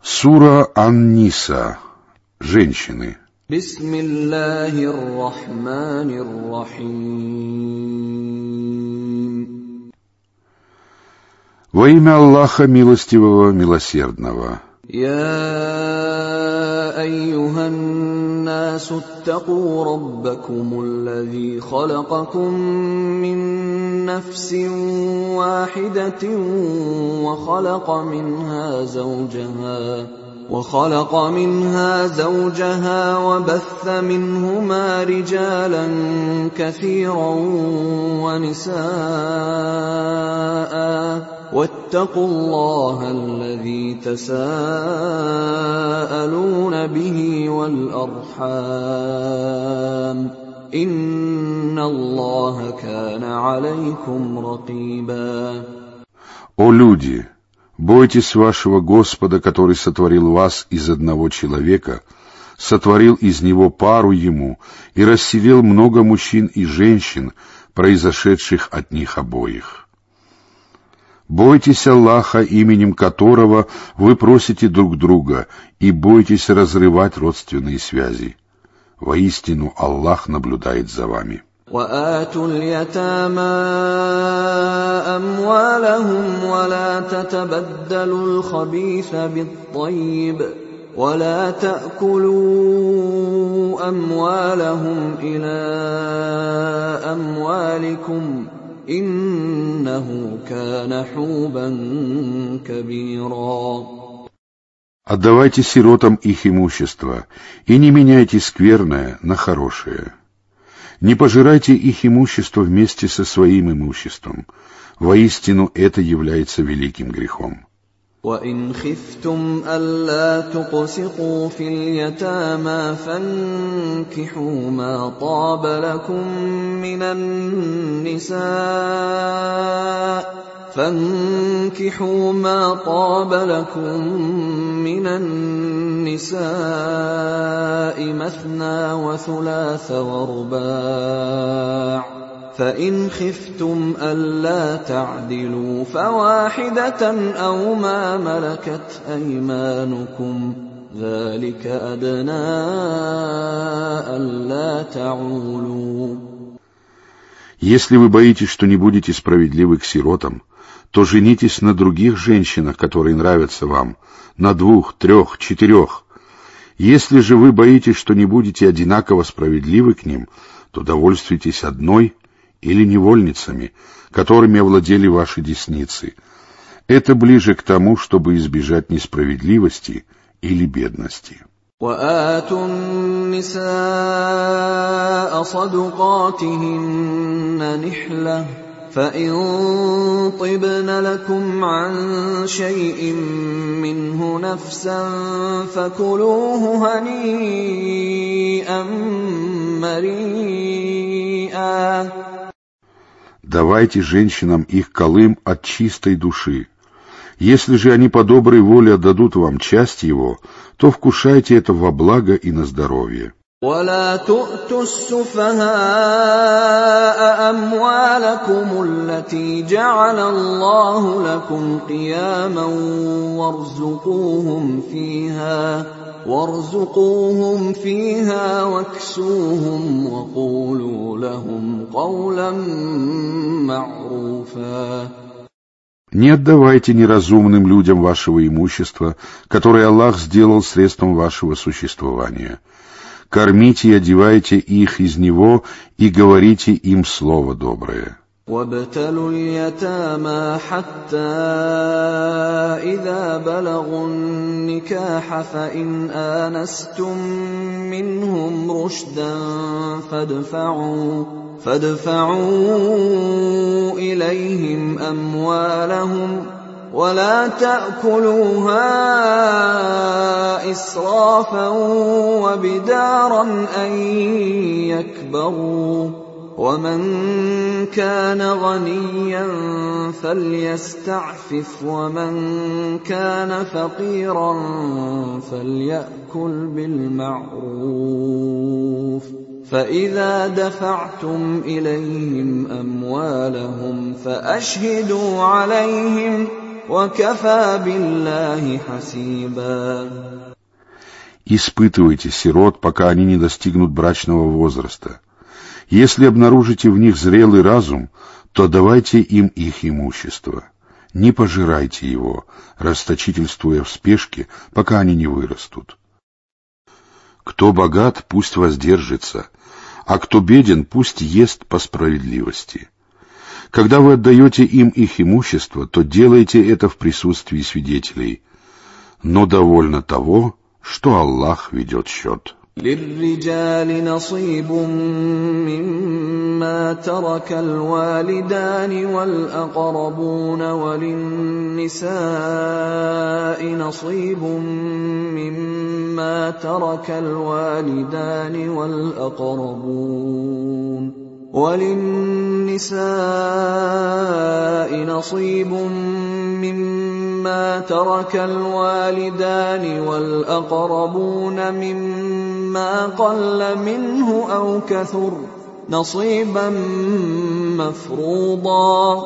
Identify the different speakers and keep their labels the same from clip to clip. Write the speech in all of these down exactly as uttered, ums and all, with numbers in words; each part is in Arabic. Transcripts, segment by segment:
Speaker 1: Сура Ан-Ниса. Женщины.
Speaker 2: Бисмиллахир-рахманир-рахим.
Speaker 1: Во имя Аллаха Милостивого, Милосердного.
Speaker 2: يا أيها الناس اتقوا ربكم الذي خلقكم من نفس واحدة وخلق منها زوجها وخلق منها زوجها وبث منهما رجالا كثيرا ونساء واتقوا الله الذي تساءلون به والأرحام إن الله كان عليكم رقيبا.
Speaker 1: О люди, бойтесь вашего Господа, который сотворил вас из одного человека, сотворил из него пару ему и расселил много мужчин и женщин, произошедших от них обоих. Бойтесь Аллаха, именем которого вы просите друг друга, и бойтесь разрывать родственные связи. Воистину, Аллах наблюдает за вами.
Speaker 2: وآتوا اليتامى أموالهم ولا تتبدلوا الخبيث بالطيب ولا تأكلوا أموالهم إلى أموالكم إنه كان حوبا كبيرا.
Speaker 1: Отдавайте сиротам их имущество и не меняйте скверное на хорошее. Не пожирайте их имущество вместе со своим имуществом. Воистину, это является великим грехом.
Speaker 2: وَإِنْ خِفْتُمْ أَلَّا تُقْسِطُوا فِي الْيَتَامَى فَانكِحُوا مَا طَابَ لَكُم مِّنَ النِّسَاءِ فَانكِحُوا مَا طَابَ لَكُم مِّنَ النِّسَاءِ مَثْنَىٰ وَثُلَاثَ وَرُبَاعَ فَإِنْ خِفْتُمْ أَلَّا تَعْدِلُوا فَوَاحِدَةً أَوْ مَا مَلَكَتْ أَيْمَانُكُمْ ذَلِكَ أَدْنَىٰ أَلَّا تَعُولُوا.
Speaker 1: Если вы боитесь, что не будете справедливы к сиротам, то женитесь на других женщинах, которые нравятся вам, на двух, трех, четырех. Если же вы боитесь, что не будете одинаково справедливы к ним, то довольствуйтесь одной или невольницами, которыми овладели ваши десницы. Это ближе к тому, чтобы избежать несправедливости или бедности.
Speaker 2: وَآتُوا النِّسَاءَ صَدُقَاتِهِنَّ نِحْلَةً فَإِن طِبْنَ لَكُمْ عَن شَيْءٍ مِّنْهُ نَفْسًا فَكُلُوهُ هَنِيئًا مَّرِيئًا.
Speaker 1: Давайте женщинам их калым от чистой души. Если же они по доброй воле отдадут вам часть его, то вкушайте это во благо и на здоровье.
Speaker 2: وَلَا تُؤْتُوا السُّفَهَاءَ أَمْوَالَكُمُ الَّتِي جَعَلَ اللَّهُ لَكُمْ قِيَامًا وَارْزُقُوهُمْ فِيهَا وَارْزُقُوهُمْ فِيهَا وَاكْسُوهُمْ وَقُولُوا لَهُمْ قَوْلًا مَّعْرُوفًا.
Speaker 1: Не отдавайте неразумным людям вашего имущества, которое Аллах сделал средством вашего существования. Кормите и одевайте их из него и говорите им слово доброе.
Speaker 2: وَابْتَلُوا الْيَتَامَى حَتَّى إِذَا بَلَغُوا النِّكَاحَ فَإِنْ آنَسْتُم مِّنْهُمْ رُشْدًا فَادْفَعُوا فَادْفَعُوا إِلَيْهِمْ أَمْوَالَهُمْ وَلَا تَأْكُلُوهَا إِسْرَافًا وَبِدَارًا أَن يَكْبَرُوا وَمَن كَانَ غَنِيًّا فَلْيَسْتَعْفِفْ وَمَن كَانَ فَقِيرًا فَلْيَأْكُلْ بِالْمَعْرُوفِ فَإِذَا دَفَعْتُمْ إِلَيْهِمْ أَمْوَالَهُمْ فَأَشْهِدُوا عَلَيْهِمْ وكفى بالله حسيبا.
Speaker 1: Испытывайте сирот, пока они не достигнут брачного возраста. Если обнаружите в них зрелый разум, то давайте им их имущество. Не пожирайте его, расточительствуя в спешке, пока они не вырастут. Кто богат, пусть воздержится, а кто беден, пусть ест по справедливости. Когда вы отдаете им их имущество, то делайте это в присутствии свидетелей. Но довольно того, что Аллах ведет счет.
Speaker 2: للرجال نصيب مما ترك الوالدان والأقربون وللنساء نصيب مما ترك الوالدان والأقربون وللنساء نصيب مما ترك الوالدان والأقربون مما قل منه أو كثر نصيبا مفروضا.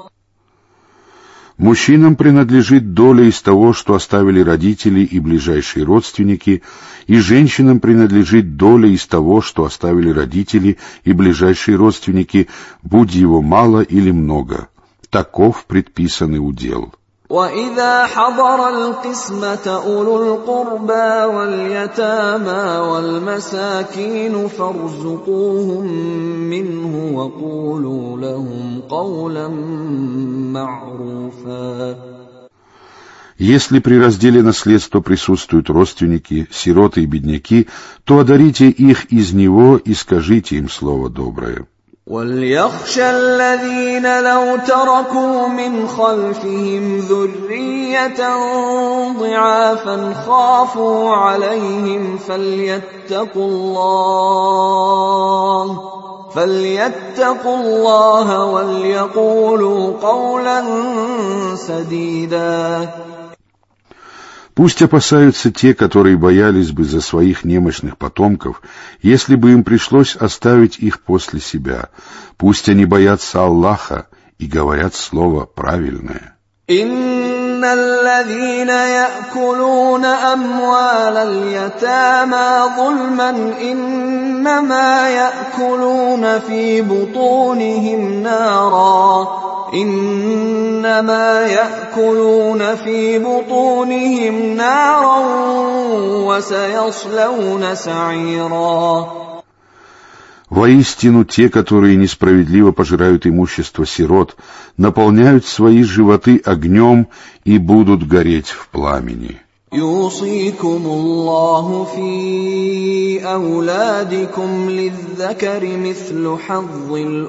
Speaker 1: Мужчинам принадлежит доля из того, что оставили родители и ближайшие родственники, и женщинам принадлежит доля из того, что оставили родители и ближайшие родственники, будь его мало или много. Таков предписанный удел.
Speaker 2: وَإِذَا حَضَرَ الْقِسْمَةَ أُولُو الْقُرْبَى وَالْيَتَامَى وَالْمَسَاكِينُ فَارْزُقُوهُم مِّنْهُ وَقُولُوا لَهُمْ قَوْلًا مَّعْرُوفًا.
Speaker 1: Если при разделе наследства присутствуют родственники, сироты и бедняки, то одарите их из него и скажите им слово доброе.
Speaker 2: وَلْيَخْشَ الَّذِينَ لَوْ تَرَكُوا مِنْ خَلْفِهِمْ ذُرِّيَّةً ضِعَافًا خَافُوا عَلَيْهِمْ فَلْيَتَّقُوا اللَّهَ فَلْيَتَّقُوا اللَّهَ وَلْيَقُولُوا قَوْلًا سَدِيدًا.
Speaker 1: Пусть опасаются те, которые боялись бы за своих немощных потомков, если бы им пришлось оставить их после себя. Пусть они боятся Аллаха и говорят слово правильное.
Speaker 2: إِنَّ الَّذِينَ يَأْكُلُونَ أَمْوَالَ الْيَتَامَى ظُلْمًا إِنَّمَا يَأْكُلُونَ فِي بُطُونِهِمْ نَارًا إِنَّمَا يَأْكُلُونَ فِي بُطُونِهِمْ نَارًا وَسَيَصْلَوْنَ سَعِيرًا.
Speaker 1: Воистину, те, которые несправедливо пожирают имущество сирот, наполняют свои животы огнем и будут гореть в пламени.
Speaker 2: يوصيكم الله في أولادكم للذكر مثل حظ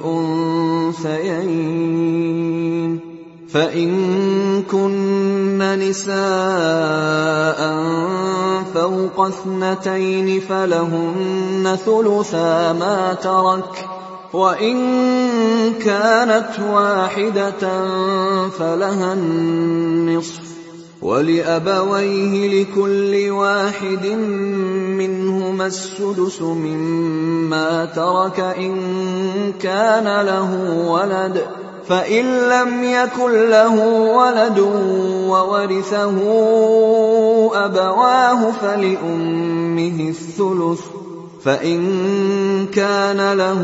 Speaker 2: الأنثيين فإن كن نساء فوق اثنتين فلهن ثلثا ما ترك وإن كانت واحدة فلها النصف ولأبويه لكل واحد منهما السدس مما ترك إن كان له ولد فإن لم يكن له ولد وورثه أبواه فلأمه الثلث فإن كان له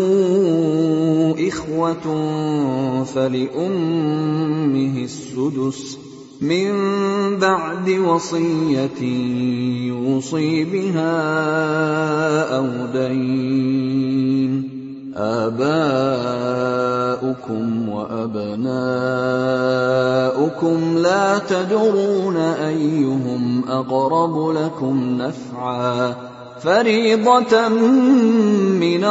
Speaker 2: إخوة فلأمه السدس من بعد وصية يوصي بها أو دين آباؤكم وأبناؤكم لا تدرون أيهم أقرب لكم نفعا فريضة من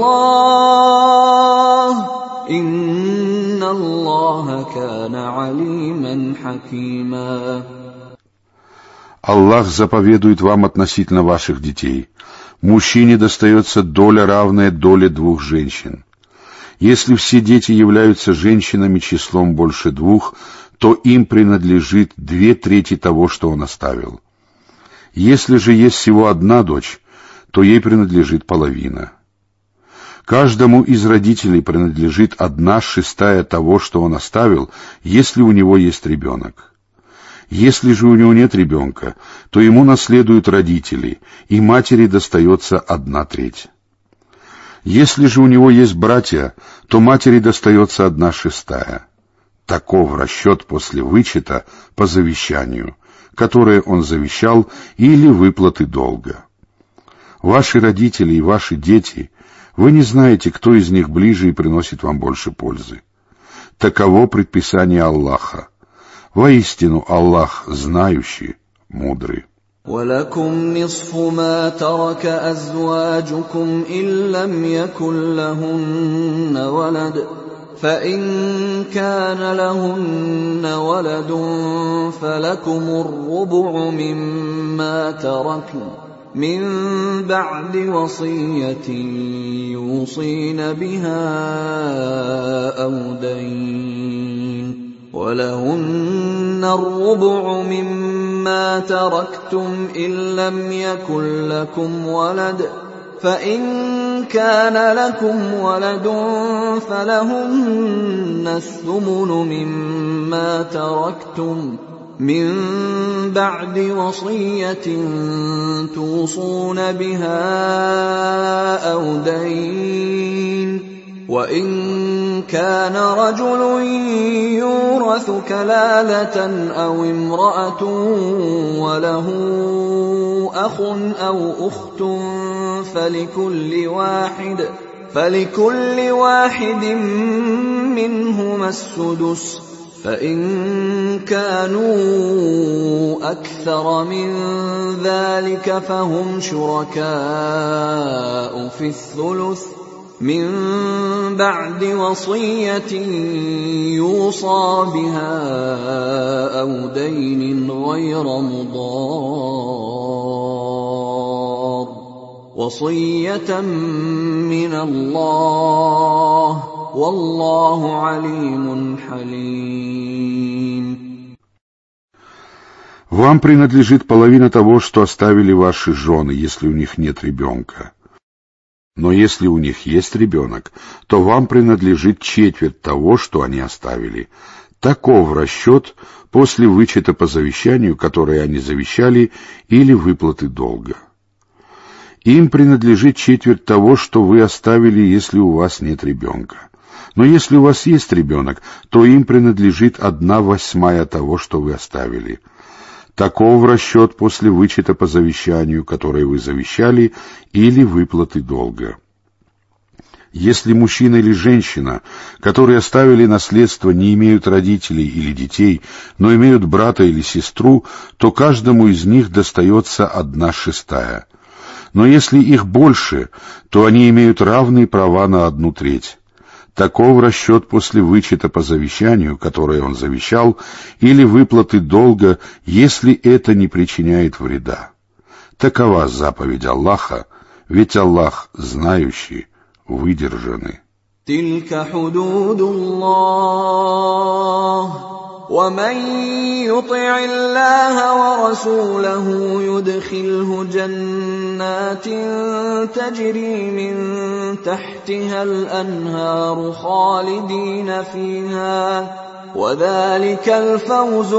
Speaker 2: الله إن الله كان عليما حكيما.
Speaker 1: Аллах заповедует вам относительно ваших детей. Мужчине достается доля, равная доле двух женщин. Если все дети являются женщинами числом больше двух, то им принадлежит две трети того, что он оставил. Если же есть всего одна дочь, то ей принадлежит половина. Каждому из родителей принадлежит одна шестая того, что он оставил, если у него есть ребенок. Если же у него нет ребенка, то ему наследуют родители, и матери достается одна треть. Если же у него есть братья, то матери достается одна шестая. Таков расчет после вычета по завещанию, которое он завещал, или выплаты долга. Ваши родители и ваши дети, вы не знаете, кто из них ближе и приносит вам больше пользы. Таково предписание Аллаха. Воистину Аллах знающий, мудрый.
Speaker 2: وَلَكُمْ نِصْفُ مَا تَرَكَ أَزْوَاجُكُمْ إِن لَّمْ يَكُن لَّهُنَّ وَلَدٌ فَإِن كَانَ لَهُنَّ وَلَدٌ فَلَكُمُ الرُّبُعُ مِمَّا تَرَكْنَ مِن بَعْدِ وَصِيَّةٍ يُوصِينَ بِهَا أَوْ دَيْنٍ وَلَهُنَّ الرُّبُعُ مِمَّا تَرَكْتُمْ إِن لَّمْ يَكُن لَّكُمْ وَلَدٌ فَإِن كَانَ لَكُمْ وَلَدٌ فَلَهُنَّ الثُّمُنُ مِمَّا تَرَكْتُمْ مِن بَعْدِ وَصِيَّةٍ تُوصُونَ بِهَا أَوْ دَيْنٍ وَإِن كَانَ رَجُلٌ يُورَثُ كَلَالَةً أَوْ امْرَأَةٌ وَلَهُ أَخٌ أَوْ أُخْتٌ فَلِكُلِّ واحد فَلِكُلِّ وَاحِدٍ مِّنْهُمَا السُّدُسُ فَإِن كَانُوا أَكْثَرَ مِن ذَلِكَ فَهُمْ شُرَكَاءُ فِي الثُّلُثِ مِن بَعْدِ وَصِيَّةٍ يُوصَىٰ بِهَا أَوْ دَيْنٍ غَيْرَ مُضَارٍّ وَصِيَّةً مِّنَ اللَّهِ وَاللَّهُ عَلِيمٌ حَلِيمٌ.
Speaker 1: Вам принадлежит половина того, что оставили ваши жены, если у них нет ребенка. Но если у них есть ребенок, то вам принадлежит четверть того, что они оставили. Таков расчет после вычета по завещанию, которое они завещали, или выплаты долга. Им принадлежит четверть того, что вы оставили, если у вас нет ребенка. Но если у вас есть ребенок, то им принадлежит одна восьмая того, что вы оставили. Таков расчет после вычета по завещанию, которое вы завещали, или выплаты долга. Если мужчина или женщина, которые оставили наследство, не имеют родителей или детей, но имеют брата или сестру, то каждому из них достается одна шестая. Но если их больше, то они имеют равные права на одну треть. Таков расчет после вычета по завещанию, которое он завещал, или выплаты долга, если это не причиняет вреда. Такова заповедь Аллаха, ведь Аллах знающий, выдержанный.
Speaker 2: تِلْكَ حُدُودُ اللَّهِ وَمَن يُطِعِ اللَّهَ وَرَسُولَهُ يُدْخِلْهُ جَنَّاتٍ تَجْرِي مِن تَحْتِهَا الْأَنْهَارُ خَالِدِينَ فِيهَا وَذَلِكَ الْفَوْزُ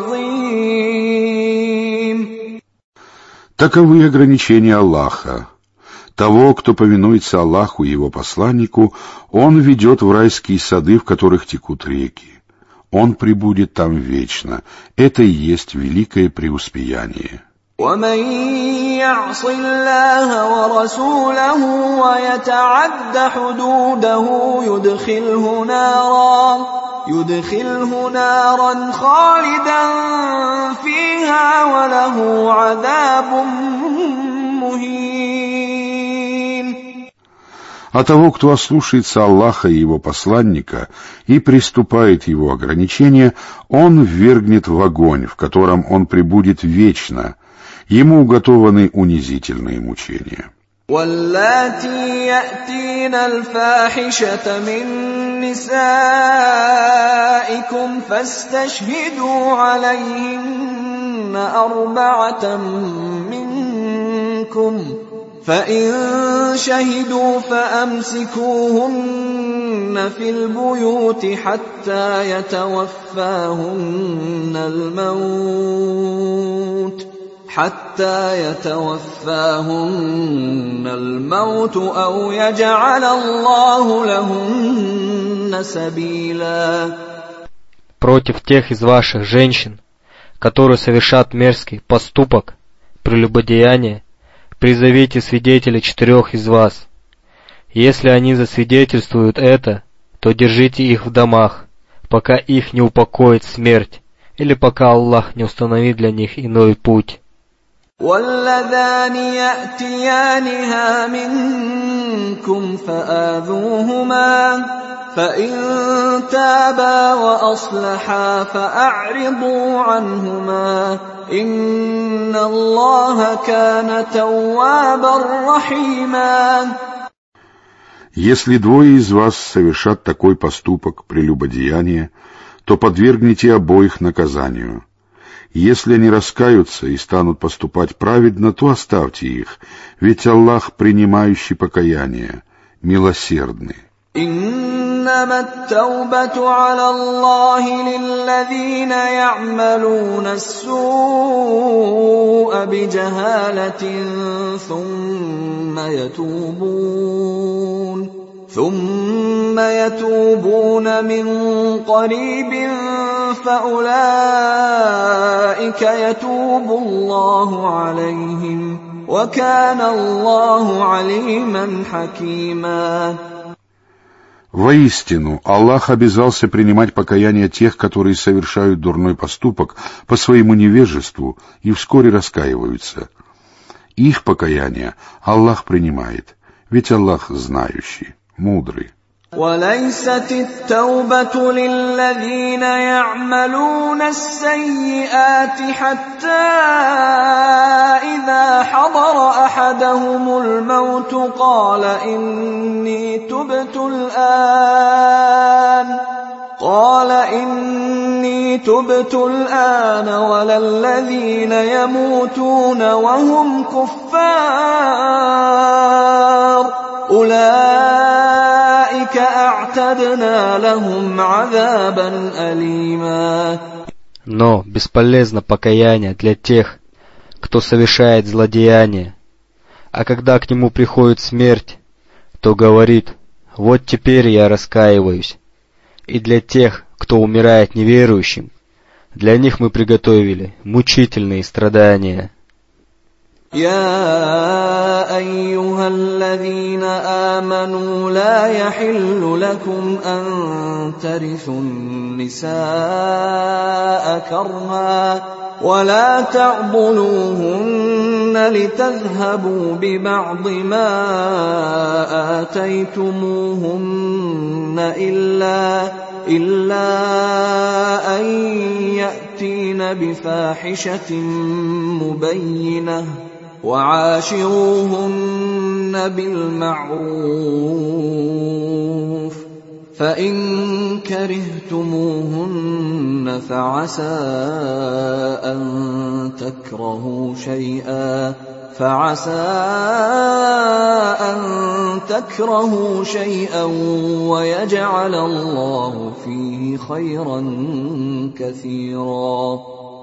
Speaker 2: الْعَظِيمُ.
Speaker 1: Таковы ограничения Аллаха. Того, кто повинуется Аллаху и его посланнику, он ведет в райские сады, в которых текут реки. Он пребудет там вечно. Это и есть великое преуспеяние.
Speaker 2: وَمَن يَعْصِ اللَّهَ وَرَسُولَهُ وَيَتَعَدَّ حُدُودَهُ يُدْخِلْهُ نَارًا يُدْخِلْهُ نَارًا خَالِدًا فِيهَا وَلَهُ عَذَابٌ مُّهِينٌ.
Speaker 1: А того, кто ослушается Аллаха и его посланника и приступает его ограничения, он ввергнет в огонь, в котором он пребудет вечно. Ему уготованы унизительные мучения.
Speaker 2: وَاللَّاتِي يَأْتِينَ الْفَاحِشَةَ مِن نِّسَائِكُمْ فَاسْتَشْهِدُوا عَلَيْهِنَّ أَرْبَعَةً مِّنكُمْ فإن شهدوا فأمسكوهن في البيوت حتى يتوفاهن الموت حتى يتوفاهن الموت أو يجعل الله لهن سبيلا.
Speaker 3: Против тех из ваших женщин, которые совершат мерзкий поступок, прелюбодеяние, призовите свидетелей четырех из вас. Если они засвидетельствуют это, то держите их в домах, пока их не упокоит смерть, или пока Аллах не установит для них иной путь.
Speaker 2: واللذان يأتيانها منكم فآذوهما فإن تابا وأصلحا فأعرضوا عنهما إن الله كان توابا رحيما.
Speaker 1: Если двое из вас совершат такой поступок прелюбодеяния, то подвергните обоих наказанию. Если они раскаются и станут поступать праведно, то оставьте их, ведь Аллах, принимающий покаяние, милосердный.
Speaker 2: إنما التوبة على الله للذين يعملون السوء بجهالة ثم يتوبون ثم يتوبون من قريب فأولئك يتوب الله عليهم وكان الله عليما حكيما.
Speaker 1: Воистину, Аллах обязался принимать покаяние тех, которые совершают дурной поступок по своему невежеству и вскоре раскаиваются. Их покаяние Аллах принимает, ведь Аллах знающий, мудрый.
Speaker 2: وليست التوبة للذين يعملون السيئات حتى إذا حضر أحدهم الموت قال إني تبت الآن قال إني تبت الآن ولا الذين يموتون وهم كفار أولئك أعتدنا لهم عذابا أليما.
Speaker 3: Но бесполезно покаяние для тех, кто совершает злодеяние, а когда к нему приходит смерть, то говорит: «Вот теперь я раскаиваюсь». И для тех, кто умирает неверующим, для них мы приготовили мучительные страдания.
Speaker 2: يا أيها الذين آمنوا لا يحل لكم أن ترثوا النساء كرها ولا تعضلوهن لتذهبوا ببعض ما آتيتموهن إلا إلا أن يأتين بفاحشة مبينة وعاشروهن بالمعروف فإن كرهتموهن فعسى أن تكرهوا شيئا فعسى أن تكرهوا شيئا ويجعل الله فيه خيرا كثيرا.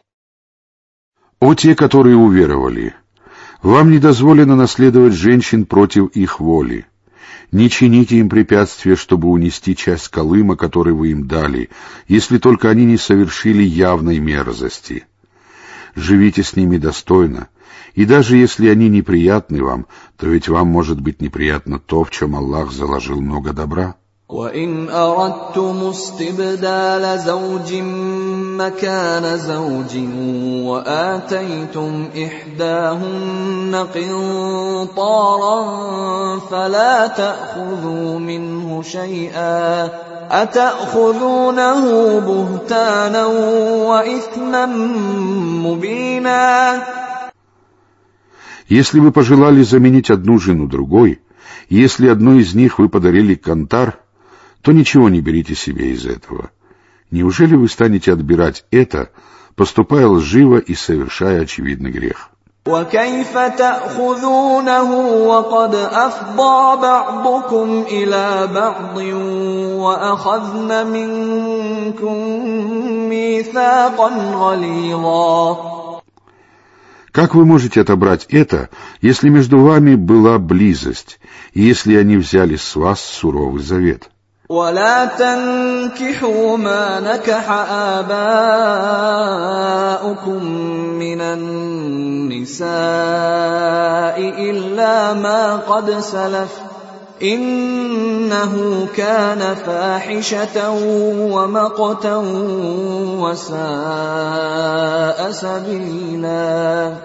Speaker 1: О те, которые уверовали, вам не дозволено наследовать женщин против их воли. Не чините им препятствия, чтобы унести часть калыма, который вы им дали, если только они не совершили явной мерзости. Живите с ними достойно, и даже если они неприятны вам, то ведь вам может быть неприятно то, в чем Аллах заложил много добра.
Speaker 2: وَإِنْ أَرَدْتُمُ اسْتِبْدَالَ زَوْجٍ مَّكَانَ زَوْجٍ وَآتَيْتُمْ إِحْدَاهُنَّ قِنطَارًا فَلَا تَأْخُذُوا مِنْهُ شَيْئًا أَتَأْخُذُونَهُ بُهْتَانًا وَإِثْمًا مُّبِينًا.
Speaker 1: Если вы пожелали заменить одну жену другой, если одной из них вы подарили кантар, то ничего не берите себе из этого. Неужели вы станете отбирать это, поступая лживо и совершая очевидный грех?
Speaker 2: وكيف تأخذونه وقد أفضى بعضكم إلى بعض وأخذن منكم ميثاقا غليظا.
Speaker 1: Как вы можете отобрать это, если между вами была близость, и если они взяли с вас суровый завет?
Speaker 2: ولا تنكحوا ما نكح آباؤكم من النساء إلا ما قد سلف إنه كان فاحشة ومقتا وساء سبيلا.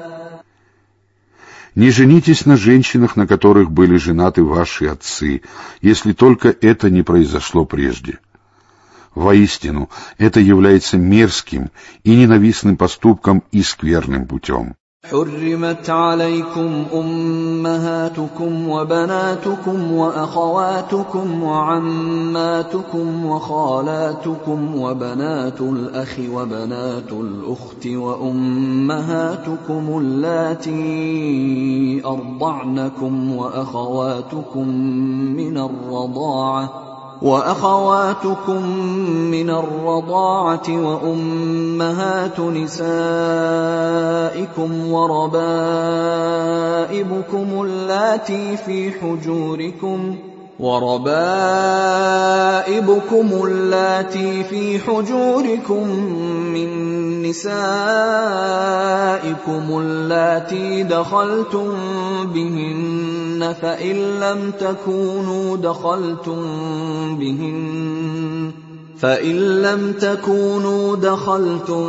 Speaker 1: Не женитесь на женщинах, на которых были женаты ваши отцы, если только это не произошло прежде. Воистину, это является мерзким и ненавистным поступком и скверным путем.
Speaker 2: حرمت عليكم أمهاتكم وبناتكم وأخواتكم وعماتكم وخالاتكم وبنات الأخ وبنات الأخت وأمهاتكم اللاتي أرضعنكم وأخواتكم من الرضاعة وأخواتكم من الرضاعة وأمهات نسائكم وربائبكم اللاتي في حجوركم وربائبكم اللاتي في حجوركم من نسائكم اللاتي دخلتم بهن فإن لم تكونوا دخلتم بهن فإن لم تكونوا دخلتم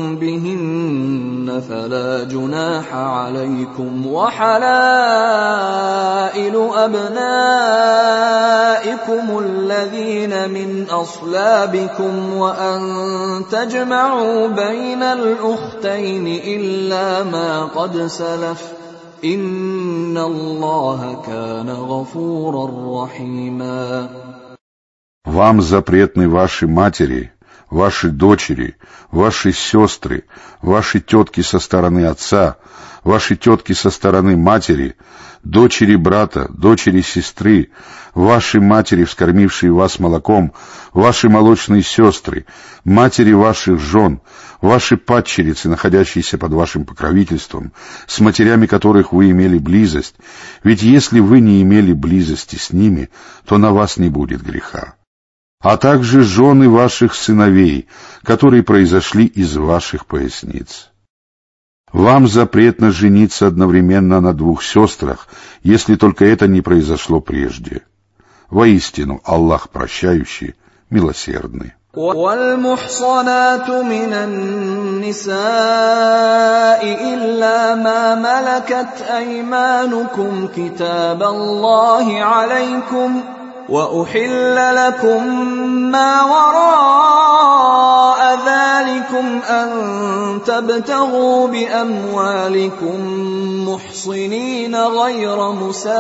Speaker 2: بهن فلا جناح عليكم وحلائل أبنائكم الذين من أصلابكم وأن تجمعوا بين الأختين إلا ما قد سلف إن الله كان غفورا رحيما.
Speaker 1: Вам запретны ваши матери, ваши дочери, ваши сестры, ваши тетки со стороны отца, ваши тетки со стороны матери, дочери брата, дочери сестры, ваши матери, вскормившие вас молоком, ваши молочные сестры, матери ваших жен, ваши падчерицы, находящиеся под вашим покровительством, с матерями которых вы имели близость, ведь если вы не имели близости с ними, то на вас не будет греха. А также жены ваших сыновей, которые произошли из ваших поясниц. Вам запретно жениться одновременно на двух сестрах, если только это не произошло прежде. Воистину, Аллах прощающий, милосердный.
Speaker 2: والمحصنات من النساء إلا ما ملكت أيمانكم كتاب الله عليكم وأحل لكم ما وراء ذلكم أن تبتغوا بأموالكم محصنين غير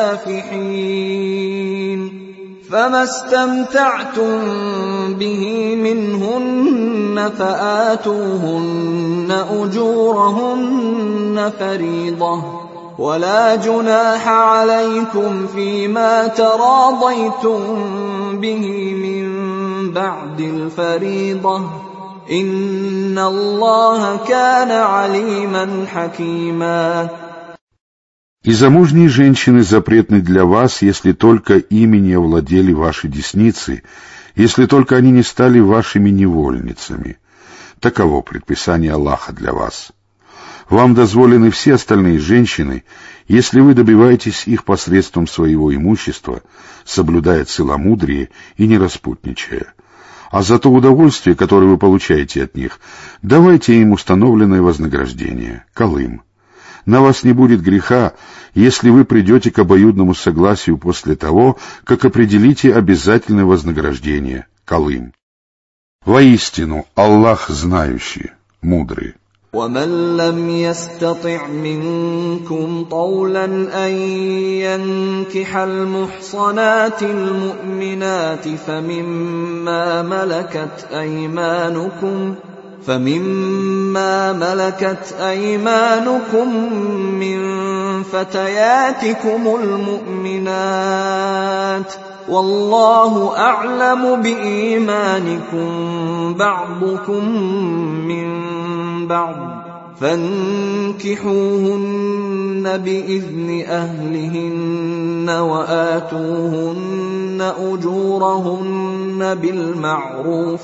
Speaker 2: مسافحين فما استمتعتم به منهن فآتوهن أجورهن فريضة ولا جناح عليكم فيما تراضيتم به من بعد الفريضة إن الله كان عليما حكيما.
Speaker 1: И замужние женщины запретны для вас, если только ими не овладели ваши десницы, если только они не стали вашими невольницами. Таково предписание Аллаха для вас. Вам дозволены все остальные женщины, если вы добиваетесь их посредством своего имущества, соблюдая целомудрие и не распутничая. А за то удовольствие, которое вы получаете от них, давайте им установленное вознаграждение, калым. На вас не будет греха, если вы придете к обоюдному согласию после того, как определите обязательное вознаграждение, калым. Воистину, Аллах знающий, мудрый.
Speaker 2: ومن لم يستطع منكم طولا أن ينكح المحصنات المؤمنات فمما ملكت أيمانكم فمما ملكت أيمانكم من فتياتكم المؤمنات والله أعلم بإيمانكم بعضكم من بعض فانكحوهن بإذن أهلهن وآتوهن أجورهن بالمعروف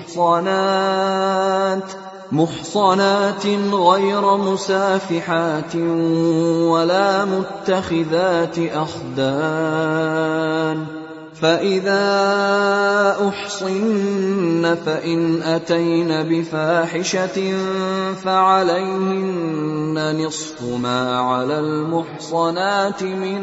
Speaker 2: محصنات محصنات غير مسافحات ولا متخذات أخدان فإذا أحصن فإن أتين بفاحشة فعليهن نصف ما على المحصنات من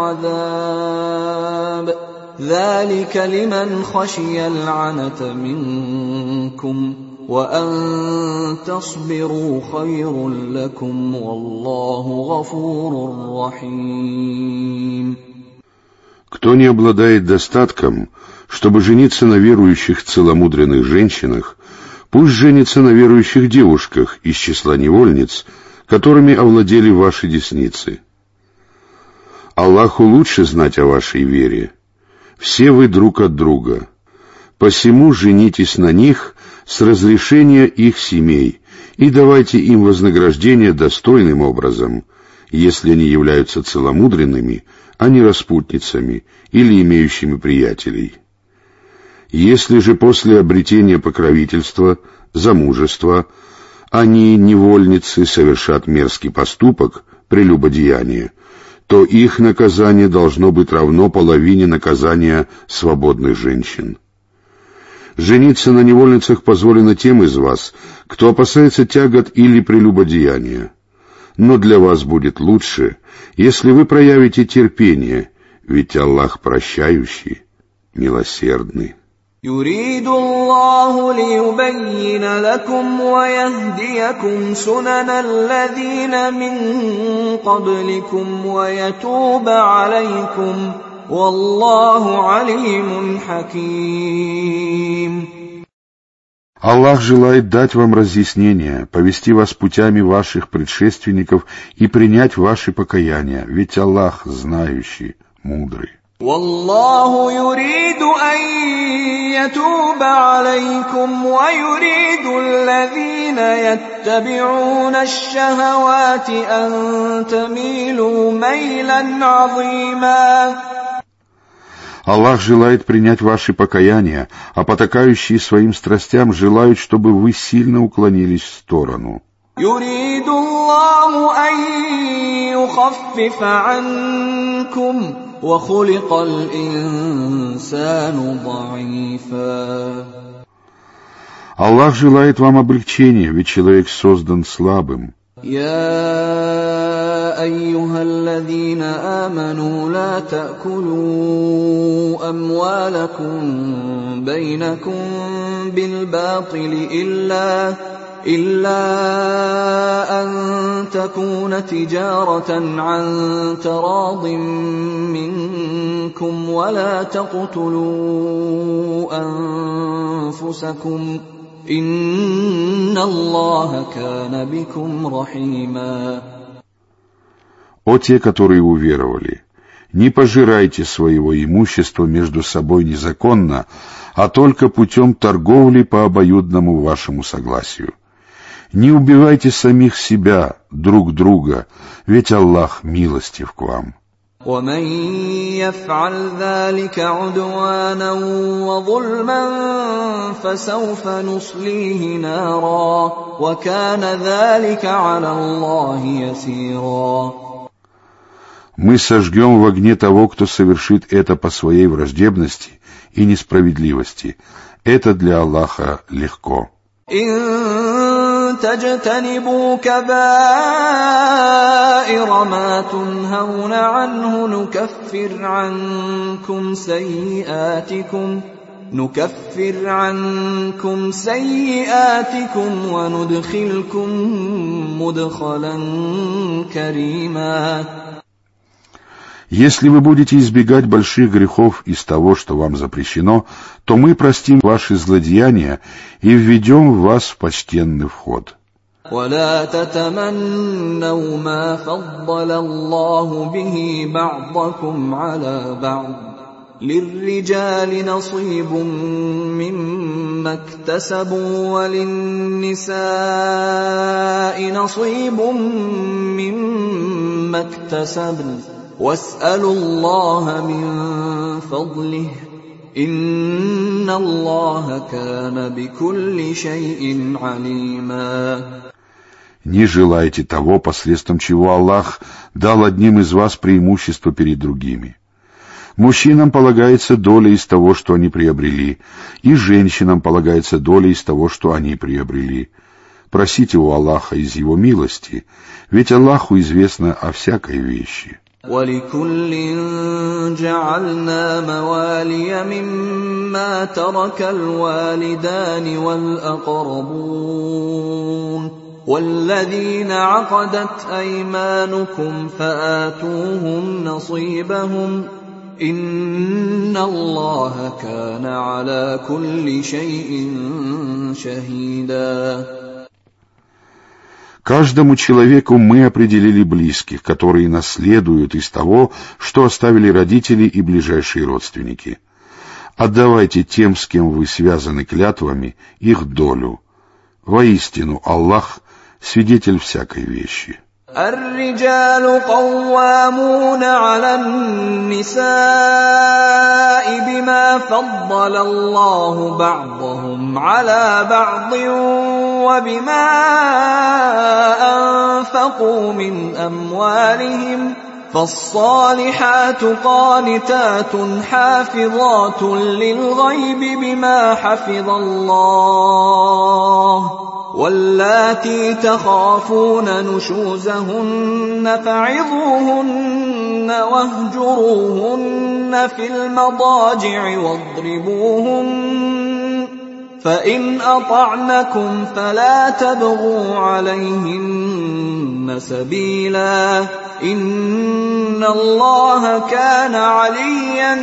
Speaker 2: العذاب ذلك لمن خشي العنت منكم وأن تصبروا خير لكم والله غفور رحيم.
Speaker 1: Кто не обладает достатком, чтобы жениться на верующих целомудренных женщинах, пусть женится на верующих девушках из числа невольниц, которыми овладели ваши десницы. Аллаху лучше знать о вашей вере. Все вы друг от друга. Посему женитесь на них с разрешения их семей и давайте им вознаграждение достойным образом, если они являются целомудренными, а не распутницами или имеющими приятелей. Если же после обретения покровительства, замужества, они, невольницы, совершат мерзкий поступок, прелюбодеяние, то их наказание должно быть равно половине наказания свободных женщин. Жениться на невольницах позволено тем из вас, кто опасается тягот или прелюбодеяния. Но для вас будет лучше, если вы проявите терпение, ведь Аллах прощающий, милосердный.
Speaker 2: يريد الله ليبين لكم ويهديكم سنن الذين من قبلكم ويتوب عليكم والله عليم حكيم.
Speaker 1: Аллах желает дать вам разъяснение, повести вас путями ваших предшественников и принять ваши покаяния, ведь Аллах знающий, мудрый.
Speaker 2: والله يريد أن يتوب عليكم ويريد الذين يتبعون الشهوات أن تميلوا ميلا عظيما.
Speaker 1: Аллах желает принять ваши покаяния, а потакающие своим страстям желают, чтобы вы сильно уклонились в сторону.
Speaker 2: يريد الله أن يخفف عنكم وخلق الإنسان ضعيفا.
Speaker 1: Аллах желает вам облегчения, ведь человек создан слабым.
Speaker 2: يا أيها الذين آمنوا لا تأكلوا أموالكم بينكم بالباطل إلا إلا أن تكون تجارة عن تراض منكم ولا تقتلوا أنفسكم إن الله كان بكم رحيما.
Speaker 1: О те, которые уверовали, не пожирайте своего имущества между собой незаконно, а только путем торговли по обоюдному вашему согласию. Не убивайте самих себя, друг друга, ведь Аллах милостив к вам.
Speaker 2: ومن يفعل ذلك عدوانا وظلما فسوف نصليه نارا وكان ذلك على الله يسيرا.
Speaker 1: Мы сожгем в огне того, кто совершит это по своей враждебности и несправедливости. Это для Аллаха легко.
Speaker 2: إن تجتنبوا كبائر ما تنهون عنه نكفر عنكم سيئاتكم نكفر عنكم سيئاتكم وندخلكم مدخلا كريما.
Speaker 1: Если вы будете избегать больших грехов из того, что вам запрещено, то мы простим ваши злодеяния и введем вас в почтенный вход.
Speaker 2: ولا تتمنوا ما فضل الله به بعضكم على بعض للرجال نصيب مما اكتسبوا وللنساء نصيب مما اكتسبن واسألوا الله من فضله إن الله كان بكل شيء عليما.
Speaker 1: Не желайте того, посредством чего Аллах дал одним из вас преимущество перед другими. Мужчинам полагается доля из того, что они приобрели, и женщинам полагается доля из того, что они приобрели. Просите у Аллаха из Его милости, ведь Аллаху известно о всякой вещи.
Speaker 2: وَلِكُلٍّ جَعَلْنَا مَوَالِيَ مِمَّا تَرَكَ الْوَالِدَانِ وَالْأَقْرَبُونَ وَالَّذِينَ عَقَدَتْ أَيْمَانُكُمْ فَآتُوهُمْ نَصِيبَهُمْ إِنَّ اللَّهَ كَانَ عَلَى كُلِّ شَيْءٍ شَهِيدًا.
Speaker 1: Каждому человеку мы определили близких, которые наследуют из того, что оставили родители и ближайшие родственники. Отдавайте тем, с кем вы связаны клятвами, их долю. Воистину, Аллах — свидетель всякой вещи.
Speaker 2: الرجال قوامون على النساء بما فضل الله بعضهم على بعض وبما أنفقوا من أموالهم فالصالحات قانتات حافظات للغيب بما حفظ الله واللاتي تخافون نشوزهن فعظوهن واهجروهن في المضاجع واضربوهن فإن أطعنكم فلا تبغوا عليهن سبيلا إن الله كان عليا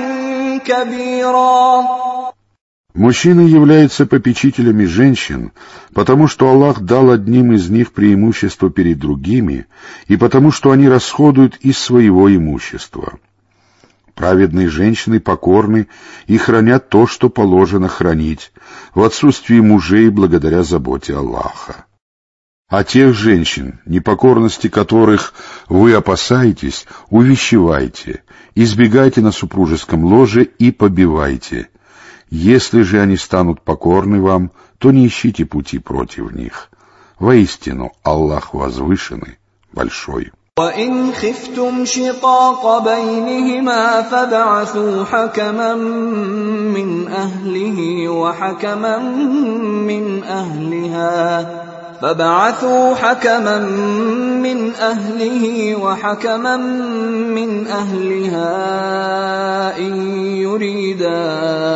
Speaker 2: كبيرا.
Speaker 1: Мужчины являются попечителями женщин, потому что Аллах дал одним из них преимущество перед другими, и потому что они расходуют из своего имущества. Праведные женщины покорны и хранят то, что положено хранить, в отсутствии мужей благодаря заботе Аллаха. А тех женщин, непокорности которых вы опасаетесь, увещевайте, избегайте на супружеском ложе и побивайте. Если же они станут покорны вам, то не ищите пути против них. Воистину, Аллах возвышенный, большой.
Speaker 2: وَإِنْ خِفْتُمْ شِقَاقَ بَيْنِهِمَا فَابْعَثُوا حَكَمًا مِّنْ أَهْلِهِ وَحَكَمًا مِّنْ أَهْلِهَا فَابْعَثُوا حَكَمًا مِّنْ أَهْلِهِ وَحَكَمًا مِّنْ أَهْلِهَا إِن يُرِيدَا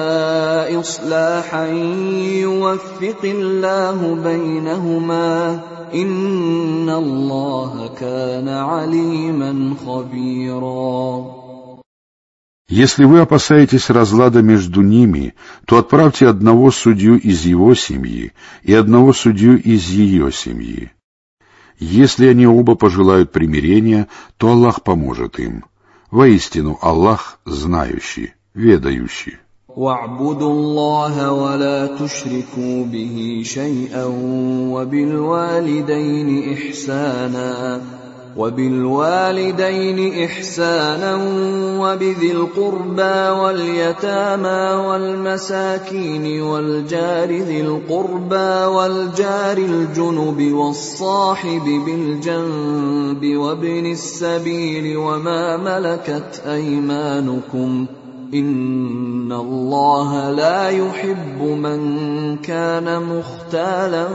Speaker 2: إِصْلَاحًا يُوَفِّقِ اللَّهُ بَيْنَهُمَا إِنَّ اللَّهَ كَانَ عَلِيمًا خَبِيرًا.
Speaker 1: Если вы опасаетесь разлада между ними, то отправьте одного судью из его семьи и одного судью из ее семьи. Если они оба пожелают примирения, то Аллах поможет им. Воистину, Аллах знающий, ведающий.
Speaker 2: وَاعْبُدُوا اللَّهَ وَلَا تُشْرِكُوا بِهِ شَيْئًا وَبِالْوَالِدَيْنِ إِحْسَانًا وَبِالْوَالِدَيْنِ إِحْسَانًا وَبِذِي الْقُرْبَى وَالْيَتَامَى وَالْمَسَاكِينِ وَالْجَارِ ذِي الْقُرْبَى وَالْجَارِ الْجُنُبِ وَالصَّاحِبِ بِالْجَنبِ وَابْنِ السَّبِيلِ وَمَا مَلَكَتْ أَيْمَانُكُمْ إِنَّ اللَّهَ لَا يُحِبُّ مَنْ كَانَ مُخْتَالًا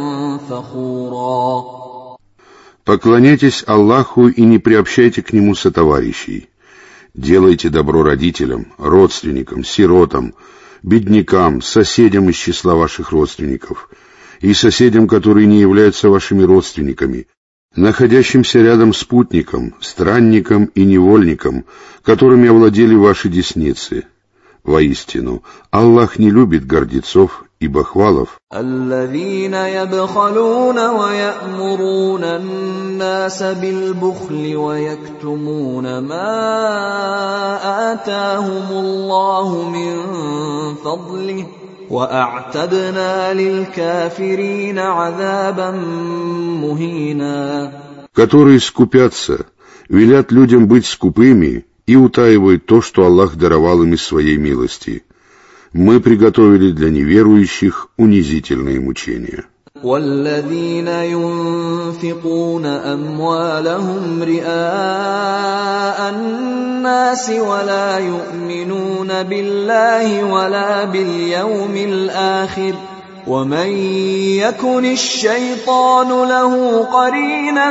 Speaker 2: فَخُورًا.
Speaker 1: Поклоняйтесь Аллаху и не приобщайте к Нему сотоварищей. Делайте добро родителям, родственникам, сиротам, беднякам, соседям из числа ваших родственников и соседям, которые не являются вашими родственниками, находящимся рядом спутником, странником и невольником, которыми овладели ваши десницы. Воистину, Аллах не любит гордецов и бахвалов,
Speaker 2: الذين يبخلون ويأمرون الناس بالبخل ويكتمون ما آتاهم الله من فضله وأعتدنا للكافرين عذابا مهينا.
Speaker 1: которые скупятся, велят людям быть скупыми и утаивают то, что Аллах даровал им из своей милости. Мы приготовили для неверующих унизительные мучения.
Speaker 2: والذين ينفقون أموالهم رئاء الناس ولا يؤمنون بالله ولا باليوم الآخر ومن يكن الشيطان له قرينا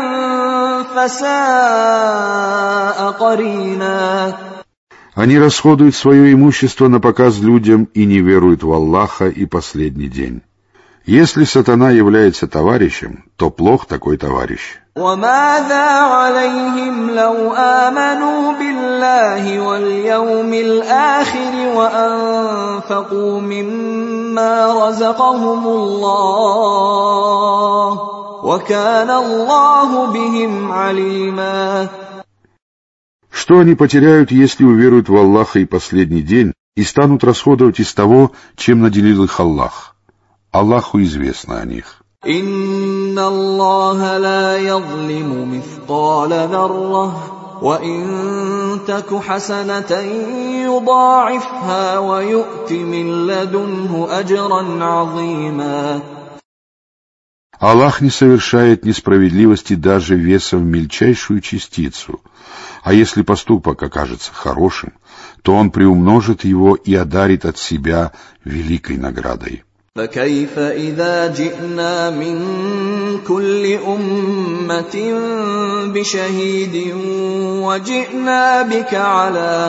Speaker 2: فساء قرينا.
Speaker 1: Они расходуют свое имущество на показ людям и не веруют в Аллаха и последний день. Если сатана является товарищем, то плох такой товарищ.
Speaker 2: وَمَاذَا عَلَيْهِمْ لَوْ آمَنُوا بِاللَّهِ وَالْيَوْمِ الْآخِرِ وَأَنفَقُوا مِمَّا رَزَقَهُمُ اللَّهُ وَكَانَ اللَّهُ بِهِمْ عَلِيمًا.
Speaker 1: Что они потеряют, если уверуют в Аллаха и последний день и станут расходовать из того, чем наделил их Аллах? Аллаху известно о них.
Speaker 2: إِنَّ اللَّهَ لَا يَظْلِمُ مِثْقَالَ ذَرَّةٍ وَإِن تَكُ حَسَنَةً يُضَاعِفْهَا وَيُؤْتِ مِن لَّدُنْهُ أَجْرًا عَظِيمًا.
Speaker 1: Аллах не совершает несправедливости даже весом в мельчайшую частицу, а если поступок окажется хорошим, то Он приумножит его и одарит от себя великой наградой.
Speaker 2: فَكَيْفَ إِذَا جِئْنَا مِن كُلِّ أُمَّةٍ بِشَهِيدٍ وَجِئْنَا بِكَ عَلَى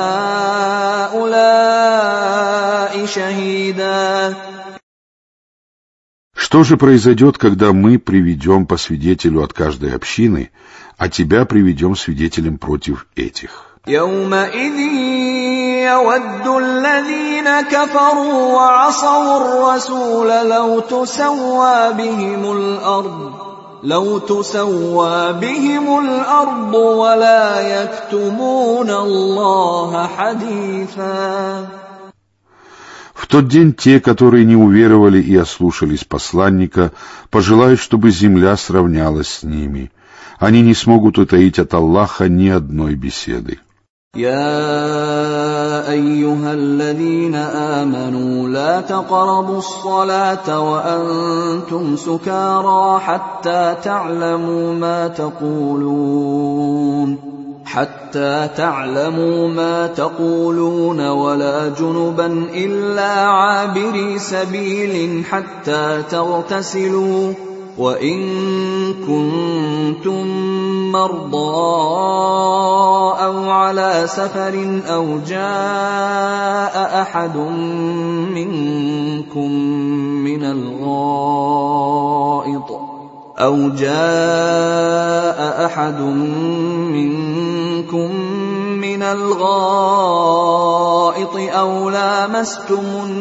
Speaker 2: هَؤُلَاءِ شَهِيدًا.
Speaker 1: Что же произойдет, когда мы приведем по свидетелю от каждой общины, а тебя приведем свидетелем против этих?
Speaker 2: يَوْمَئِذٍ يَوَدُّ الَّذِينَ كَفَرُوا وَعَصَوُا الرَّسُولَ لَوْ تُسَوَّىٰ بِهِمُ الْأَرْضُ لَوْ تُسَوَّىٰ بِهِمُ الْأَرْضُ وَلَا يَكْتُمُونَ اللَّهَ حَدِيثًا.
Speaker 1: В тот день те, которые не уверовали и ослушались посланника, пожелают, чтобы земля сравнялась с ними. Они не смогут утаить от Аллаха ни одной беседы.
Speaker 2: يَا أَيُّهَا الَّذِينَ آمَنُوا لَا تَقْرَبُوا الصَّلَاةَ وَأَنتُمْ سُكَارَىٰ حَتَّىٰ تَعْلَمُوا مَا تَقُولُونَ حَتَّىٰ تَعْلَمُوا مَا تَقُولُونَ وَلَا جُنُبًا إِلَّا عَابِرِي سَبِيلٍ حَتَّىٰ تَغْتَسِلُوا وَإِن كُنتُم مَّرْضَىٰ أَوْ عَلَىٰ سَفَرٍ أَوْ جَاءَ أَحَدٌ مِّنكُم مِّنَ الْغَائِطِ أَوْ جَاءَ أَحَدٌ مِّنكُم مِّنَ الْغَائِطِ أَوْ لَامَسْتُمُ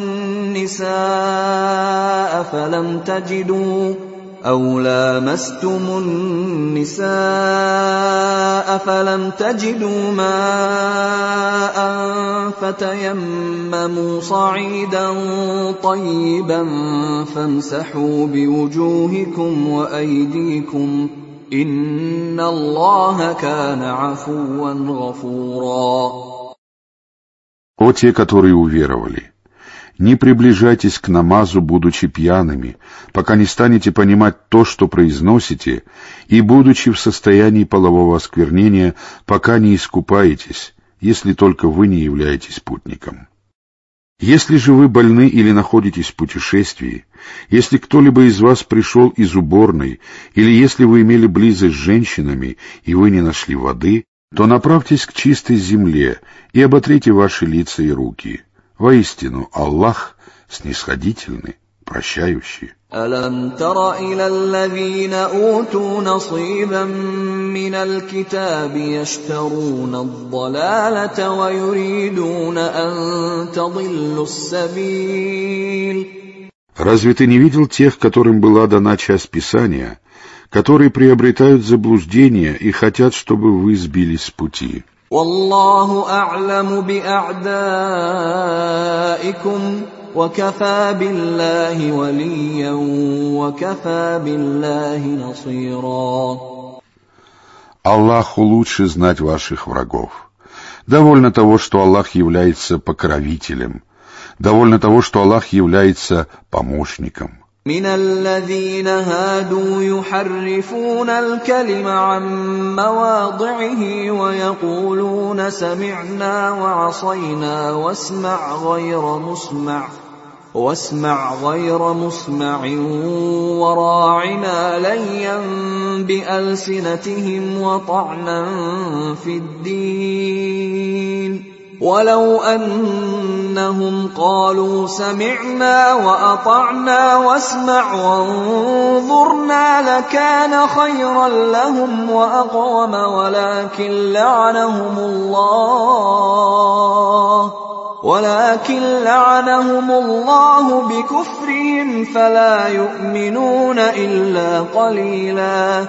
Speaker 2: النِّسَاءَ فَلَمْ تَجِدُوا أَوْ لَامَسْتُمُ النِّسَاءَ فَلَمْ تَجِدُوا مَاءً فَتَيَمَّمُوا صَعِيدًا طَيِّبًا فَامْسَحُوا بِوُجُوهِكُمْ وَأَيْدِيكُمْ إِنَّ اللَّهَ كَانَ عَفُوًّا غَفُورًا.
Speaker 1: О те, которые уверовали! Не приближайтесь к намазу, будучи пьяными, пока не станете понимать то, что произносите, и будучи в состоянии полового осквернения, пока не искупаетесь, если только вы не являетесь путником. Если же вы больны или находитесь в путешествии, если кто-либо из вас пришел из уборной, или если вы имели близость с женщинами, и вы не нашли воды, то направьтесь к чистой земле и оботрите ваши лица и руки. Воистину, Аллах снисходительный, прощающий.
Speaker 2: ألم تر إلى الذين أوتوا نصيبا من الكتاب يشترون الضلالة ويريدون أن تضلوا السبيل.
Speaker 1: Разве ты не видел тех, которым была дана часть Писания, которые приобретают заблуждение и хотят, чтобы вы сбились с пути?
Speaker 2: والله أعلم بأعدائكم وكفى بالله وليا وكفى بالله نصيرا.
Speaker 1: Аллаху лучше знать ваших врагов. Довольно того, что Аллах является покровителем. Довольно того, что Аллах является помощником.
Speaker 2: من الذين هادوا يحرفون الكلم عن مواضعه ويقولون سمعنا وعصينا واسمع غير مسمع واسمع غير مسمع وراعنا ليا بألسنتهم وطعنا في الدين ولو أنهم قالوا سمعنا وأطعنا واسمع وانظرنا لكان خيرا لهم وأقوم ولكن لعنهم الله ولكن لعنهم الله بكفرهم فلا يؤمنون إلا قليلا.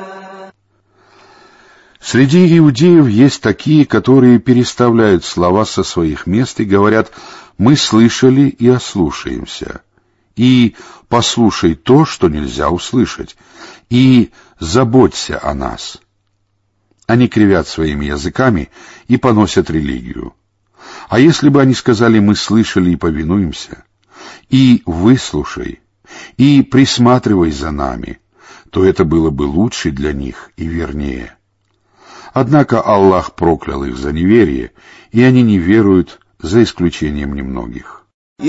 Speaker 1: Среди иудеев есть такие, которые переставляют слова со своих мест и говорят: «Мы слышали и ослушаемся», и «послушай то, что нельзя услышать», и «заботься о нас». Они кривят своими языками и поносят религию. А если бы они сказали: «Мы слышали и повинуемся», и «выслушай», и «присматривай за нами», то это было бы лучше для них и вернее. Однако Аллах проклял их за неверие, и они не веруют, за исключением немногих.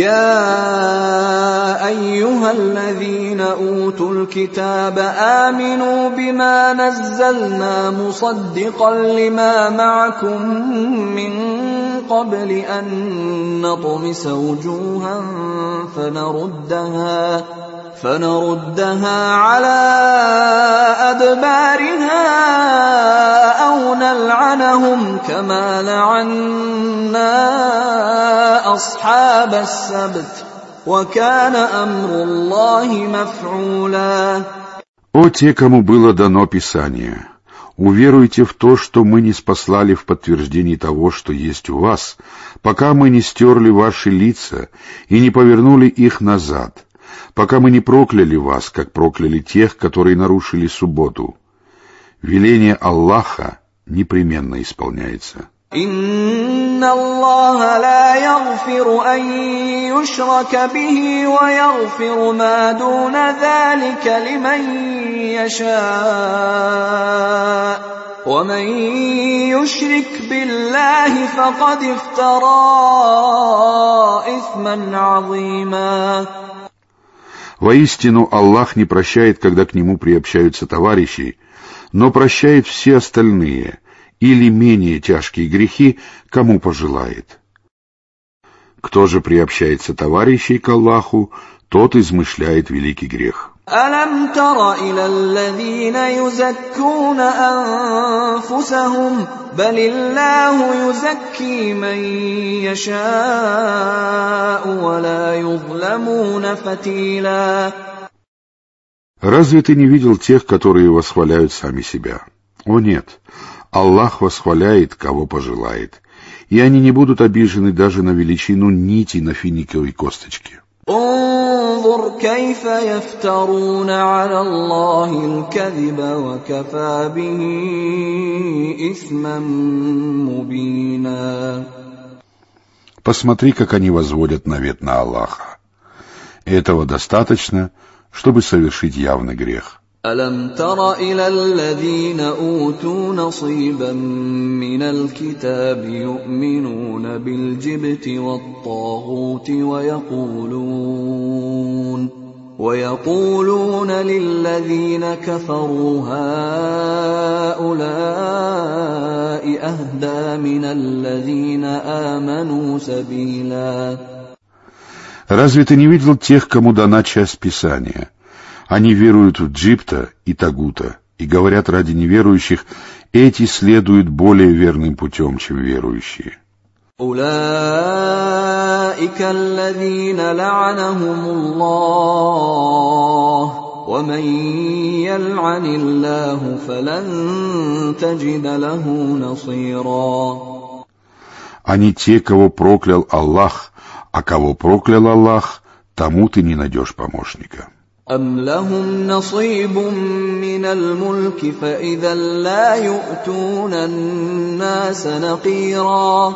Speaker 2: يا أيها الذين أوتوا الكتاب آمنوا بما نزلنا مصدقا لما معكم من قبل أن نطمس وجوها فنردها فنردها على أدبارها أو نلعنهم كما لعنا أصحاب السبت وكان أمر الله مفعولا.
Speaker 1: О те, кому было дано Писание, уверуйте в то, что мы не спаслали в подтверждении того, что есть у вас, пока мы не стерли ваши лица и не повернули их назад, пока мы не прокляли вас, как прокляли тех, которые нарушили субботу. Веление Аллаха непременно исполняется.
Speaker 2: إن الله لا يغفر أن يشرك به ويغفر ما دون ذلك لمن يشاء ومن يشرك بالله فقد افترى إثما عظيما.
Speaker 1: Воистину, Аллах не прощает, когда к нему приобщаются товарищи, но прощает все остальные или менее тяжкие грехи, кому пожелает. Кто же приобщается товарищей к Аллаху, тот измышляет великий грех.
Speaker 2: ألم تر إلى الذين يزكون أنفسهم بل الله يزكي من يشاء ولا يظلمون فتيلا.
Speaker 1: Разве ты не видел тех, которые восхваляют сами себя? О нет, Аллах восхваляет, кого пожелает, и они не будут обижены даже на величину нити на финиковой косточке.
Speaker 2: انظر كيف يفترون على الله الكذب وكفى به إثما مبينا.
Speaker 1: Посмотри, как они возводят навет на Аллаха. Этого достаточно, чтобы совершить явный грех.
Speaker 2: ألم تر إلى الذين أوتوا نصيبا من الكتاب يؤمنون بالجبت والطاغوت ويقولون ويقولون للذين كفروا هؤلاء أهدى من الذين آمنوا سبيلا.
Speaker 1: Разве ты не видел тех, кому дана часть Писания? Они веруют в Джибта и Тагута, и говорят ради неверующих, эти следуют более верным путем, чем верующие.
Speaker 2: أولئك الذين لعنهم الله ومن يلعن الله فلن تجد له نصيرا.
Speaker 1: Они те, кого проклял Аллах, а кого проклял Аллах, тому ты не найдешь помощника.
Speaker 2: أم لهم نصيب من الملك فإذا لا يؤتون الناس نقيرا.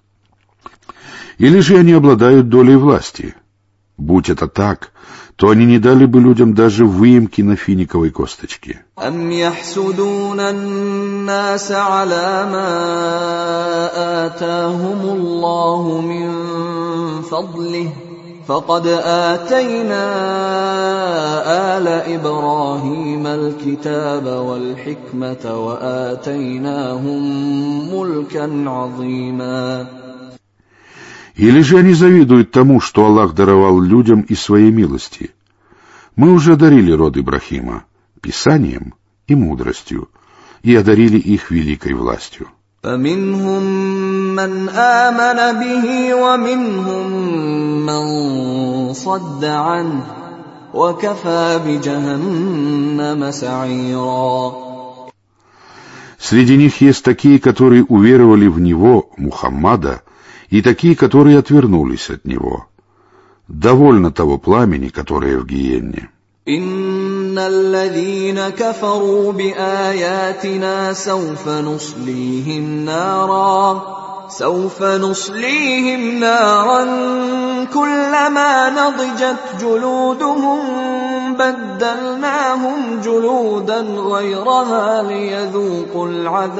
Speaker 1: Или же они обладают долей власти? Будь это так, то они не дали бы людям даже выемки на финиковой косточке.
Speaker 2: أم يحسدون الناس على ما آتاهم الله من فضله فقد آتينا آل إبراهيم الكتاب والحكمة وآتيناهم ملكا عظيما.
Speaker 1: Или же они завидуют тому, что Аллах даровал людям из своей милости? Мы уже одарили род Ибрахима Писанием и мудростью, и одарили их великой властью.
Speaker 2: فمنهم من آمن به ومنهم من صد عنه وكفى بجهنم سعيرا.
Speaker 1: Среди них есть такие, которые уверовали в него, Мухаммада, и такие, которые отвернулись от него. Довольно того пламени, которое в гиенне.
Speaker 2: إن الذين كفروا بآياتنا سوف نصليهم نارا سوف نصليهم نارا كلما نضجت جلودهم بدلناهم جلودا غيرها ليذوقوا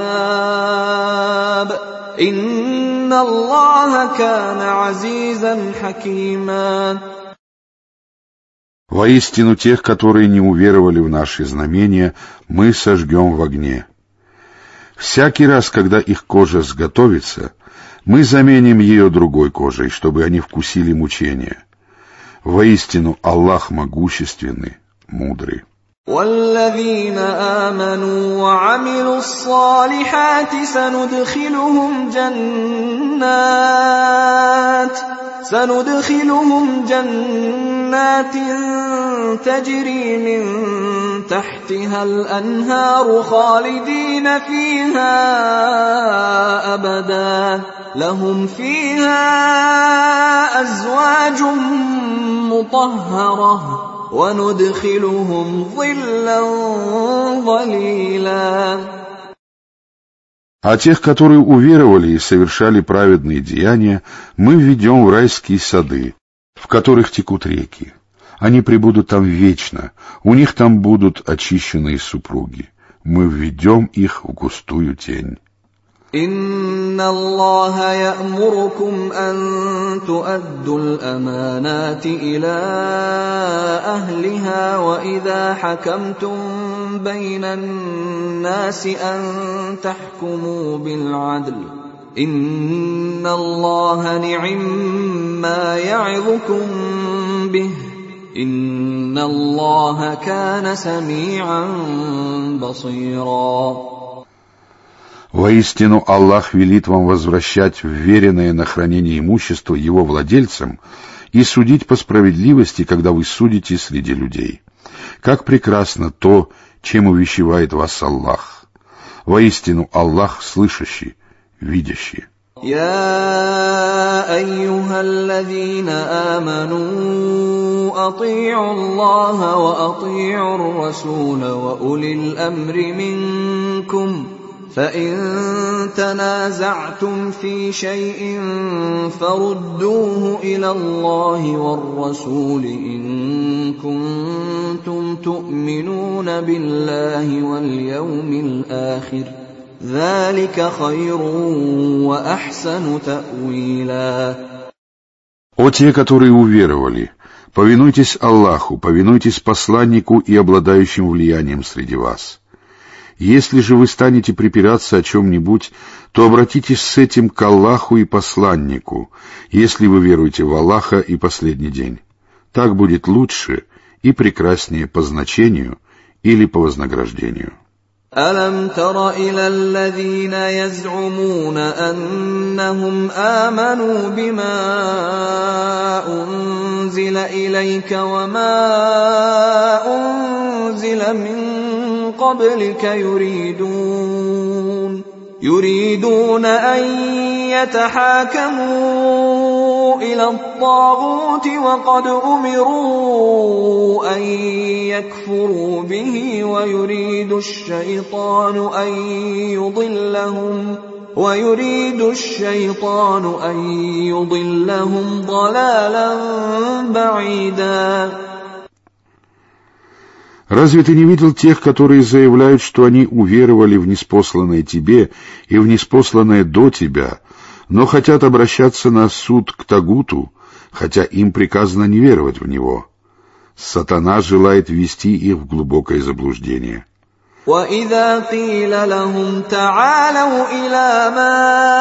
Speaker 2: العذاب إن الله كان عزيزا حكيما.
Speaker 1: Воистину тех, которые не уверовали в наши знамения, мы сожгем в огне. Всякий раз, когда их кожа сготовится, мы заменим ее другой кожей, чтобы они вкусили мучения. Воистину Аллах могущественный, мудрый.
Speaker 2: والذين آمنوا وعملوا الصالحات سندخلهم جنات سندخلهم جنات تجري من تحتها الأنهار خالدين فيها أبدا لهم فيها أزواج مطهرة وندخلهم ظلا ظليلا.
Speaker 1: А тех, которые уверовали и совершали праведные деяния, мы введем в райские сады, в которых текут реки. Они пребудут там вечно, у них там будут очищенные супруги. Мы введем их в густую тень.
Speaker 2: إن الله يأمركم أن تؤدوا الأمانات إلى أهلها وإذا حكمتم بين الناس أن تحكموا بالعدل إن الله نعم ما يعظكم به إن الله كان سميعا بصيرا.
Speaker 1: Воистину Аллах велит вам возвращать вверенное на хранение имущество его владельцам и судить по справедливости, когда вы судите среди людей. Как прекрасно то, чем увещевает вас Аллах. Воистину Аллах слышащий, видящий.
Speaker 2: يا أيها الذين آمنوا أطيعوا الله وأطيعوا الرسول وأولي الأمر منكم فإن تنازعتم في شيء فردوه إلى الله والرسول إن كنتم تؤمنون بالله واليوم الآخر ذلك خير وأحسن تأويلا.
Speaker 1: О те, которые уверовали, повинуйтесь Аллаху, повинуйтесь посланнику и обладающим влиянием среди вас. Если же вы станете припираться о чем-нибудь, то обратитесь с этим к Аллаху и посланнику, если вы веруете в Аллаха и последний день. Так будет лучше и прекраснее по значению или по вознаграждению.
Speaker 2: أَلَمْ تَرَ إِلَى الَّذِينَ يَزْعُمُونَ أَنَّهُمْ آمَنُوا بِمَا أُنزِلَ إِلَيْكَ وَمَا أُنزِلَ مِن قَبْلِكَ يُرِيدُونَ يُرِيدُونَ أَن يَتَحَاكَمُوا إِلَى الطَّاغُوتِ وَقَدْ أُمِرُوا أَن يَكْفُرُوا بِهِ وَيُرِيدُ الشَّيْطَانُ أَن يُضِلَّهُمْ وَيُرِيدُ الشَّيْطَانُ أَن يُضِلَّهُمْ ضَلَالًا بَعِيدًا.
Speaker 1: Разве ты не видел тех, которые заявляют, что они уверовали в ниспосланное тебе и в ниспосланное до тебя, но хотят обращаться на суд к Тагуту, хотя им приказано не веровать в него? Сатана желает ввести их в глубокое заблуждение.
Speaker 2: وَإِذَا قِيلَ لَهُمْ تَعَالَوْا إِلَى مَا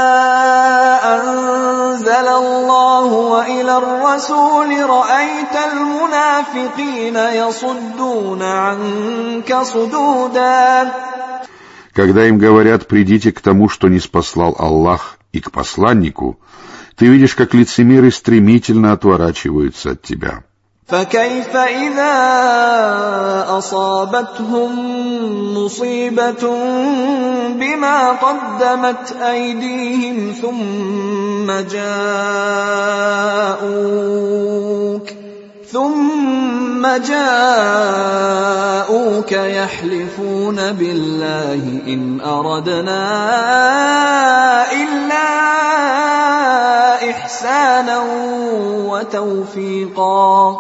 Speaker 2: أَنزَلَ اللَّهُ وَإِلَى الرَّسُولِ رَأَيْتَ الْمُنَافِقِينَ يَصُدُّونَ عَنكَ صُدُودًا.
Speaker 1: Когда им говорят: «Придите к тому, что ниспослал Аллах, и к посланнику», ты видишь, как лицемеры стремительно отворачиваются от тебя.
Speaker 2: فَكَيْفَ إِذَا أَصَابَتْهُم مُّصِيبَةٌ بِمَا قَدَّمَتْ أَيْدِيهِمْ ثُمَّ جَاءُوكَ ثُمَّ جَاءُوكَ يَحْلِفُونَ بِاللَّهِ إِنْ أَرَدْنَا إِلَّا إِحْسَانًا وَتَوْفِيقًا.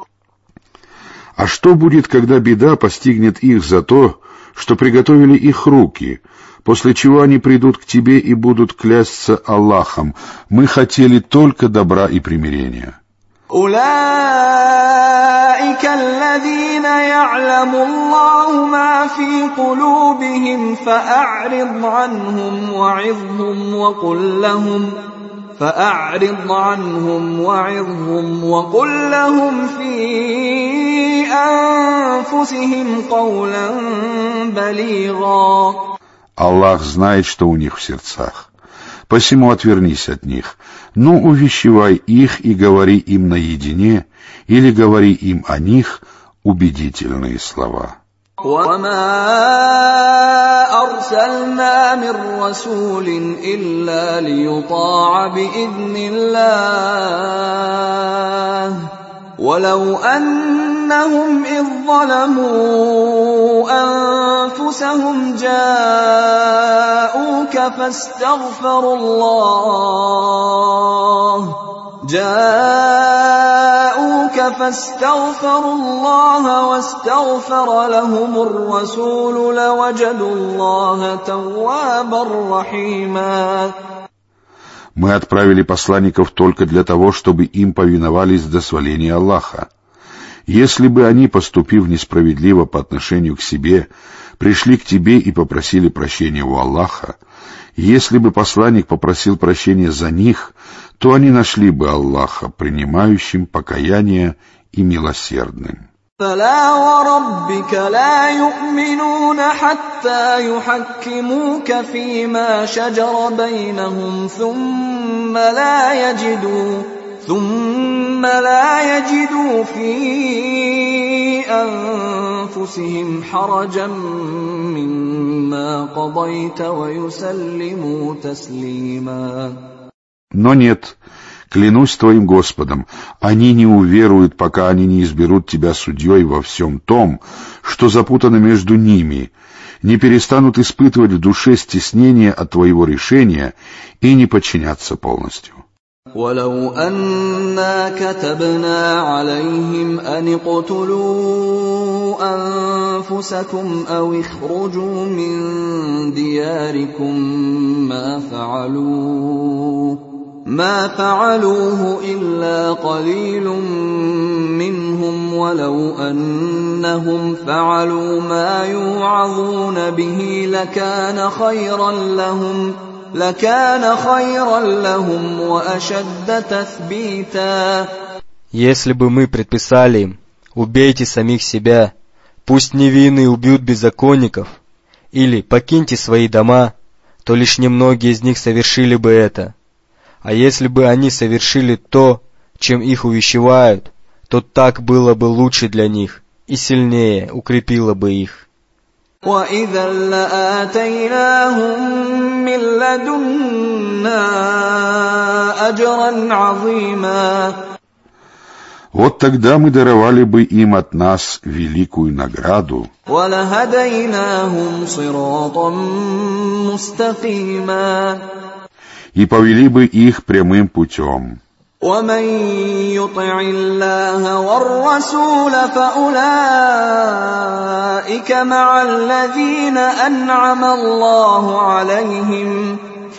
Speaker 1: А что будет, когда беда постигнет их за то, что приготовили их руки, после чего они придут к тебе и будут клясться Аллахом: «Мы хотели только добра и примирения».
Speaker 2: أولئك الذين يعلم الله ما في قلوبهم فأعرض عنهم وعظهم وقل لهم فأعرض عنهم وعظهم وقل لهم في أنفسهم قولا بليغا.
Speaker 1: Аллах знает, что у них в сердцах. Посему отвернись от них, но увещевай их и говори им наедине, или говори им о них убедительные слова.
Speaker 2: وَمَا أَرْسَلْنَا مِن رَّسُولٍ إِلَّا لِيُطَاعَ بِإِذْنِ اللَّهِ وَلَوْ أَنَّهُمْ إِذ ظَّلَمُوا أَنفُسَهُمْ جَاءُوكَ فَاسْتَغْفَرُوا اللَّهَ جاءوك فاستغفروا الله واستغفر لهم الرسول لوجدوا الله توابا رحيما.
Speaker 1: Мы отправили посланников только для того, чтобы им повиновались до сваления Аллаха. Если бы они, поступив несправедливо по отношению к себе, пришли к тебе и попросили прощения у Аллаха, если бы посланник попросил прощения за них, то они нашли бы Аллаха принимающим покаяние и милосердным.
Speaker 2: فلا وربك لا يؤمنون حتى يحكموك فيما شجر بينهم ثم لا يجدوا ثم لا يجدوا في أنفسهم حرجا مما قضيت ويسلموا تسليما.
Speaker 1: Но нет, клянусь твоим Господом, они не уверуют, пока они не изберут тебя судьей во всем том, что запутано между ними, не перестанут испытывать в душе стеснение от твоего решения и не подчиняться полностью.
Speaker 2: ولو أنا كتبنا عليهم أن اقتلوا أنفسكم أو اخرجوا من دياركم ما فعلوه ما فعلوه إلا قليل منهم ولو أنهم فعلوا ما يوعظون به لكان خيرا لهم لكان خيرا لهم وأشد تثبيتا.
Speaker 3: Если бы мы предписали им: убейте самих себя, пусть невинные убьют беззаконников, или покиньте свои дома, то лишь немногие из них совершили бы это. А если бы они совершили то, чем их увещевают, то так было бы лучше для них и сильнее укрепило бы их.
Speaker 2: وَإِذًا لَّآتَيْنَاهُم مِّن لَّدُنَّا أَجْرًا عَظِيمًا.
Speaker 1: Вот тогда мы даровали бы им от нас великую награду.
Speaker 2: وَلَهَدَيْنَاهُمْ صِرَاطًا مُّسْتَقِيمًا.
Speaker 1: И повели бы их прямым путем.
Speaker 2: وَمَن يُطِعِ اللَّهَ وَالرَّسُولَ فَأُولَٰئِكَ مَعَ الَّذِينَ أَنْعَمَ اللَّهُ عَلَيْهِمْ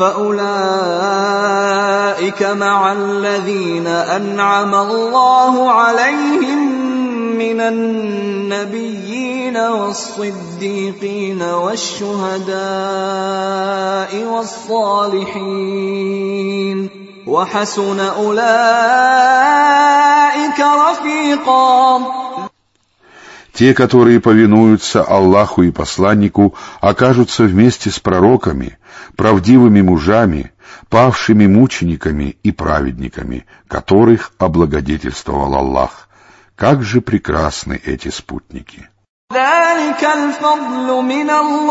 Speaker 2: فَأُولَٰئِكَ مَعَ الَّذِينَ أَنْعَمَ اللَّهُ عَلَيْهِمْ مِنَ النَّبِيِّينَ وَالصِّدِّيقِينَ وَالشُّهَدَاءِ وَالصَّالِحِينَ وَحَسُنَ أُولَٰئِكَ رَفِيقًا.
Speaker 1: Те, которые повинуются Аллаху и посланнику, окажутся вместе с пророками, правдивыми мужами, павшими мучениками и праведниками, которых облагодетельствовал Аллах. Как же прекрасны эти спутники!
Speaker 2: ذَلِكَ الْفَضْلُ مِنَ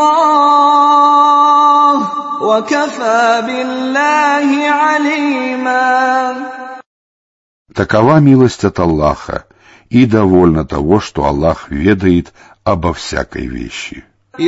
Speaker 2: اللَّهِ وَكَفَى بِاللَّهِ عَلِيمًا.
Speaker 1: Такова милость от Аллаха, и довольно того, что Аллах ведает обо всякой вещи.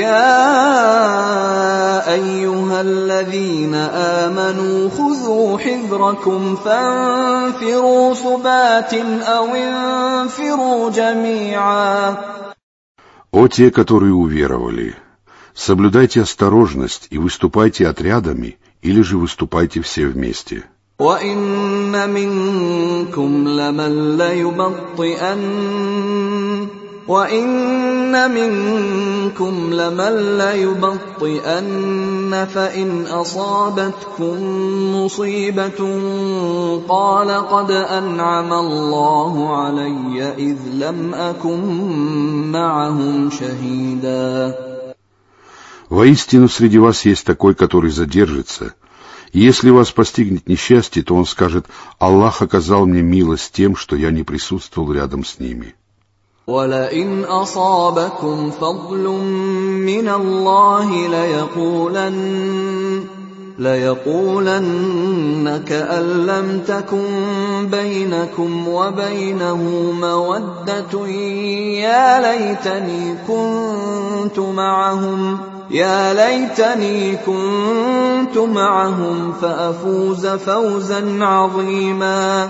Speaker 2: يَا أَيُّهَا الَّذِينَ آمَنُوا خُذُوا حِذْرَكُمْ فَانفِرُوا ثُبَاتٍ أَوْ انفِرُوا جَمِيعًا.
Speaker 1: О те, которые уверовали, соблюдайте осторожность и выступайте отрядами, или же выступайте все вместе.
Speaker 2: وَإِنَّ مِنكُمْ لَمَن لَّيُبَطِّئَنَّ وَإِنَّ مِنكُمْ لَمَن لَّيُبَطِّئَنَّ فَإِنْ أَصَابَتْكُم مُّصِيبَةٌ قَالَ قَدْ أَنْعَمَ اللَّهُ عَلَيَّ إِذْ لَمْ أَكُن مَّعَهُمْ شَهِيدًا.
Speaker 1: Воистину среди вас есть такой, который задержится. И если вас постигнет несчастье, то он скажет: Аллах оказал мне милость тем, что я не присутствовал рядом с ними.
Speaker 2: وَلَئِنْ أَصَابَكُمْ فَضْلٌ مِّنَ اللَّهِ لَيَقُولَنَّ لَيَقُولَنَّ كَأَن لَّمْ تَكُن بَيْنَكُمْ وَبَيْنَهُ مَوَدَّةٌ يَا لَيْتَنِي كُنتُ مَعَهُمْ يَا لَيْتَنِي كُنتُ مَعَهُمْ فَأَفُوزَ فَوْزًا عَظِيمًا.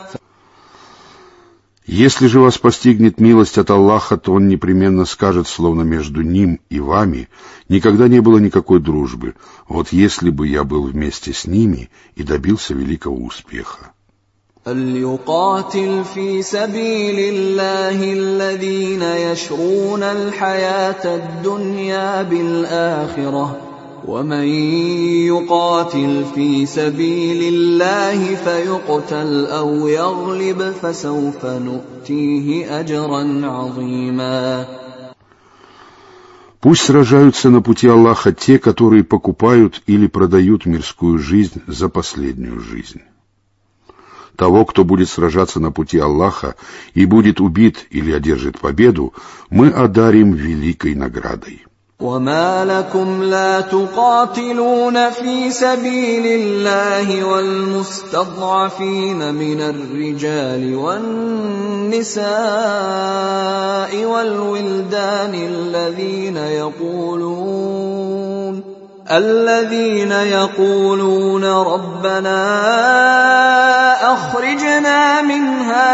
Speaker 1: Если же вас постигнет милость от Аллаха, то он непременно скажет, словно между ним и вами никогда не было никакой дружбы. Вот если бы я был вместе с ними и добился великого успеха.
Speaker 2: فَلْيُقَاتِلْ فِي سَبِيلِ اللَّهِ الَّذِينَ يَشْرُونَ الْحَيَاةَ الدُّنْيَا بِالْآخِرَةِ وَمَن يُقَاتِلْ فِي سَبِيلِ اللَّهِ فَيُقْتَلْ أَوْ يَغْلِبْ فَسَوْفَ نُؤْتِيهِ أَجْرًا عَظِيمًا.
Speaker 1: Пусть сражаются на пути Аллаха те, которые покупают или продают мирскую жизнь за последнюю жизнь. Того, кто будет сражаться на пути Аллаха и будет убит или одержит победу, мы одарим великой наградой.
Speaker 2: وَمَا لَكُمْ لَا تُقَاتِلُونَ فِي سَبِيلِ اللَّهِ وَالْمُسْتَضْعَفِينَ مِنَ الرِّجَالِ وَالنِّسَاءِ وَالْوِلْدَانِ الَّذِينَ يَقُولُونَ الَّذِينَ يَقُولُونَ رَبَّنَا أَخْرِجْنَا مِنْ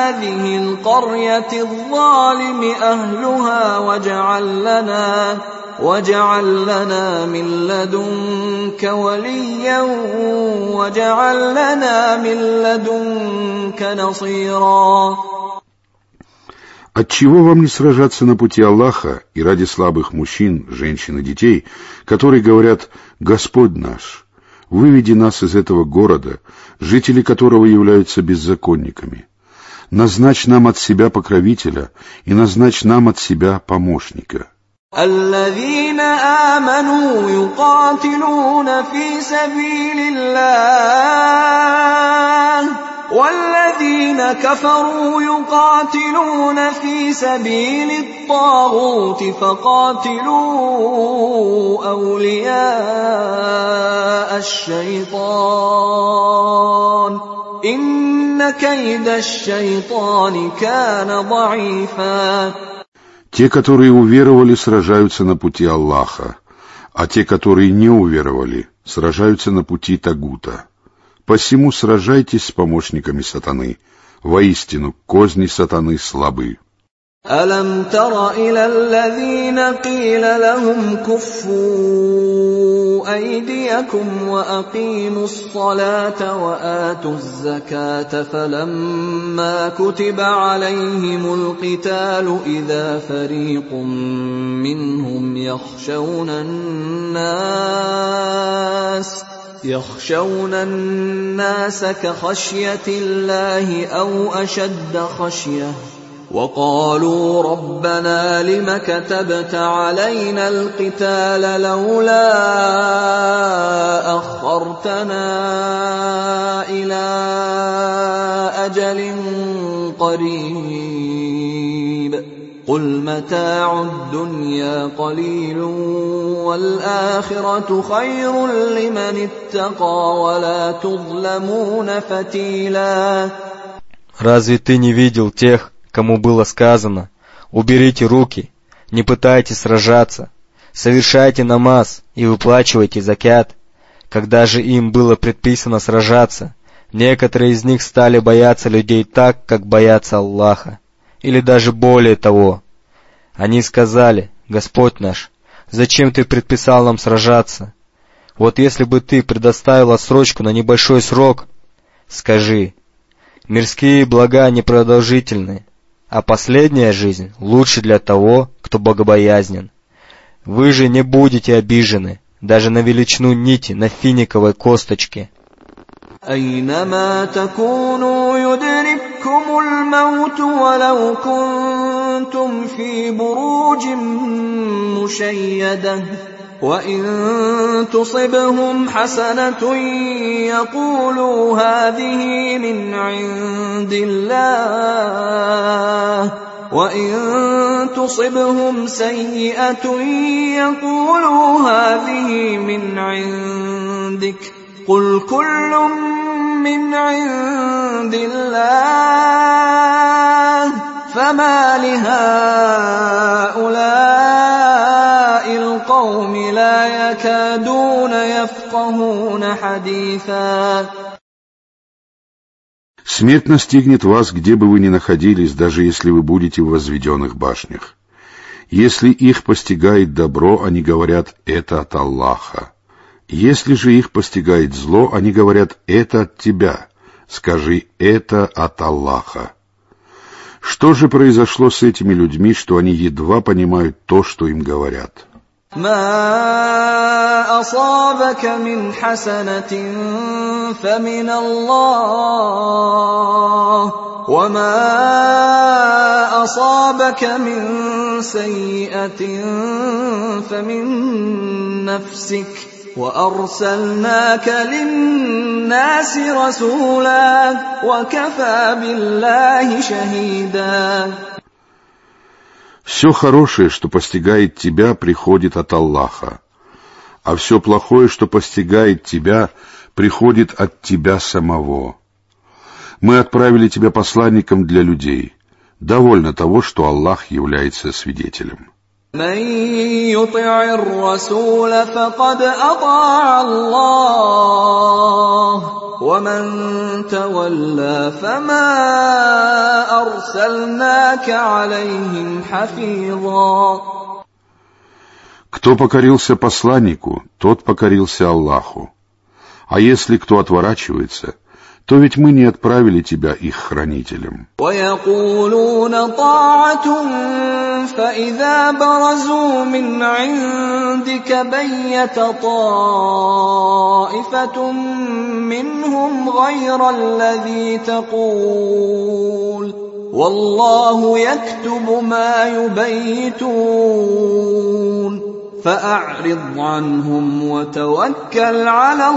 Speaker 2: هَٰذِهِ الْقَرْيَةِ الظَّالِمِ أَهْلُهَا وَاجْعَل لَّنَا واجعل لنا من لدنك وليا واجعل لنا من لدنك نصيرا.
Speaker 1: Отчего вам не сражаться на пути Аллаха и ради слабых мужчин, женщин и детей, которые говорят: «Господь наш, выведи нас из этого города, жители которого являются беззаконниками. Назначь нам от себя покровителя и назначь нам от себя помощника».
Speaker 2: الذين آمنوا يقاتلون في سبيل الله والذين كفروا يقاتلون في سبيل الطاغوت فقاتلوا أولياء الشيطان إن كيد الشيطان كان ضعيفا.
Speaker 1: Те, которые уверовали, сражаются на пути Аллаха, а те, которые не уверовали, сражаются на пути Тагута. Посему сражайтесь с помощниками сатаны. Воистину, козни сатаны слабы.
Speaker 2: ألم تر إلى الذين قيل لهم كفوا أيديكم وأقيموا الصلاة وآتوا الزكاة فلما كتب عليهم القتال إذا فريق منهم يخشون الناس يخشون الناس كخشية الله أو أشد خشية وقالوا ربنا لم كتبت علينا القتال لولا أخرتنا إلى أجل قريب قل متاع الدنيا قليل والآخرة خير لمن اتقى ولا تظلمون فتيلا.
Speaker 3: Разве ты не видел тех, кому было сказано: уберите руки, не пытайтесь сражаться, совершайте намаз и выплачивайте закят? Когда же им было предписано сражаться, некоторые из них стали бояться людей так, как боятся Аллаха, или даже более того. Они сказали: Господь наш, зачем ты предписал нам сражаться? Вот если бы ты предоставил отсрочку на небольшой срок, скажи: мирские блага непродолжительны, а последняя жизнь лучше для того, кто богобоязнен. Вы же не будете обижены даже на величину нити на финиковой косточке.
Speaker 2: أينما تكونوا يدرككم الموت ولو كنتم في بروج مشيدة وإن تصبهم حسنة يقولوا هذه من عند الله وإن تصبهم سيئة يقولوا هذه من عندك قل كل من عند الله فما لهؤلاء القوم لا يكادون يفقهون حديثا.
Speaker 1: Смерть настигнет вас, где бы вы ни находились, даже если вы будете в возведенных башнях. Если их постигает добро, они говорят: это от Аллаха. Если же их постигает зло, они говорят: это от тебя. Скажи: это от Аллаха. Что же произошло с этими людьми, что они едва понимают то, что им говорят?
Speaker 2: ما أصابك من حسنة فمن الله وما أصابك من سيئة فمن نفسك وأرسلناك للناس رسولا وكفى بالله شهيدا.
Speaker 1: Все хорошее, что постигает тебя, приходит от Аллаха, а все плохое, что постигает тебя, приходит от тебя самого. Мы отправили тебя посланником для людей. Довольно того, что Аллах является свидетелем.
Speaker 2: من يطع الرسول فقد أطاع الله ومن تولى فما أرسلناك عليهم حفيظا.
Speaker 1: Кто покорился посланнику, тот покорился Аллаху. А если кто отворачивается, то ведь мы не отправили тебя их хранителем.
Speaker 2: وَيَقُولُونَ طَاعَةٌ فَإِذَا بَرَزُوا مِنْ عِنْدِكَ بَيَّتَ طَائِفَةٌ مِّنْهُمْ غَيْرَ الَّذِي تَقُولُ وَاللَّهُ يَكْتُبُ مَا يُبَيِّتُونَ فأعرض عنهم وتوكل على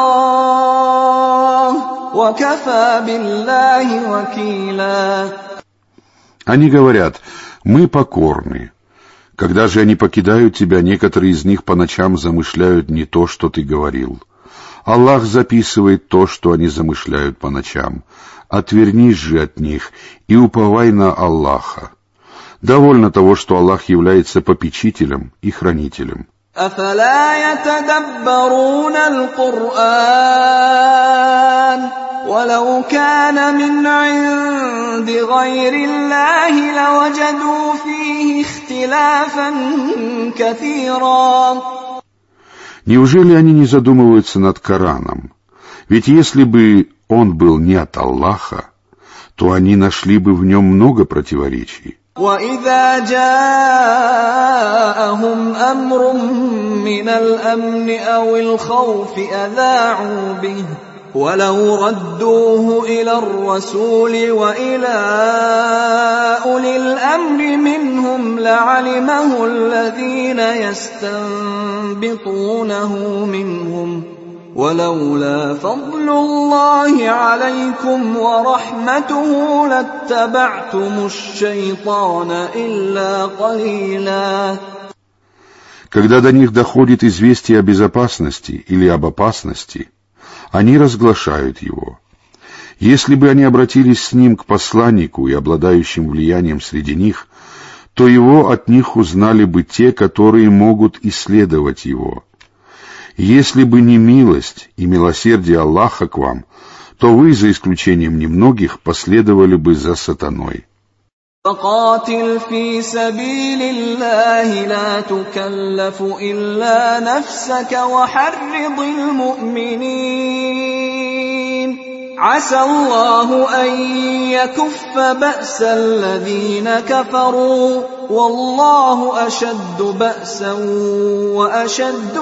Speaker 2: الله وكفى بالله وكيلا.
Speaker 1: Они говорят: мы покорны. Когда же они покидают тебя, некоторые из них по ночам замышляют не то, что ты говорил. Аллах записывает то, что они замышляют по ночам. Отвернись же от них и уповай на Аллаха. Довольно того, что Аллах является попечителем и хранителем.
Speaker 2: أَفَلَا يَتَدَبَّرُونَ الْقُرْآنَ وَلَوْ كَانَ مِنْ عِنْدِ غَيْرِ اللَّهِ لَوَجَدُوا فِيهِ اخْتِلَافًا كَثِيرًا.
Speaker 1: Неужели они не задумываются над Кораном? Ведь если бы он был не от Аллаха, то они нашли бы в нем много противоречий.
Speaker 2: وَإِذَا جَاءَهُمْ أَمْرٌ مِّنَ الْأَمْنِ أَوِ الْخَوْفِ أَذَاعُوا بِهِ وَلَوْ رَدُّوهُ إِلَى الرَّسُولِ وَإِلَى أُولِي الْأَمْرِ مِنْهُمْ لَعَلِمَهُ الَّذِينَ يَسْتَنبِطُونَهُ مِنْهُمْ وَلَوْلَا فَضْلُ اللَّهِ عَلَيْكُمْ وَرَحْمَتُهُ لَاتَّبَعْتُمُ الشَّيْطَانَ إِلَّا قَلِيلًا.
Speaker 1: Когда до них доходит известие о безопасности или об опасности, они разглашают его. Если бы они обратились с ним к посланнику и обладающим влиянием среди них, то его от них узнали бы те, которые могут исследовать его. Если бы не милость и милосердие Аллаха к вам, то вы, за исключением немногих, последовали бы за сатаной.
Speaker 2: فَقَاتِلْ فِي سَبِيلِ اللَّهِ لَا تُكَلَّفُ إِلَّا نَفْسَكَ وَحَرِّضِ الْمُؤْمِنِينَ عَسَى اللَّهُ أَن يَكُفَّ بَأْسَ الَّذِينَ كَفَرُوا وَاللَّهُ أَشَدُّ بَأْسًا وَأَشَدُّ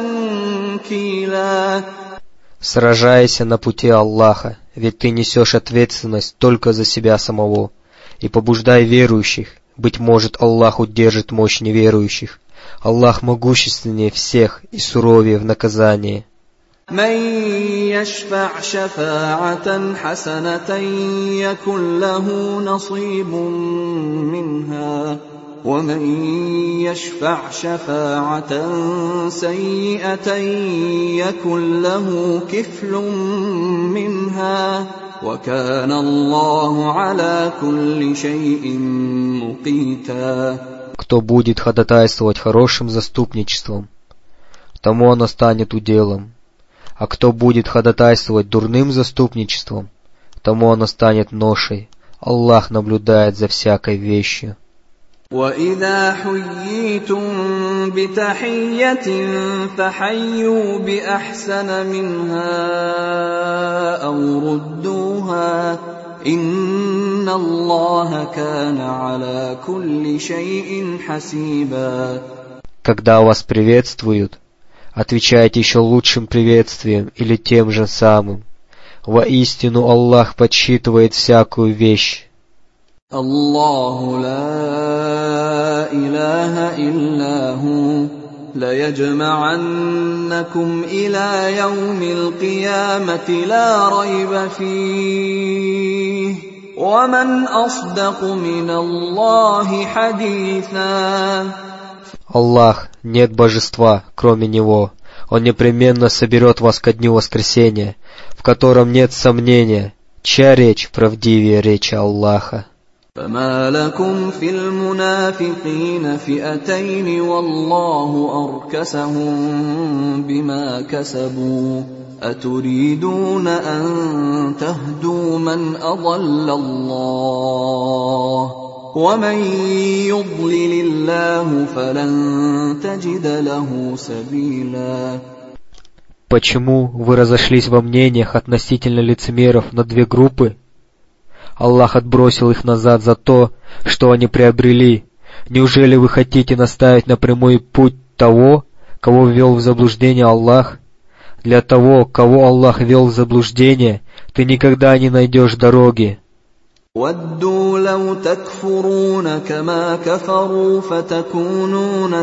Speaker 2: تَنكِيلًا.
Speaker 3: Сражайся на пути Аллаха, ведь ты несешь ответственность только за себя самого. И побуждай верующих, быть может, Аллах удержит мощь неверующих. Аллах могущественнее всех и суровее в наказании.
Speaker 2: مَن يَشْفَعْ شَفَاعَةً حَسَنَةً يَكُن لَّهُ نَصِيبٌ مِّنْهَا وَمَن يَشْفَعْ شَفَاعَةً سَيِّئَةً يَكُن لَّهُ كِفْلٌ مِّنْهَا وَكَانَ اللَّهُ عَلَى كُلِّ شَيْءٍ مُقِيتًا.
Speaker 3: Кто будет ходатайствовать хорошим заступничеством, тому оно станет уделом. А кто будет ходатайствовать дурным заступничеством, тому оно станет ношей. Аллах наблюдает за всякой вещью.
Speaker 2: وَإِذَا حُيِّيتُم بِتَحِيَّةٍ فَحَيُّوا بِأَحْسَنَ مِنْهَا أَوْ رُدُّوهَا إِنَّ اللَّهَ كَانَ عَلَى كُلِّ شَيْءٍ حَسِيبًا.
Speaker 3: Когда вас приветствуют, отвечайте еще лучшим приветствием или тем же самым. Воистину Аллах подсчитывает всякую вещь.
Speaker 2: الله لا إله إلا هو ليجمعنكم إلى يوم القيامة لا ريب فيه ومن أصدق من الله حديثا.
Speaker 3: Аллах, нет божества, кроме Него. Он непременно соберет вас ко дню воскресения, в котором нет сомнения, чья речь правдивее речи Аллаха.
Speaker 2: فما لكم في المنافقين فئتين والله أركسهم بما كسبوا أتريدون أن تهدوا من أضل الله ومن يضلل الله فلن تجد له سبيلا.
Speaker 3: Почему вы разошлись во мнениях относительно лицемеров на две группы? Аллах отбросил их назад за то, что они приобрели. Неужели вы хотите наставить на прямой путь того, кого ввел в заблуждение Аллах? Для того, кого Аллах ввел в заблуждение, ты никогда не найдешь дороги.
Speaker 2: وَدُّوا لَوْ تَكْفُرُونَ كَمَا كَفَرُوا فَتَكُونُونَ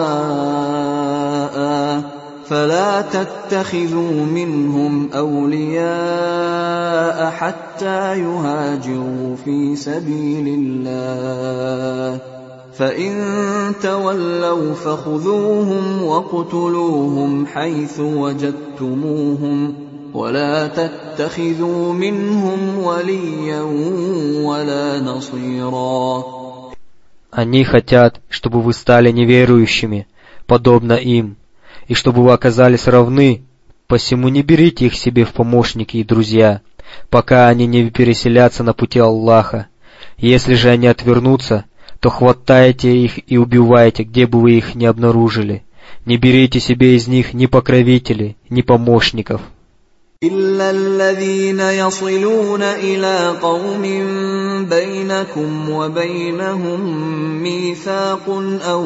Speaker 2: سَوَاءً فَلَا تَتَّخِذُوا مِنْهُمْ أَوْلِيَاءَ حَتَّى يُهَاجِرُوا فِي سَبِيلِ اللَّهِ فَإِن تَوَلَّوْا فَخُذُوهُمْ وَاقْتُلُوهُمْ حَيْثُ وَجَدتُّمُوهُمْ وَلَا تَتَّخِذُوا مِنْهُمْ وَلِيًّا وَلَا نَصِيرًا.
Speaker 3: Они хотят, чтобы вы стали неверующими, подобно им, и чтобы вы оказались равны, посему не берите их себе в помощники и друзья, пока они не переселятся на пути Аллаха. Если же они отвернутся, то хватайте их и убивайте, где бы вы их ни обнаружили. Не берите себе из них ни покровителей, ни помощников.
Speaker 2: إِلَّا الَّذِينَ يَصِلُونَ إِلَىٰ قَوْمٍ بَيْنَكُمْ وَبَيْنَهُم مِّيثَاقٌ أَوْ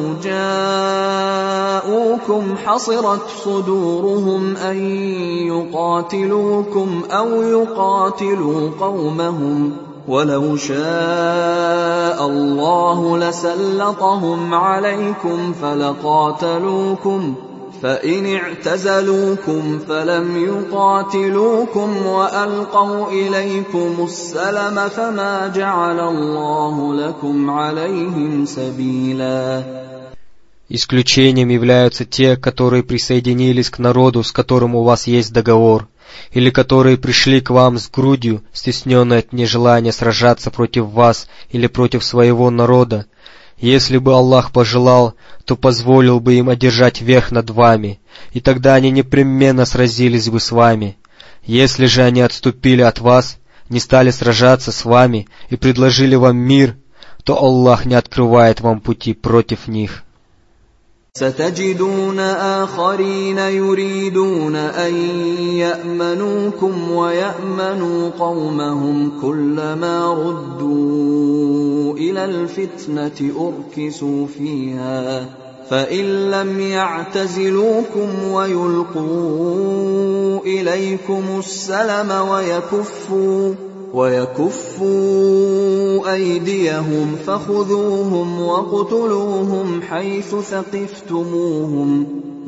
Speaker 2: جَاءُوكُمْ حَصِرَتْ صُدُورُهُمْ أَن يُقَاتِلُوكُمْ أَوْ يُقَاتِلُوا قَوْمَهُمْ وَلَوْ شَاءَ اللَّهُ لَسَلَّطَهُمْ عَلَيْكُمْ فَلَقَاتَلُوكُمْ فَإِنِ اعْتَزَلُوكُمْ فَلَمْ يُقَاتِلُوكُمْ وَأَلْقَوْا إِلَيْكُمُ السَّلَمَ فَمَا جَعَلَ اللَّهُ لَكُمْ عَلَيْهِمْ سَبِيلًا.
Speaker 3: Исключением являются те, которые присоединились к народу, с которым у вас есть договор, или которые пришли к вам с грудью, стесненной от нежелания сражаться против вас или против своего народа. Если бы Аллах пожелал, то позволил бы им одержать верх над вами, и тогда они непременно сразились бы с вами. Если же они отступили от вас, не стали сражаться с вами и предложили вам мир, то Аллах не открывает вам пути против них.
Speaker 2: سَتَجِدُونَ آخَرِينَ يُرِيدُونَ أَن يَأْمَنُوكُمْ وَيَأْمَنُوا قَوْمَهُمْ كُلَّمَا رُدُّوا إِلَى الْفِتْنَةِ أُرْكِسُوا فِيهَا فَإِن لَّمْ يَعْتَزِلُوكُمْ وَيُلْقُوا إِلَيْكُمُ السَّلَمَ وَيَكُفُّوا وَيَكُفُّوا أَيْدِيَهُمْ فَخُذُوهُمْ وَاقْتُلُوهُمْ حَيْثُ ثَقِفْتُمُوهُمْ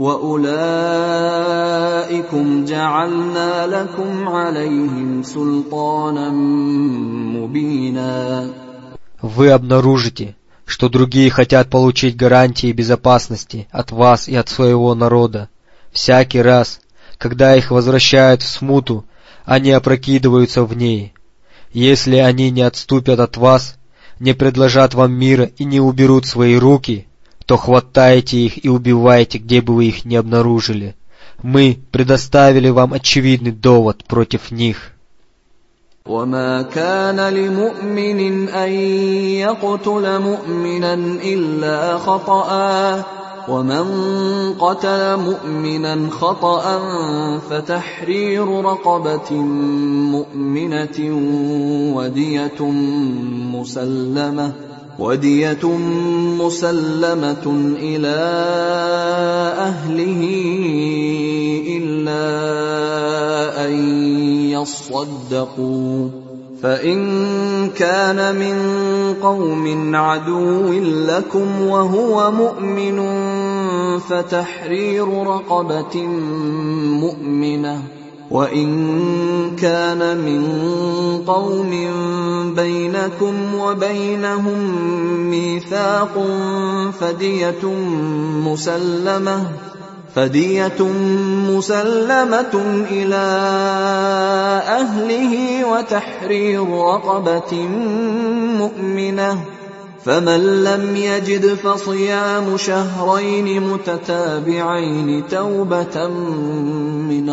Speaker 2: وَأُولَٰئِكُمْ جَعَلْنَا لَكُمْ عَلَيْهِمْ سُلْطَانًا مُّبِينًا.
Speaker 3: Вы обнаружите, что другие хотят получить гарантии безопасности от вас и от своего народа. Всякий раз, когда их возвращают в смуту, они опрокидываются в ней. Если они не отступят от вас, не предложат вам мира и не уберут свои руки, то хватайте их и убивайте, где бы вы их ни обнаружили. Мы предоставили вам очевидный довод против них.
Speaker 2: وَمَا كَانَ لِمُؤْمِنٍ أَن يَقْتُلَ مُؤْمِنًا إِلَّا خَطَأً وَمَنْ قَتَلَ مُؤْمِنًا خَطَأً فَتَحْرِيرُ رَقَبَةٍ مُؤْمِنَةٍ وَدِيَةٌ مُسَلَّمَةٌ وَدِيَةٌ مُسَلَّمَةٌ إِلَى أَهْلِهِ إِلَّا أَن يَصَّدَّقُوا فَإِن كَانَ مِن قَوْمٍ عَدُوٍّ لَّكُمْ وَهُوَ مُؤْمِنٌ فَتَحْرِيرُ رَقَبَةٍ مُّؤْمِنَةٍ وَإِن كَانَ مِن قَوْمٍ بَيْنَكُمْ وَبَيْنَهُم مِّيثَاقٌ فَدِيَةٌ مُّسَلَّمَةٌ فَدِيَةٌ مُّسَلَّمَةٌ إِلَى أَهْلِهِ وَتَحْرِيرُ رَقَبَةٍ مُّؤْمِنَةٍ فَمَن لَّمْ يَجِدْ فَصِيَامُ شَهْرَيْنِ مُتَتَابِعَيْنِ تَوْبَةً مِّنَ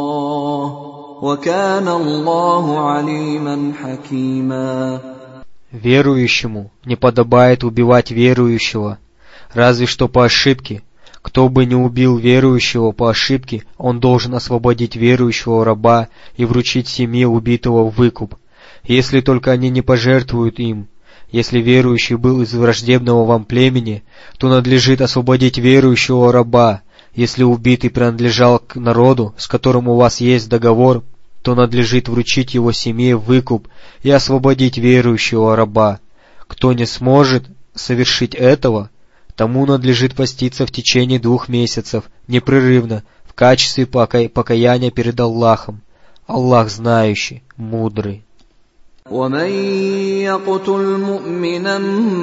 Speaker 2: اللَّهِ وَكَانَ اللَّهُ عَلِيمًا حَكِيمًا.
Speaker 3: Верующему не подобает убивать верующего, разве что по ошибке. Кто бы не убил верующего по ошибке, он должен освободить верующего раба и вручить семье убитого в выкуп, если только они не пожертвуют им. Если верующий был из враждебного вам племени, то надлежит освободить верующего раба. Если убитый принадлежал к народу, с которым у вас есть договор, то надлежит вручить его семье в выкуп и освободить верующего раба. Кто не сможет совершить этого, тому надлежит поститься в течение двух месяцев, непрерывно, в качестве пока... покаяния перед Аллахом. Аллах знающий, мудрый.
Speaker 2: ومن يقتل مؤمنا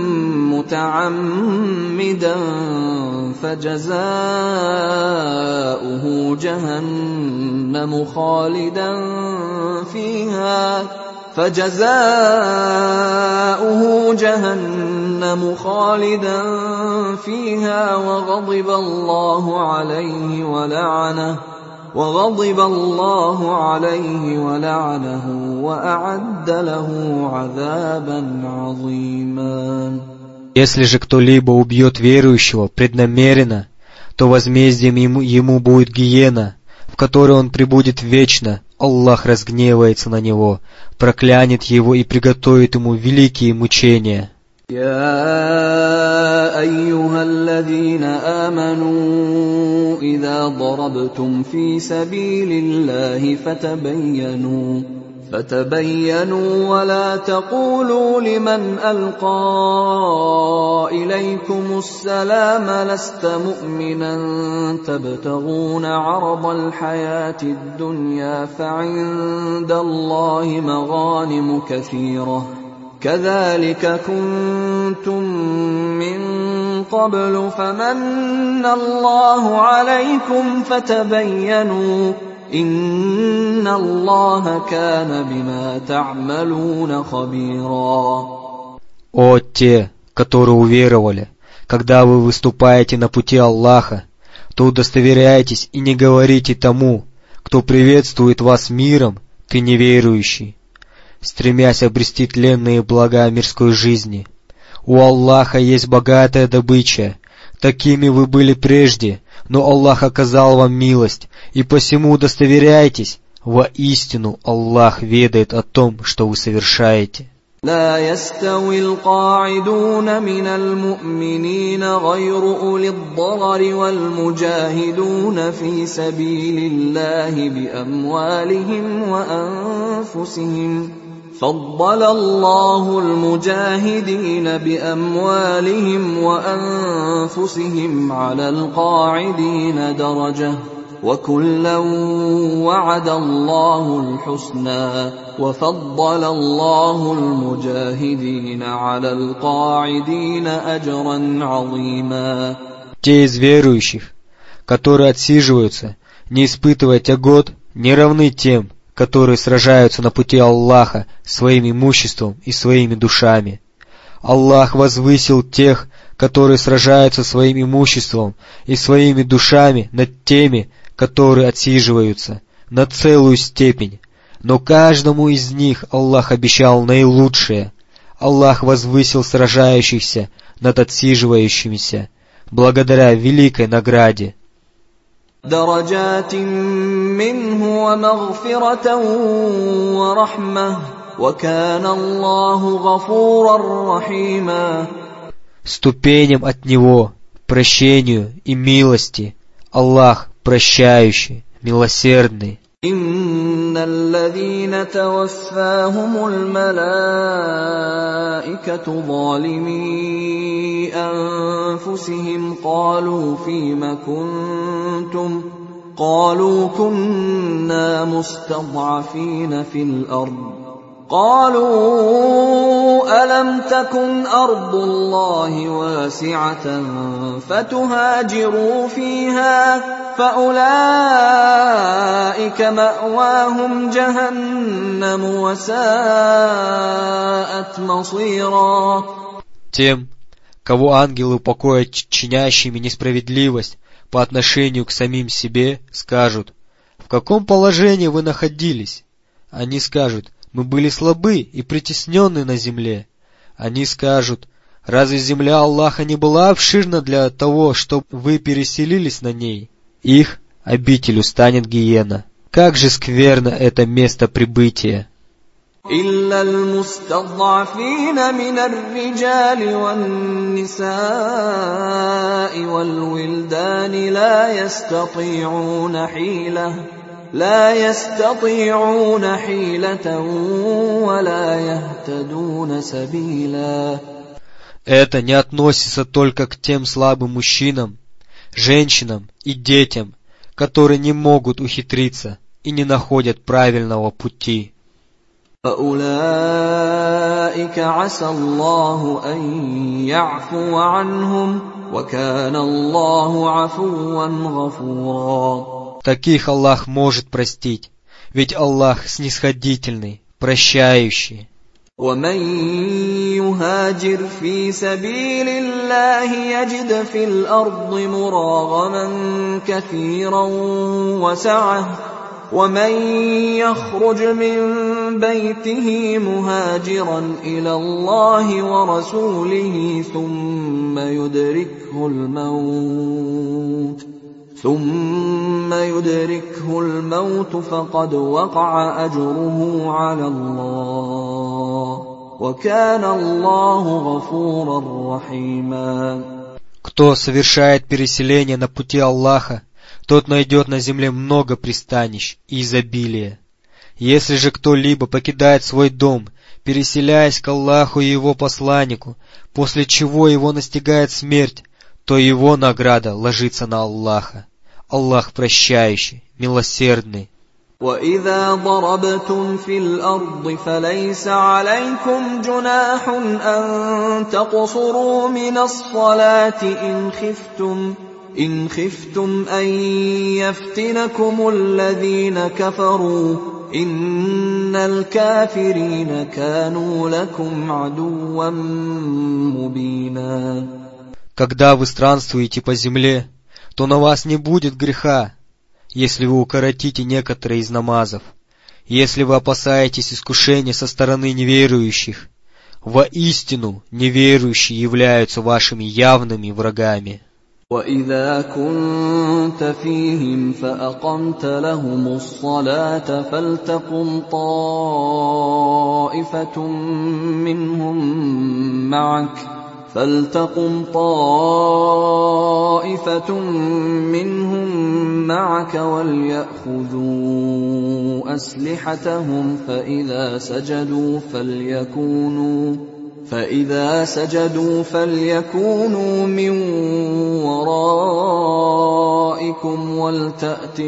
Speaker 2: متعمدا فجزاؤه جهنم خالدا فيها فجزاؤه جهنم خالدا فيها وغضب الله عليه ولعنه وغضب الله عليه ولعنه وأعد له عذابا عظيما.
Speaker 3: Если же кто-либо убьет верующего преднамеренно, то возмездием ему, ему будет гиена, в которой он пребудет вечно. Аллах разгневается на него, проклянет его и приготовит ему великие мучения.
Speaker 2: يا أيها الذين آمنوا إذا ضربتم في سبيل الله فتبينوا فتبينوا ولا تقولوا لمن ألقى إليكم السلام لست مؤمنا تبتغون عرض الحياة الدنيا فعند الله مغانم كثيرة كذلك كنتم من قبل فمن الله عليكم فتبينوا إن الله كان بما تعملون خبيرا.
Speaker 3: О те, которые уверовали, когда вы выступаете на пути Аллаха, то удостоверяйтесь и не говорите тому, кто приветствует вас миром, ты неверующий, стремясь обрести тленные блага мирской жизни. У Аллаха есть богатая добыча. Такими вы были прежде, но Аллах оказал вам милость, и посему удостоверяйтесь. Воистину Аллах ведает о том, что вы совершаете.
Speaker 2: لا يستوي القاعدون من المؤمنين غير أولي الضرر والمجاهدون في سبيل الله بأموالهم وأنفسهم فضل الله المجاهدين بأموالهم وأنفسهم على القاعدين درجة وكلا وعد الله الحسنى وفضل الله المجاهدين على القاعدين أجرا عظيما.
Speaker 3: Те из верующих, которые отсиживаются, не испытывая тягот, не равны тем, которые сражаются на пути Аллаха своим имуществом и своими душами. Аллах возвысил тех, которые сражаются своим имуществом и своими душами над теми, которые отсиживаются, на целую степень. Но каждому из них Аллах обещал наилучшее. Аллах возвысил сражающихся над отсиживающимися, благодаря великой награде.
Speaker 2: درجات منه ومغفرة ورحمة وكان الله غفورا رحيما.
Speaker 3: Ступеням от Него, прощению и милости, Аллах прощающий, милосердный.
Speaker 2: إن الذين توفاهم الملائكة ظالمي أنفسهم قالوا فيم كنتم قالوا كنا مستضعفين في الأرض قالوا ألم تكن أرض الله واسعة فتهاجروا فيها فأولئك مأواهم جهنم وساءت مصيرا.
Speaker 3: Тем, кого ангелы покоя, чинящими несправедливость по отношению к самим себе, скажут: в каком положении вы находились? Они скажут: мы были слабы и притесненны на земле. Они скажут: разве земля Аллаха не была обширна для того, чтобы вы переселились на ней? Их обителью станет гиена. Как же скверно это место прибытия!
Speaker 2: إلا المستضعفين من الرجال والنساء والولدان لا يستطيعون حيلة لا يستطيعون حيلة ولا يهتدون سبيلا.
Speaker 3: Это не относится только к тем слабым мужчинам, женщинам и детям, которые не могут ухитриться и не находят правильного пути.
Speaker 2: فأولئك عسى الله أن يعفو عنهم وكان الله عفوا غفورا.
Speaker 3: Таких Аллах может простить, ведь Аллах снисходительный, прощающий.
Speaker 2: ومن يهاجر في سبيل الله يجد في الأرض مراغما كثيرا وسعة ومن يخرج من بيته مهاجرا إلى الله ورسوله ثم يدركه الموت ثم يدركه الموت فقد وقع أجره على الله وكان الله غفورا رحيما.
Speaker 3: Кто совершает переселение на пути Аллаха, тот найдет на земле много пристанищ и изобилия. Если же кто-либо покидает свой дом, переселяясь к Аллаху и Его посланнику, после чего его настигает смерть, то его награда ложится на Аллаха. Аллах прощающий, милосердный.
Speaker 2: وَإِذَا ضَرَبْتُمْ فِي الْأَرْضِ فَلَيْسَ عَلَيْكُمْ جُنَاحٌ أَن تَقْصُرُوا مِنَ الصَّلَاةِ إِنْ خِفْتُمْ إن خفتم أن يفتنكم الذين كفروا إن الكافرين كانوا لكم عدوا مبينا.
Speaker 3: Когда вы странствуете по земле, то на вас не будет греха, если вы укоротите некоторые из намазов, если вы опасаетесь искушения со стороны неверующих. Воистину, неверующие являются вашими явными врагами.
Speaker 2: وَإِذَا كُنْتَ فِيهِمْ فَأَقَمْتَ لَهُمُ الصَّلَاةَ فَلْتَقُمْ طَائِفَةٌ مِّنْهُمْ مَعَكَ فَلْتَقُمْ طَائِفَةٌ مِّنْهُمْ مَعَكَ وَلْيَأْخُذُوا أَسْلِحَتَهُمْ فَإِذَا سَجَدُوا فَلْيَكُونُوا فَإِذَا سَجَدُوا فَلْيَكُونُوا مِنْ وَرَائِكُمْ وَلْتَأْتِ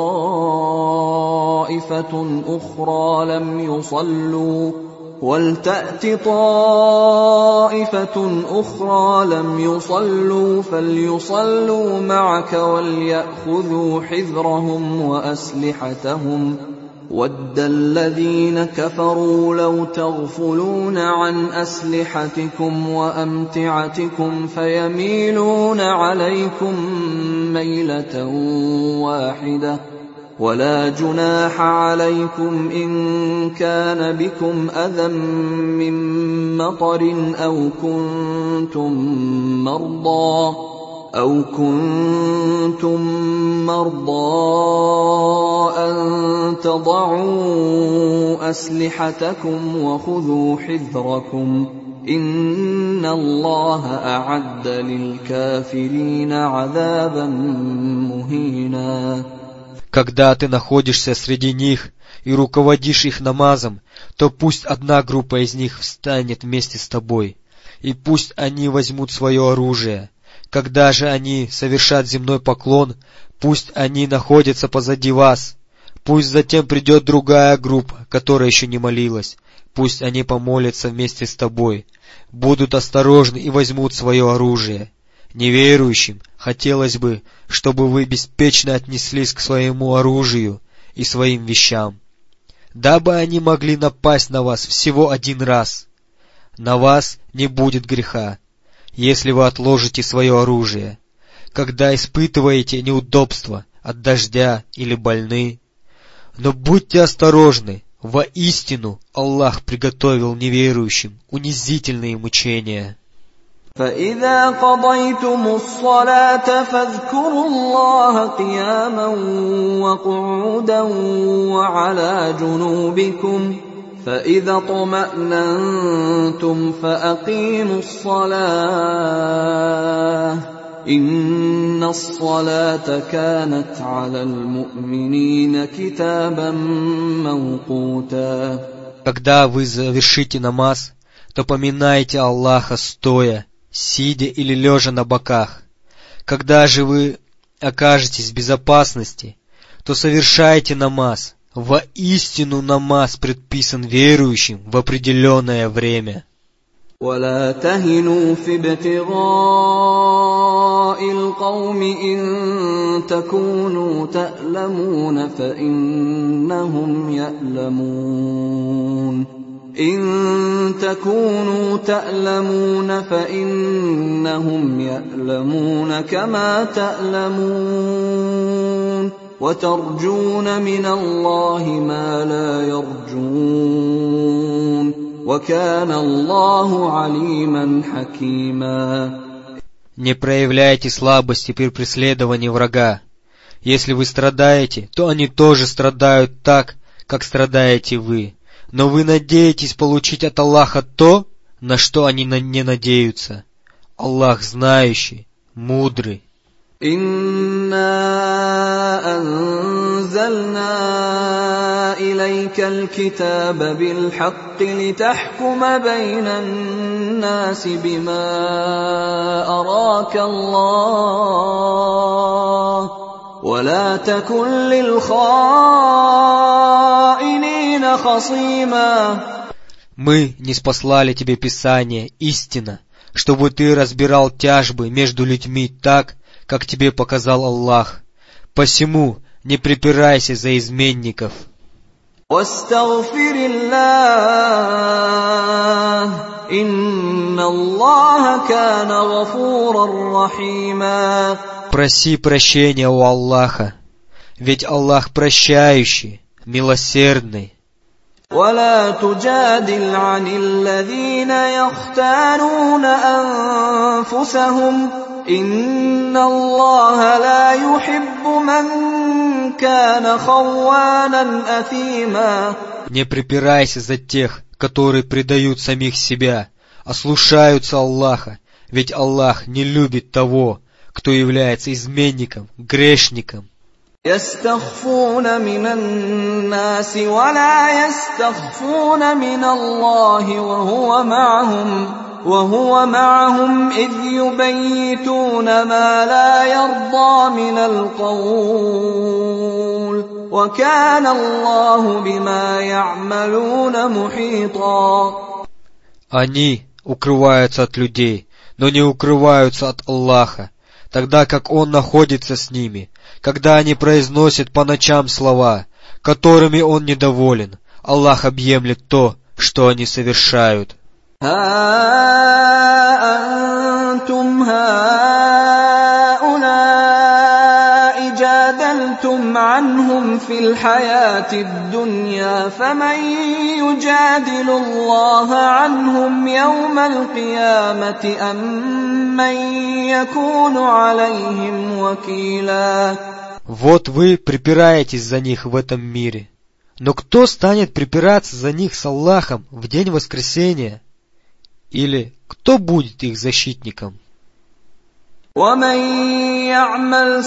Speaker 2: طَائِفَةٌ أُخْرَى لَمْ يُصَلُّوا وَلْتَأْتِ طَائِفَةٌ أُخْرَى لَمْ يُصَلُّوا فَلْيُصَلُّوا مَعَكَ وَلْيَأْخُذُوا حِذْرَهُمْ وَأَسْلِحَتَهُمْ وَدَّ الَّذِينَ كَفَرُوا لَوْ تَغْفُلُونَ عَنْ أَسْلِحَتِكُمْ وَأَمْتِعَتِكُمْ فَيَمِيلُونَ عَلَيْكُمْ مَيْلَةً وَاحِدَةً وَلَا جُنَاحَ عَلَيْكُمْ إِن كَانَ بِكُمْ أَذًى مِّن مَّطَرٍ أَوْ كُنتُم مَّرْضَىٰ أَوْ كُنتُم مَّرْضَىٰ أَن تَضَعُوا أَسْلِحَتَكُمْ وَخُذُوا حِذْرَكُمْ إِنَّ اللَّهَ أَعَدَّ لِلْكَافِرِينَ عَذَابًا مُّهِينًا.
Speaker 3: Когда ты находишься среди них и руководишь их намазом, то пусть одна группа из них встанет вместе с тобой, и пусть они возьмут свое оружие. Когда же они совершат земной поклон, пусть они находятся позади вас. Пусть затем придет другая группа, которая еще не молилась. Пусть они помолятся вместе с тобой, будут осторожны и возьмут свое оружие. Неверующим хотелось бы, чтобы вы беспечно отнеслись к своему оружию и своим вещам, дабы они могли напасть на вас всего один раз. На вас не будет греха, если вы отложите свое оружие, когда испытываете неудобства от дождя или больны. Но будьте осторожны, Воистину, Аллах приготовил неверующим унизительные мучения.
Speaker 2: فإذا قضيتم الصلاة فاذكروا الله قياما وقعودا وعلى جنوبكم فإذا اطمأننتم فأقيموا الصلاة إن الصلاة كانت على المؤمنين كتابا موقوتا.
Speaker 3: Когда вы завершите намаз, то поминайте Аллаха стоя, сидя или лежа на боках. Когда же вы окажетесь в безопасности, то совершайте намаз. Воистину намаз предписан верующим в определенное время.
Speaker 2: ولا تهنوا في ابتغاء القوم إن تكونوا تألمون فإنهم يألمون إن تكونوا تألمون فإنهم يألمون كما تألمون وترجون من الله ما لا يرجون وكان الله عليما حكيما.
Speaker 3: Не проявляйте слабости при преследовании врага. Если вы страдаете, то они тоже страдают так, как страдаете вы. Но вы надеетесь получить от Аллаха то, на что они не надеются. Аллах знающий, мудрый.
Speaker 2: إنا أنزلنا إليك الكتاب بالحق لتحكم بين الناس بما أراك الله ولا تكن للخائنين خصيما.
Speaker 3: Мы ниспослали тебе Писание, истина, чтобы ты разбирал тяжбы между людьми так, как тебе показал Аллах. Посему не припирайся за изменников. Проси прощения у Аллаха, ведь Аллах прощающий, милосердный.
Speaker 2: ولا تجادل عن الذين يختانون أنفسهم إن الله لا يحب من كان خوانا أثيما.
Speaker 3: Не припирайся за тех, которые предают самих себя, ослушаются Аллаха, ведь Аллах не любит того, кто является изменником, грешником.
Speaker 2: يستخفون من الناس ولا يستخفون من الله وهو معهم وهو معهم إذ يبيتون ما لا يرضى من القول وكان الله بما يعملون محيطا.
Speaker 3: Они укрываются от людей, но не укрываются от Аллаха, тогда как Он находится с ними, когда они произносят по ночам слова, которыми Он недоволен. Аллах объемлет то, что они совершают.
Speaker 2: جادلتم عنهم في الحياة الدنيا فمن يجادل الله عنهم يوم القيامة أم من يكون عليهم وكيلا.
Speaker 3: Вот вы припираетесь за них в этом мире. Но кто станет припираться за них с Аллахом в день воскресения? Или кто будет их защитником?
Speaker 2: ومن يعمل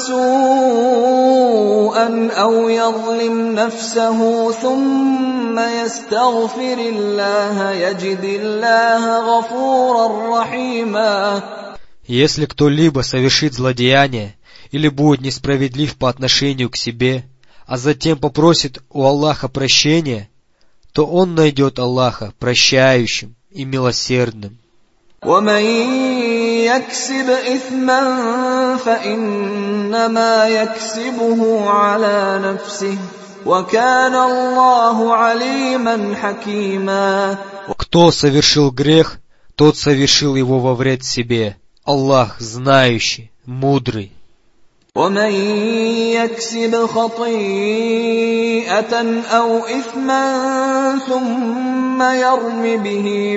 Speaker 2: سوءا أو يظلم نفسه ثم يستغفر الله يجد الله غفورا رحيما.
Speaker 3: Если кто-либо совершит злодеяние или будет несправедлив по отношению к себе, а затем попросит у Аллаха прощения, то он найдет Аллаха прощающим и милосердным.
Speaker 2: ومن يكسب إثما فإنما يكسبه على نفسه وكان الله عليما حكيما.
Speaker 3: Кто совершил грех, тот совершил его во вред себе. Аллах знающий, мудрый.
Speaker 2: ومن يكسب خطيئة أو إثما ثم يرم به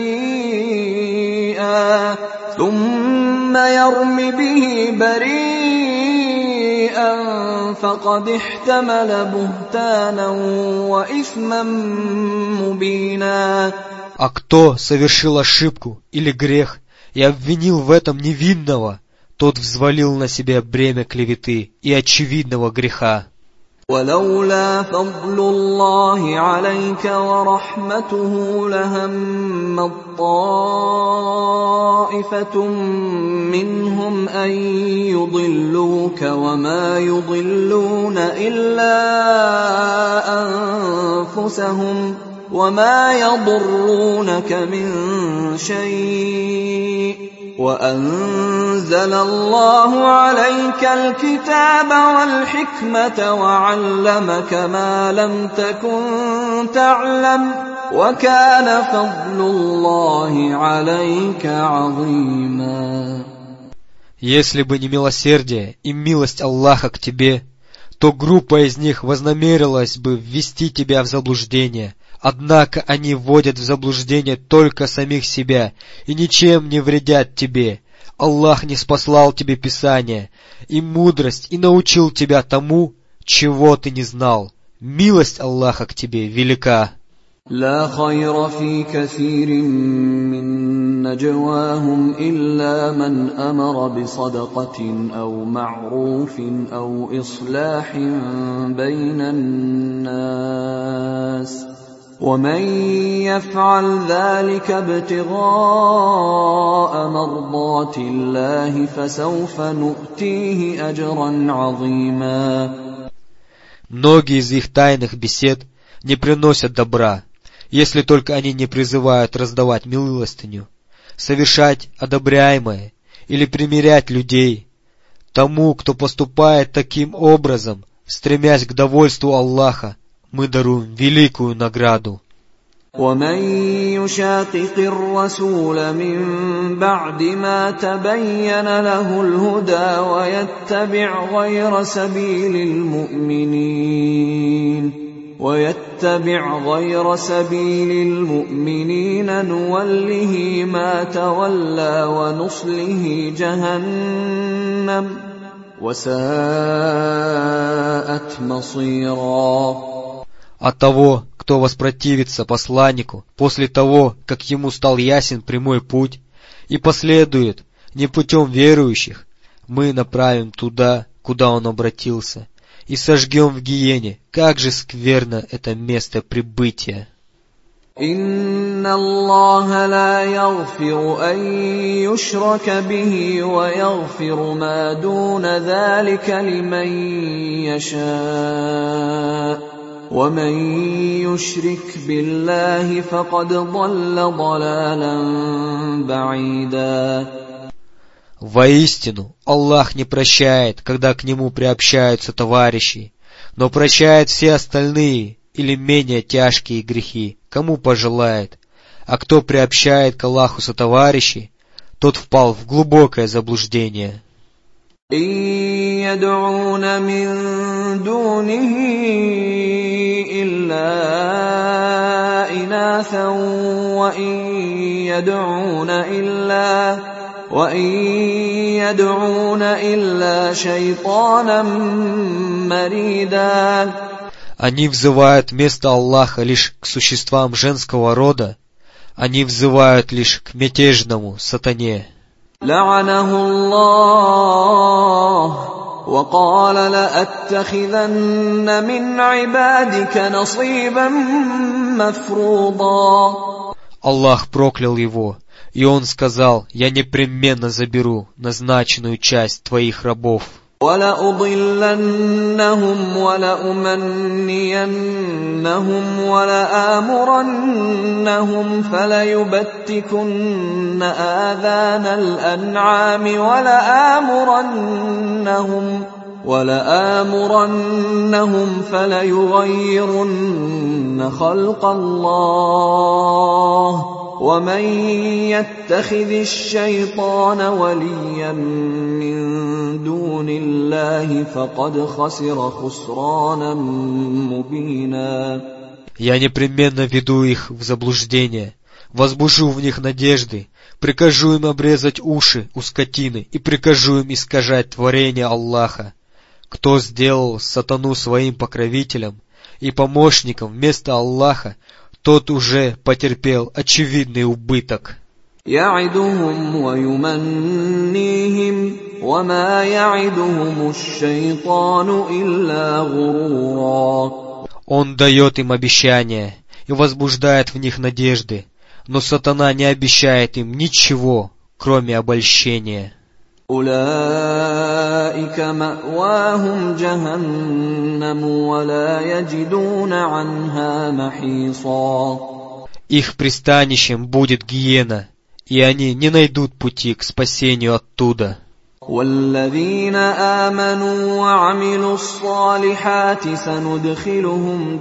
Speaker 2: بريئا ثم يرم به بريئا فقد احتمل بهتانا وإثما مبينا.
Speaker 3: А кто совершил ошибку или грех и обвинил в этом невинного, тот взвалил на себя бремя клеветы и очевидного греха.
Speaker 2: ولولا فضل الله عليك ورحمته لهم طائفة منهم أن يضلوك وما يضلون إلا أنفسهم وما يضرونك من شيء وأنزل الله عليك الكتاب والحكمة وعلمك ما لم تكن تعلم وكان فضل الله عليك عظيما.
Speaker 3: Если бы не милосердие и милость Аллаха к тебе, то группа из них вознамерилась бы ввести тебя в заблуждение. Однако они вводят в заблуждение только самих себя и ничем не вредят тебе. Аллах ниспослал тебе Писание и мудрость и научил тебя тому, чего ты не знал. Милость Аллаха к тебе велика.
Speaker 2: لا خير في كثير من نجواهم إلا من أمر بصدقة أو معروف أو إصلاح بين الناس ومن يفعل ذلك ابتغاء مرضات الله فسوف نؤتيه أجرا عظيما.
Speaker 3: Многие из их тайных бесед не приносят добра, если только они не призывают раздавать милостыню, совершать одобряемое или примирять людей. Тому, кто поступает таким образом, стремясь к довольству Аллаха, мы даруем великую награду.
Speaker 2: ومن يشاقق الرسول من بعد ما تبين له الهدى ويتبع غير سبيل المؤمنين ويتبع غير سبيل المؤمنين نوله ما تولى ونصله جهنم وساءت مصيرا.
Speaker 3: А того, кто воспротивится посланнику после того, как ему стал ясен прямой путь, и последует не путем верующих, мы направим туда, куда он обратился, и сожгем в гиене. Как же скверно это место прибытия!
Speaker 2: إن الله لا يغفر أن يشرك به ويغفر ما دون ذلك لمن يشاء ومن يشرك بالله فقد ضل ضلالا بعيدا.
Speaker 3: Воистину, Аллах не прощает, когда к Нему приобщаются товарищи, но прощает все остальные или менее тяжкие грехи, кому пожелает. А кто приобщает к Аллаху сотоварищей, тот впал в глубокое заблуждение.
Speaker 2: إن يدعون من دونه إلا إناثا وإن يدعون إلا وإن يدعون إلا شيطانا مريدا.
Speaker 3: Они взывают вместо Аллаха лишь к существам женского рода, они взывают лишь к мятежному сатане.
Speaker 2: لعنه الله وقال لأتخذن من عبادك نصيبا مفروضا.
Speaker 3: Аллах проклял его, и он сказал: я непременно заберу назначенную часть твоих рабов.
Speaker 2: وَلَأُضِلَّنَّهُمْ وَلَأُمَنِّيَنَّهُمْ وَلَآمُرَنَّهُمْ فَلَيُبَتِّكُنَّ آذَانَ الْأَنْعَامِ وَلَآمُرَنَّهُمْ وَلَآمُرَنَّهُمْ فَلَيُغَيِّرُنَّ خَلْقَ اللَّهِ ومن يتخذ الشيطان وليا من دون الله فقد خسر خسرانا مبينا.
Speaker 3: Я непременно веду их в заблуждение, возбужу в них надежды, прикажу им обрезать уши у скотины и прикажу им искажать творение Аллаха. Кто сделал сатану своим покровителем и помощником вместо Аллаха, тот уже потерпел очевидный убыток.
Speaker 2: يعدهم ويمنيهم وما يعدهم الشيطان إلا غرورا.
Speaker 3: Он дает им обещания и возбуждает в них надежды, но сатана не обещает им ничего, кроме обольщения.
Speaker 2: أولئك مأواهم جهنم ولا يجدون عنها محيصا.
Speaker 3: Их пристанищем будет гиена, и они не найдут пути к спасению оттуда.
Speaker 2: والذين آمنوا وعملوا الصالحات سندخلهم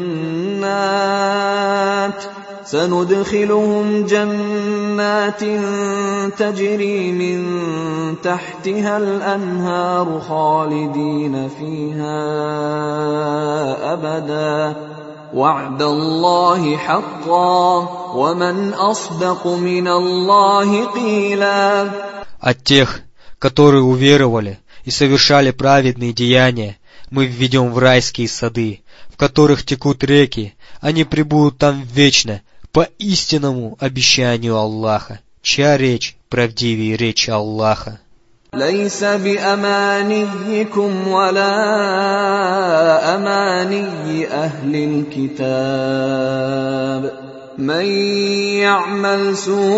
Speaker 2: جنات سندخلهم جنات تجري من تحتها الأنهار خالدين فيها أبدا وعد الله حقا ومن أصدق من الله قيلا.
Speaker 3: От тех, которые уверовали и совершали праведные деяния, мы введем в райские сады, в которых текут реки, они пребудут там вечно, по истинному обещанию Аллаха, чья речь правдивее речи Аллаха.
Speaker 2: ليس بأمانيكم ولا أماني أهل الكتاب من يعمل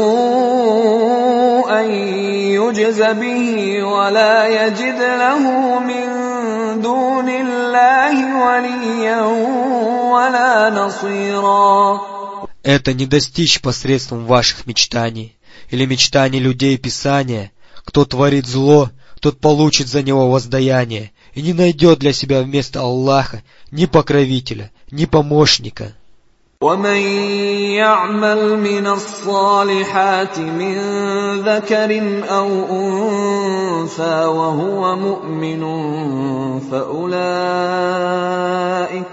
Speaker 2: سوءا يجز به ولا يجد له من دون الله وليا ولا نصيرا.
Speaker 3: Это не достичь посредством ваших мечтаний или мечтаний людей Писания. Кто творит зло, тот получит за него воздаяние и не найдет для себя вместо Аллаха ни покровителя, ни помощника.
Speaker 2: ومن يعمل من الصالحات من ذكر أو أنثى وهو مؤمن فأولئك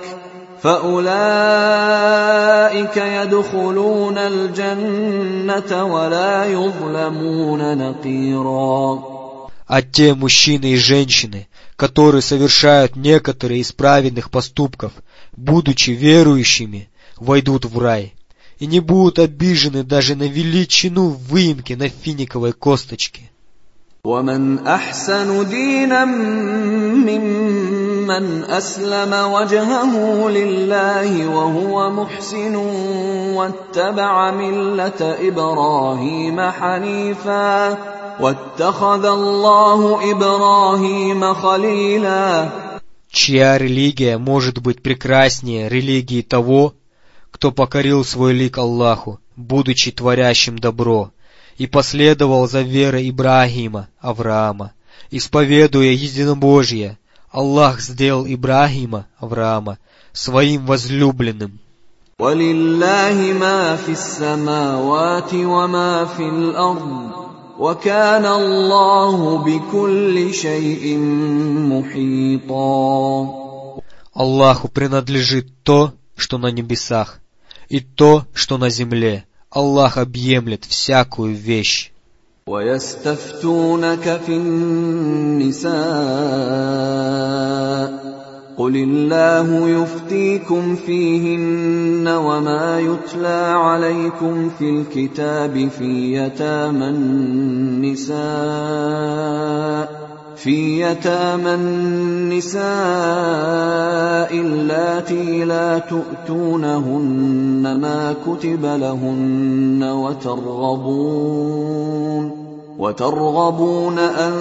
Speaker 2: فأولئك يدخلون الجنة ولا يظلمون نقيرا.
Speaker 3: А те мужчины и женщины, которые совершают некоторые из праведных поступков, будучи верующими, войдут в рай и не будут обижены даже на величину выемки на финиковой косточке.
Speaker 2: ومن أحسن دينا ممن أسلم وجهه لله وهو محسن واتبع ملة إبراهيم حنيفا واتخذ الله إبراهيم خليلا.
Speaker 3: Чья религия может быть прекраснее религии того, кто покорил свой лик Аллаху, будучи творящим добро, и последовал за верой Ибрагима, Авраама, исповедуя единобожие. Аллах сделал Ибрагима, Авраама, своим возлюбленным.
Speaker 2: وَلِلَّهِ مَا فِي السَّمَاوَاتِ وَمَا فِي الْأَرْضِ وَكَانَ اللَّهُ بِكُلِّ شَيْءٍ مُحِيطًا.
Speaker 3: Аллаху принадлежит то, что на небесах, и то, что на земле. Аллах объемлет всякую вещь.
Speaker 2: وَيَسْتَفْتُونَكَ فِي النِّسَاءِ قُلِ اللَّهُ يُفْتِيكُمْ فِيهِنَّ وَمَا يُتْلَى عَلَيْكُمْ فِي الْكِتَابِ فِي يَتَامَى النِّسَاءِ في يتامى النساء اللاتي لا تؤتونهن ما كتب لهن وترغبون وترغبون أن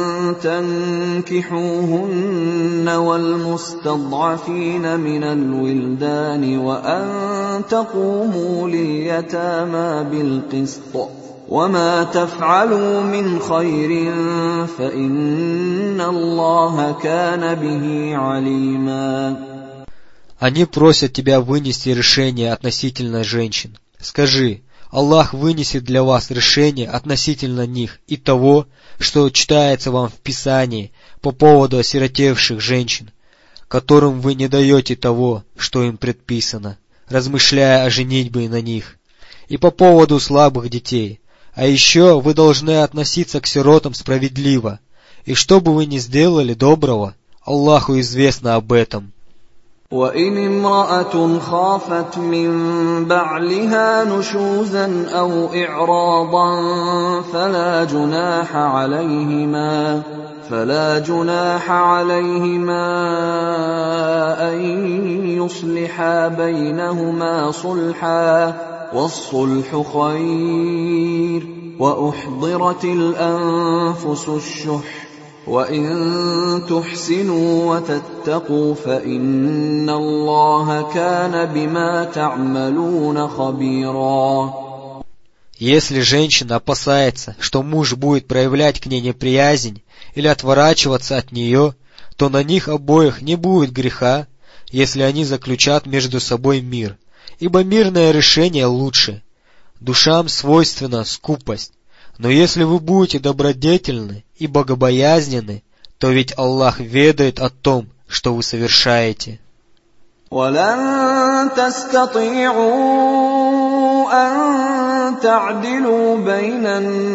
Speaker 2: تنكحوهن والمستضعفين من الولدان وأن تقوموا لليتامى بالقسط وما تفعلوا من خير فإن الله كان به عليما.
Speaker 3: Они просят тебя вынести решение относительно женщин. Скажи, Аллах вынесет для вас решение относительно них и того, что читается вам в Писании по поводу осиротевших женщин, которым вы не даете того, что им предписано, размышляя о женитьбе на них, и по поводу слабых детей. А еще вы должны относиться к сиротам справедливо, и что бы вы ни сделали доброго, Аллаху известно об этом.
Speaker 2: وَإِنِ امْرَأَةٌ خَافَتْ مِنْ بَعْلِهَا نُشُوزًا أَوْ إِعْرَاضًا فَلَا جُنَاحَ عَلَيْهِمَا فَلَا جُنَاحَ عَلَيْهِمَا أَنْ يُصْلِحَا بَيْنَهُمَا صُلْحًا وَالصُّلْحُ خَيْرٌ وَأُحْضِرَتِ الْأَنْفُسُ الشُّحَّ وَإِن تُحْسِنُوا وَتَتَّقُوا فَإِنَّ اللَّهَ كَانَ بِمَا تَعْمَلُونَ خَبِيرًا.
Speaker 3: Если женщина опасается, что муж будет проявлять к ней неприязнь или отворачиваться от нее, то на них обоих не будет греха, если они заключат между собой мир, ибо мирное решение лучше. Душам свойственна скупость. Но если вы будете добродетельны и богобоязненны, то ведь Аллах ведает о том, что вы совершаете.
Speaker 2: وَلَن تَسْتَطِيعُوا أَن تَعْدِلُوا بَيْنَ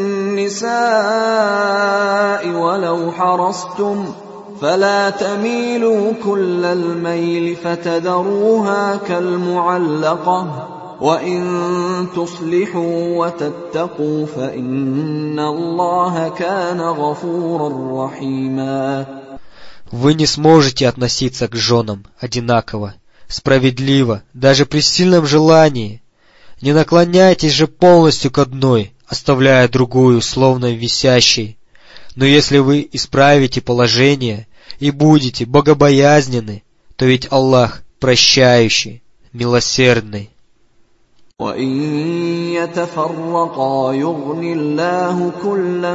Speaker 2: النِّسَاءِ وَلَوْ حَرَصْتُمْ فَلَا تَمِيلُوا كُلَّ الْمَيْلِ فَتَذَرُوهَا كَالْمُعَلَّقَةِ وَإِن تُصْلِحُوا وَتَتَّقُوا فَإِنَّ اللَّهَ كَانَ غَفُورًا رَحِيمًا.
Speaker 3: Вы не сможете относиться к женам одинаково, справедливо, даже при сильном желании. Не наклоняйтесь же полностью к одной, оставляя другую, словно висящей. Но если вы исправите положение и будете богобоязненны, то ведь Аллах прощающий, милосердный.
Speaker 2: وَإِن يَتَفَرَّقَا يُغْنِ اللَّهُ كُلًّا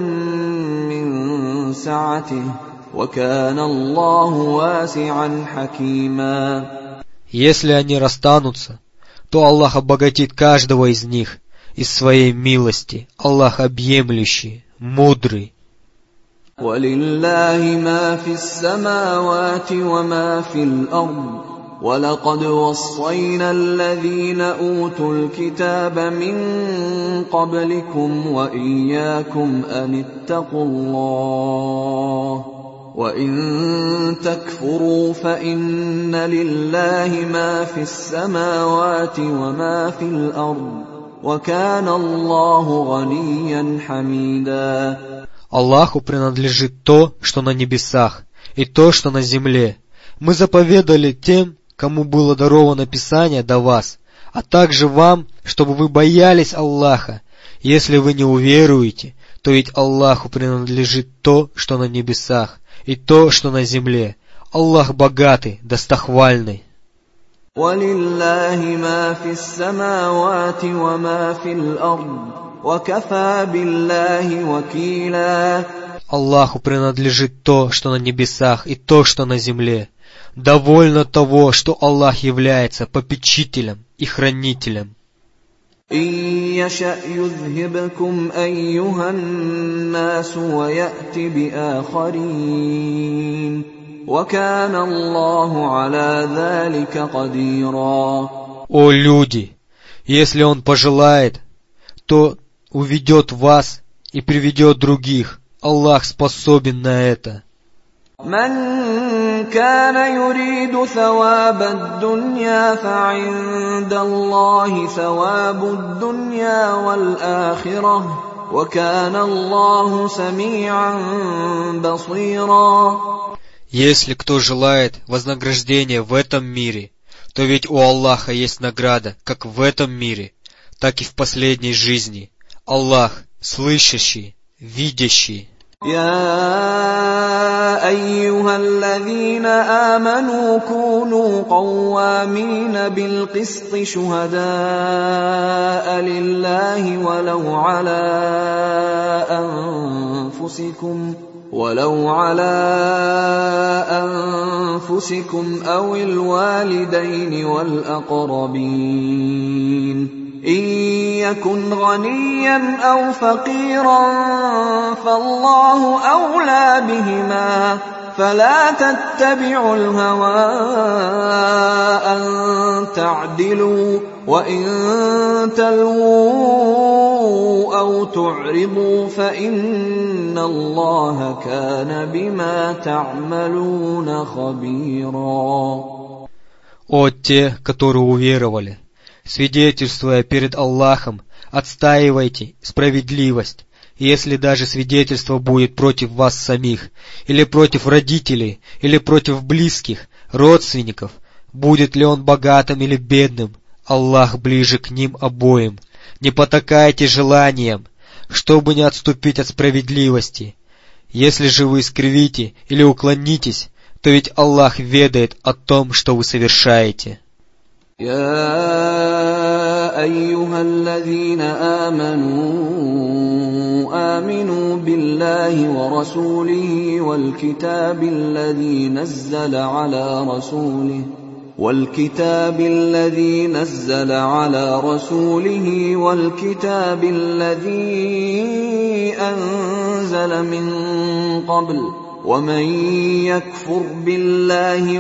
Speaker 2: مِّن سَعَتِهِ وَكَانَ اللَّهُ وَاسِعًا حَكِيمًا.
Speaker 3: Если они расстанутся, то Аллах обогатит каждого из них из своей милости. Аллах объемлющий, мудрый.
Speaker 2: وَلِلَّهِ مَا فِي السَّمَاوَاتِ وَمَا فِي الْأَرْضِ وَلَقَدْ وَصَّيْنَا الَّذِينَ أُوتُوا الْكِتَابَ مِنْ قَبْلِكُمْ وَإِيَّاكُمْ أَنِ اتَّقُوا اللَّهَ وَإِن تَكْفُرُوا فَإِنَّ لِلَّهِ مَا فِي السَّمَاوَاتِ وَمَا فِي الْأَرْضِ وَكَانَ اللَّهُ غَنِيًّا حَمِيدًا.
Speaker 3: Аллаху принадлежит то, что на небесах, и то, что на земле. Мы заповедали тем, кому было даровано Писание до вас, а также вам, чтобы вы боялись Аллаха. Если вы не уверуете, то ведь Аллаху принадлежит то, что на небесах, и то, что на земле. Аллах богатый, достохвальный.
Speaker 2: وَلِلَّهِ مَا فِي السَّمَاوَاتِ وَمَا فِي الْأَرْضِ وَكَفَى بِاللَّهِ وَكِيلًا.
Speaker 3: Аллаху принадлежит то, что на небесах, и то, что на земле. Довольно того, что Аллах является попечителем и хранителем.
Speaker 2: إِن يَشَأْ يُذْهِبْكُمْ أَيُّهَا النَّاسُ وَيَأْتِ بِآخَرِينَ وَكَانَ اللَّهُ عَلَى ذَلِكَ قَدِيرًا.
Speaker 3: О люди, если Он пожелает, то уведет вас и приведет других. Аллах способен на это.
Speaker 2: مَنْ كَانَ يُرِيدُ ثَوَابَ الدُّنْيَا فَعِندَ اللَّهِ ثَوَابُ الدُّنْيَا وَالْآخِرَةِ وَكَانَ اللَّهُ سَمِيعًا بَصِيرًا.
Speaker 3: Если кто желает вознаграждения в этом мире, то ведь у Аллаха есть награда как в этом мире, так и в последней жизни. Аллах слышащий, видящий.
Speaker 2: يَا أَيُّهَا الَّذِينَ آمَنُوا كُونُوا قَوَّامِينَ بِالْقِسْطِ شُهَدَاءَ لِلَّهِ وَلَوْ عَلَى أَنفُسِكُمْ وَلَوْ عَلَى أَنفُسِكُمْ أَوِ الْوَالِدَيْنِ وَالْأَقْرَبِينَ إن يكن غنيا أو فقيرا فالله أولى بهما فلا تتبعوا الهوى أن تعدلوا وإن تلووا أو تعرضوا فإن الله كان بما تعملون خبيرا.
Speaker 3: О те, которые уверовали, свидетельствуя перед Аллахом, отстаивайте справедливость, если даже свидетельство будет против вас самих, или против родителей, или против близких, родственников, будет ли он богатым или бедным, Аллах ближе к ним обоим. Не потакайте желаниям, чтобы не отступить от справедливости. Если же вы искривите или уклонитесь, то ведь Аллах ведает о том, что вы совершаете.
Speaker 2: يا أيها الذين آمنوا آمنوا بالله ورسوله والكتاب الذي نزل على رسوله والكتاب الذي نزل على رسوله والكتاب الذي أنزل من قبل ومن يكفر بالله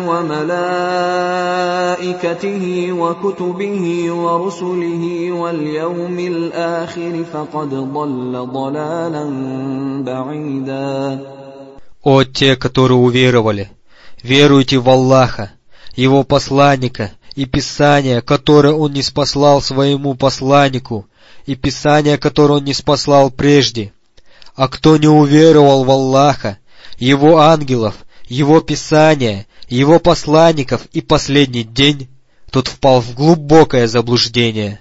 Speaker 2: وملائكته وكتبه ورسله واليوم الآخر فقد ضل ضلالا بعيدا.
Speaker 3: О те, которые уверовали, веруйте в Аллаха, Его посланника и Писание, которое Он ниспослал своему посланнику, и Писание, которое Он ниспослал прежде. А кто не уверовал в Аллаха, Его ангелов, Его Писания, Его посланников и последний день, тот впал в глубокое заблуждение.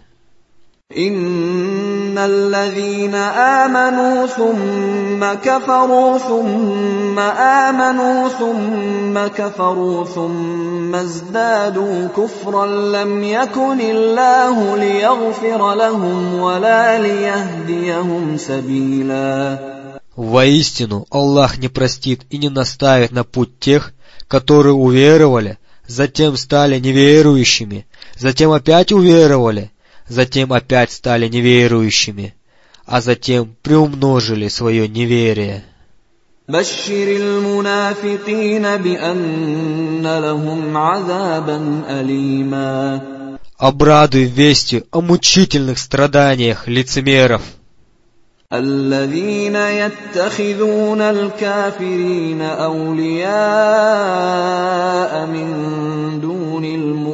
Speaker 2: إن الذين آمنوا ثم كفروا ثم آمنوا ثم كفروا ثم ازدادوا كفرا لم يكن الله ليغفر لهم ولا ليهديهم سبيلا.
Speaker 3: Воистину, Аллах не простит и не наставит на путь тех, которые уверовали, затем стали неверующими, затем опять уверовали, затем опять стали неверующими, а затем приумножили свое неверие.
Speaker 2: بشر المنافقين بأن لهم عذابا أليما.
Speaker 3: Обрадуй вестью о мучительных страданиях лицемеров.
Speaker 2: الذين يتخذون الكافرين أولياء من دون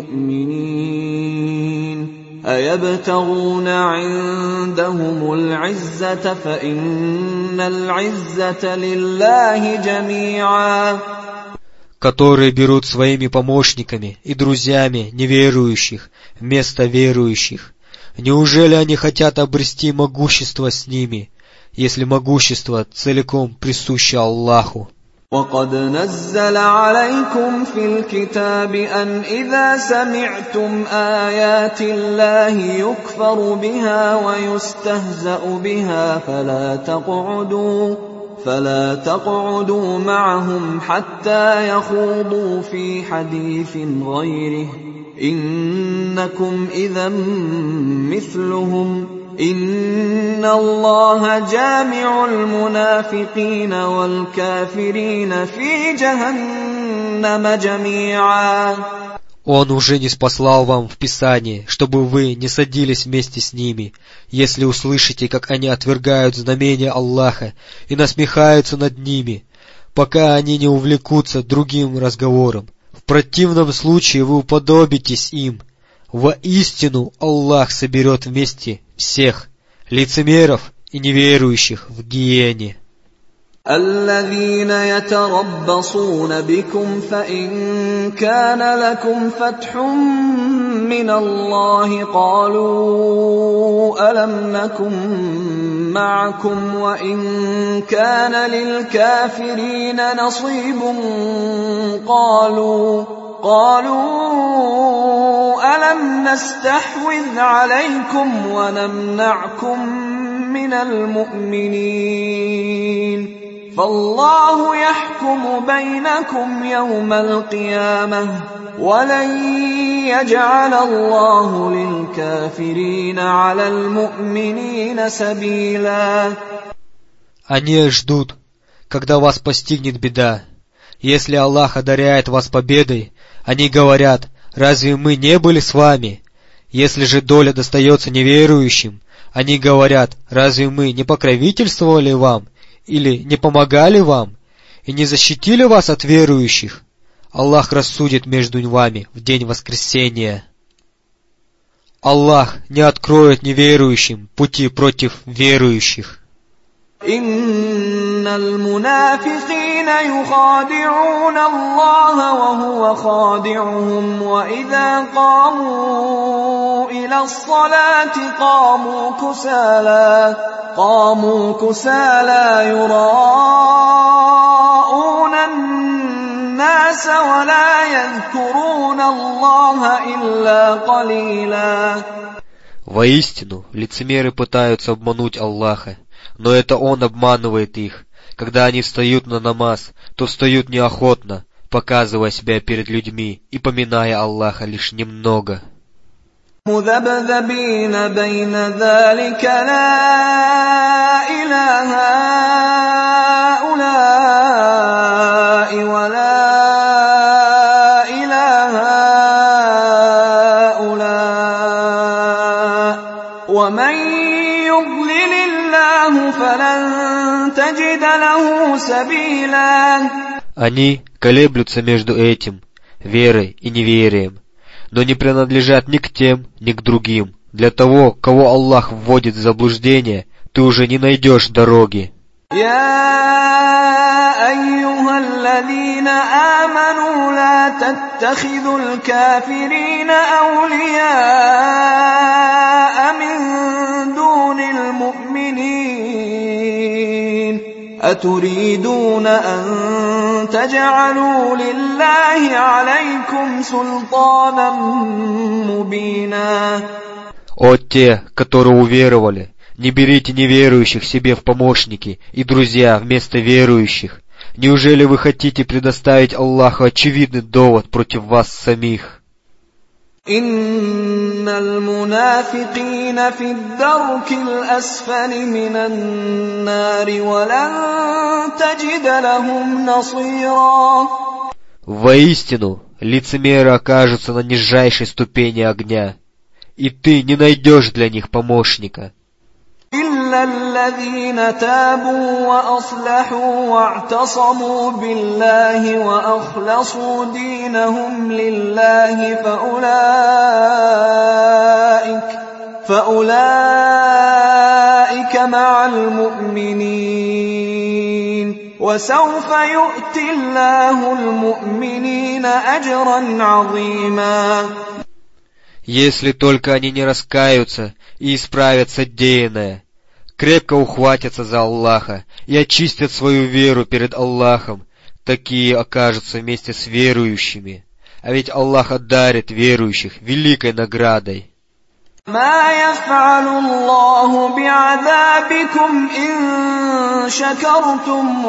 Speaker 2: المؤمنين أيبتغون عندهم العزة فإن العزة لله جميعا.
Speaker 3: Которые берут своими помощниками и друзьями неверующих вместо верующих. Неужели они хотят обрести могущество с ними, если могущество целиком присуще Аллаху?
Speaker 2: وقد نزل عليكم في الكتاب أن إذا سمعتم آيات الله يكفر بها ويستهزأ بها فلا تقعدوا فلا تقعدوا معهم حتى يخوضوا في حديث غيره إنكم إذا مثلهم إن الله جامع المنافقين والكافرين في جهنم جميعا.
Speaker 3: Он уже ниспослал вам в Писании, чтобы вы не садились вместе с ними, если услышите, как они отвергают знамения Аллаха и насмехаются над ними, пока они не увлекутся другим разговором. В противном случае вы уподобитесь им. Воистину Аллах соберет вместе всех, лицемеров и неверующих, в гиене.
Speaker 2: الذين يتربصون بكم فإن كان لكم فتح من الله قالوا ألم نكن معكم وإن كان للكافرين نصيب قالوا قالوا ألم نستحوذ عليكم ونمنعكم من المؤمنين فالله يحكم بينكم يوم القيامة ولن يجعل الله للكافرين على المؤمنين سبيلا.
Speaker 3: Они ждут, когда вас постигнет беда. Если Аллах одаряет вас победой, они говорят: разве мы не были с вами? Если же доля достается неверующим, они говорят: разве мы не покровительствовали вам или не помогали вам и не защитили вас от верующих? Аллах рассудит между вами в день воскресения. Аллах не откроет неверующим пути против верующих.
Speaker 2: إن المنافقين يخادعون الله وهو خادعهم وإذا قاموا إلى الصلاة قاموا كسالى قاموا كسالى يراءون الناس ولا يذكرون الله إلا قليلا.
Speaker 3: Воистину, лицемеры пытаются обмануть Аллаха, но это Он обманывает их. Когда они встают на намаз, то встают неохотно, показывая себя перед людьми и поминая Аллаха лишь немного.
Speaker 2: مذبذبين بين ذلك لا إله هؤلاء ولا إله هؤلاء ومن يضلل الله فلن تجد له سبيلا.
Speaker 3: Они колеблются между этим, верой и неверием, но не принадлежат ни к тем, ни к другим. Для того, кого Аллах вводит в заблуждение, ты уже не найдешь дороги.
Speaker 2: يا أيها الذين آمنوا لا تتخذوا الكافرين أولياء من دون المؤمنين أتريدون أن تجعلوا لله عليكم سلطانا مبينا.
Speaker 3: О те, которые уверовали, не берите неверующих себе в помощники и друзья вместо верующих. Неужели вы хотите предоставить Аллаху очевидный довод против вас самих?
Speaker 2: إن المنافقين في الدرك الأسفل من النار ولن تجد لهم نصيرا.
Speaker 3: Воистину, лицемеры окажутся на нижайшей ступени огня, и ты не найдешь для них помощника.
Speaker 2: إلا الذين تابوا وأصلحوا واعتصموا بالله وأخلصوا دينهم لله فأولئك فأولئك مع المؤمنين وسوف يؤتي الله المؤمنين أجرا عظيما.
Speaker 3: Если только они не раскаются и исправят содеянное, крепко ухватятся за Аллаха и очистят свою веру перед Аллахом, такие окажутся вместе с верующими. А ведь Аллах одарит верующих великой наградой.
Speaker 2: ما يفعل الله بعذابكم إن شكرتم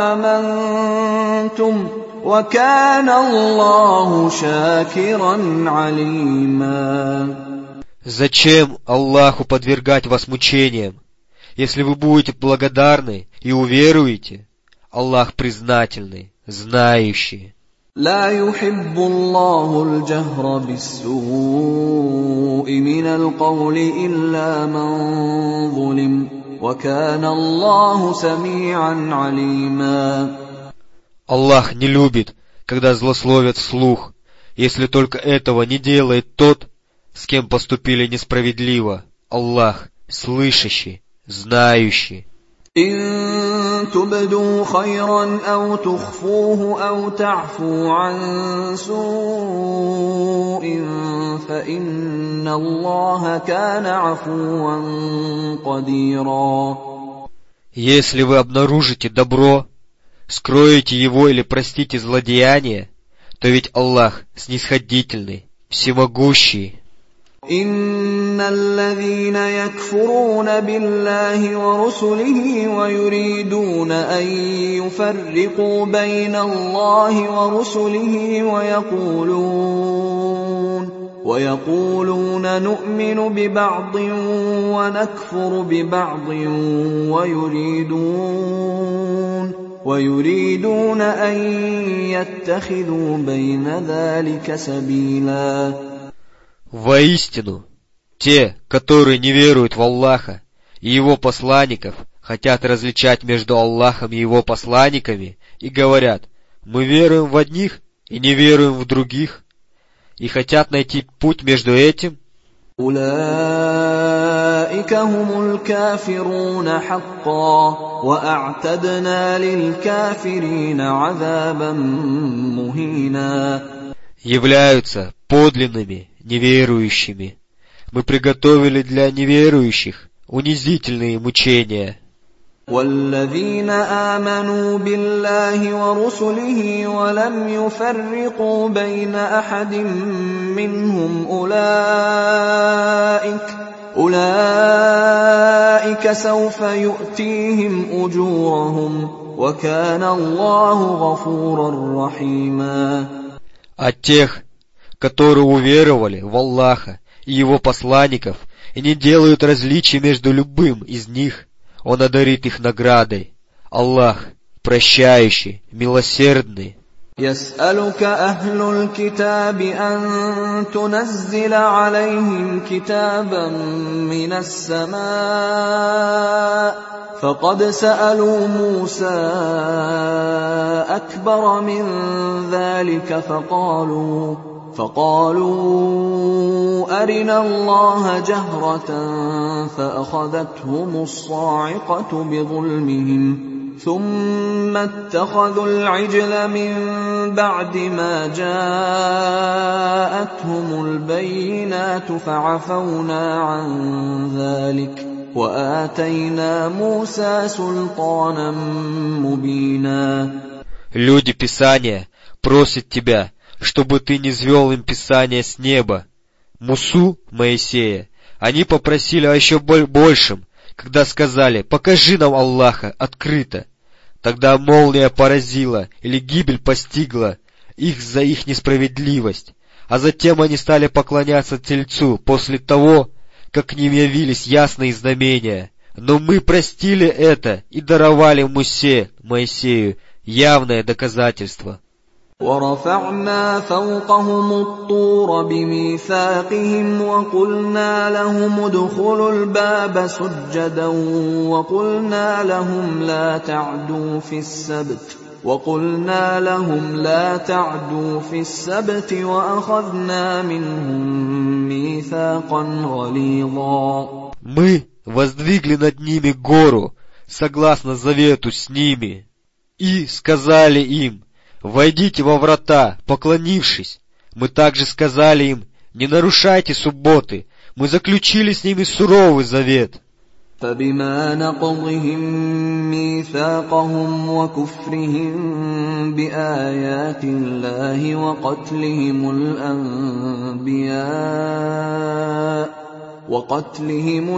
Speaker 2: وآمنتم وكان الله شاكرا عليما.
Speaker 3: Зачем Аллаху подвергать вас мучениям? Если вы будете благодарны и уверуете, Аллах признательный, знающий.
Speaker 2: لا يحب الله الجهر بالسوء من القول إلا من ظلم وكان الله سميعا عليما.
Speaker 3: Аллах не любит, когда злословят вслух, если только этого не делает тот, с кем поступили несправедливо. Аллах слышащий, знающий.
Speaker 2: إن تبدوا خيرا أو تخفوه أو تعفوا عن سوء فإن الله كان عفوا قديرا.
Speaker 3: Если вы обнаружите добро, скроете его или простите злодеяние, то ведь Аллах снисходительный, всемогущий.
Speaker 2: إن الذين يكفرون بالله ورسله ويريدون أن يفرقوا بين الله ورسله ويقولون ويقولون نؤمن ببعض ونكفر ببعض ويريدون ويريدون أن يتخذوا بين ذلك سبيلا.
Speaker 3: Воистину, те, которые не веруют в Аллаха и Его посланников, хотят различать между Аллахом и Его посланниками и говорят: мы веруем в одних и не веруем в других, и хотят найти путь между этим.
Speaker 2: أولئك هم الكافرون حقا وأعتدنا للكافرين عذابا مهينا.
Speaker 3: Являются подлинными неверующими. Мы приготовили для неверующих унизительные мучения.
Speaker 2: والذين آمنوا بالله ورسله ولم يفرقوا بين أحد منهم أولئك أولئك سوف يؤتيهم أجورهم وكان الله غفورا رحيما.
Speaker 3: От тех, которые уверовали в Аллаха и Его посланников и не делают различий между любым из них, Он одарит их наградой. Аллах прощающий, милосердный.
Speaker 2: يسألك أهل الكتاب أن تنزل عليهم كتابا من السماء فقد سألوا موسى أكبر من ذلك فقالوا فقالوا أرنا الله جهرة فأخذتهم الصاعقة بظلمهم ثم اتخذوا العجل من بعد ما جاءتهم البينات فعفونا عن ذلك وآتينا موسى سلطانا مبينا.
Speaker 3: Люди Писания просят тебя, чтобы ты не низвел им Писание с неба. Мусу, Моисея, они попросили о еще большем, когда сказали: покажи нам Аллаха открыто. Тогда молния поразила или гибель постигла их за их несправедливость, а затем они стали поклоняться Тельцу после того, как к ним явились ясные знамения. Но мы простили это и даровали Мусе, Моисею, явное доказательство.
Speaker 2: ورفعنا فوقهم الطور بميثاقهم وقلنا لهم ادخلوا الباب سجدا وقلنا لهم لا تعدوا في السبت وقلنا لهم لا تعدوا في السبت وأخذنا منهم ميثاقا غليظا.
Speaker 3: Мы воздвигли над ними гору, согласно завету с ними, и сказали им: войдите во врата, поклонившись. Мы также сказали им: не нарушайте субботы. Мы заключили с ними суровый завет.
Speaker 2: فبما نقضهم ميثاقهم وكفرهم بآيات الله وقتلهم الأنبياء وقتلهم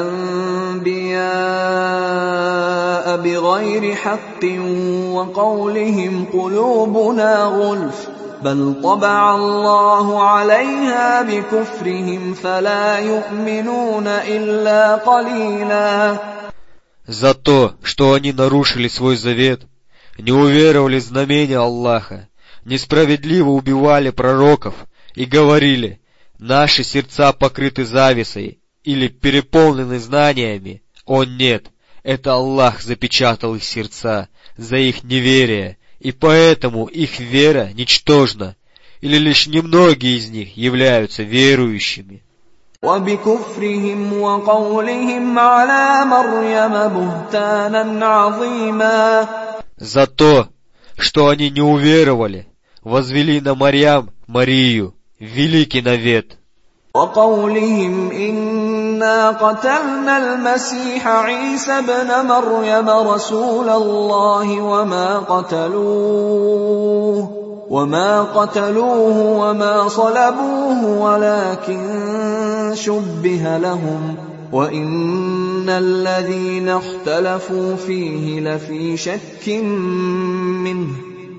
Speaker 2: الأنبياء بغير حق وقولهم قلوبنا غلف بل طبع الله عليها بكفرهم فلا يؤمنون إلا قليلا.
Speaker 3: За то, что они нарушили свой завет, не уверовали в знамения Аллаха, несправедливо убивали пророков и говорили: наши сердца покрыты завесой или переполнены знаниями. О нет, это Аллах запечатал их сердца за их неверие, и поэтому их вера ничтожна, или лишь немногие из них являются верующими.
Speaker 2: وبكفرهم وقولهم على مريم بهتانا عظيما.
Speaker 3: За то, что они не уверовали, возвели на Марьям, Марию, великий навет.
Speaker 2: وقولهم إنا قتلنا المسيح عيسى ابن مريم رسول الله وما قتلوه وما قتلوه وما صلبوه ولكن شبه لهم وإن الذين اختلفوا فيه لفي شك منه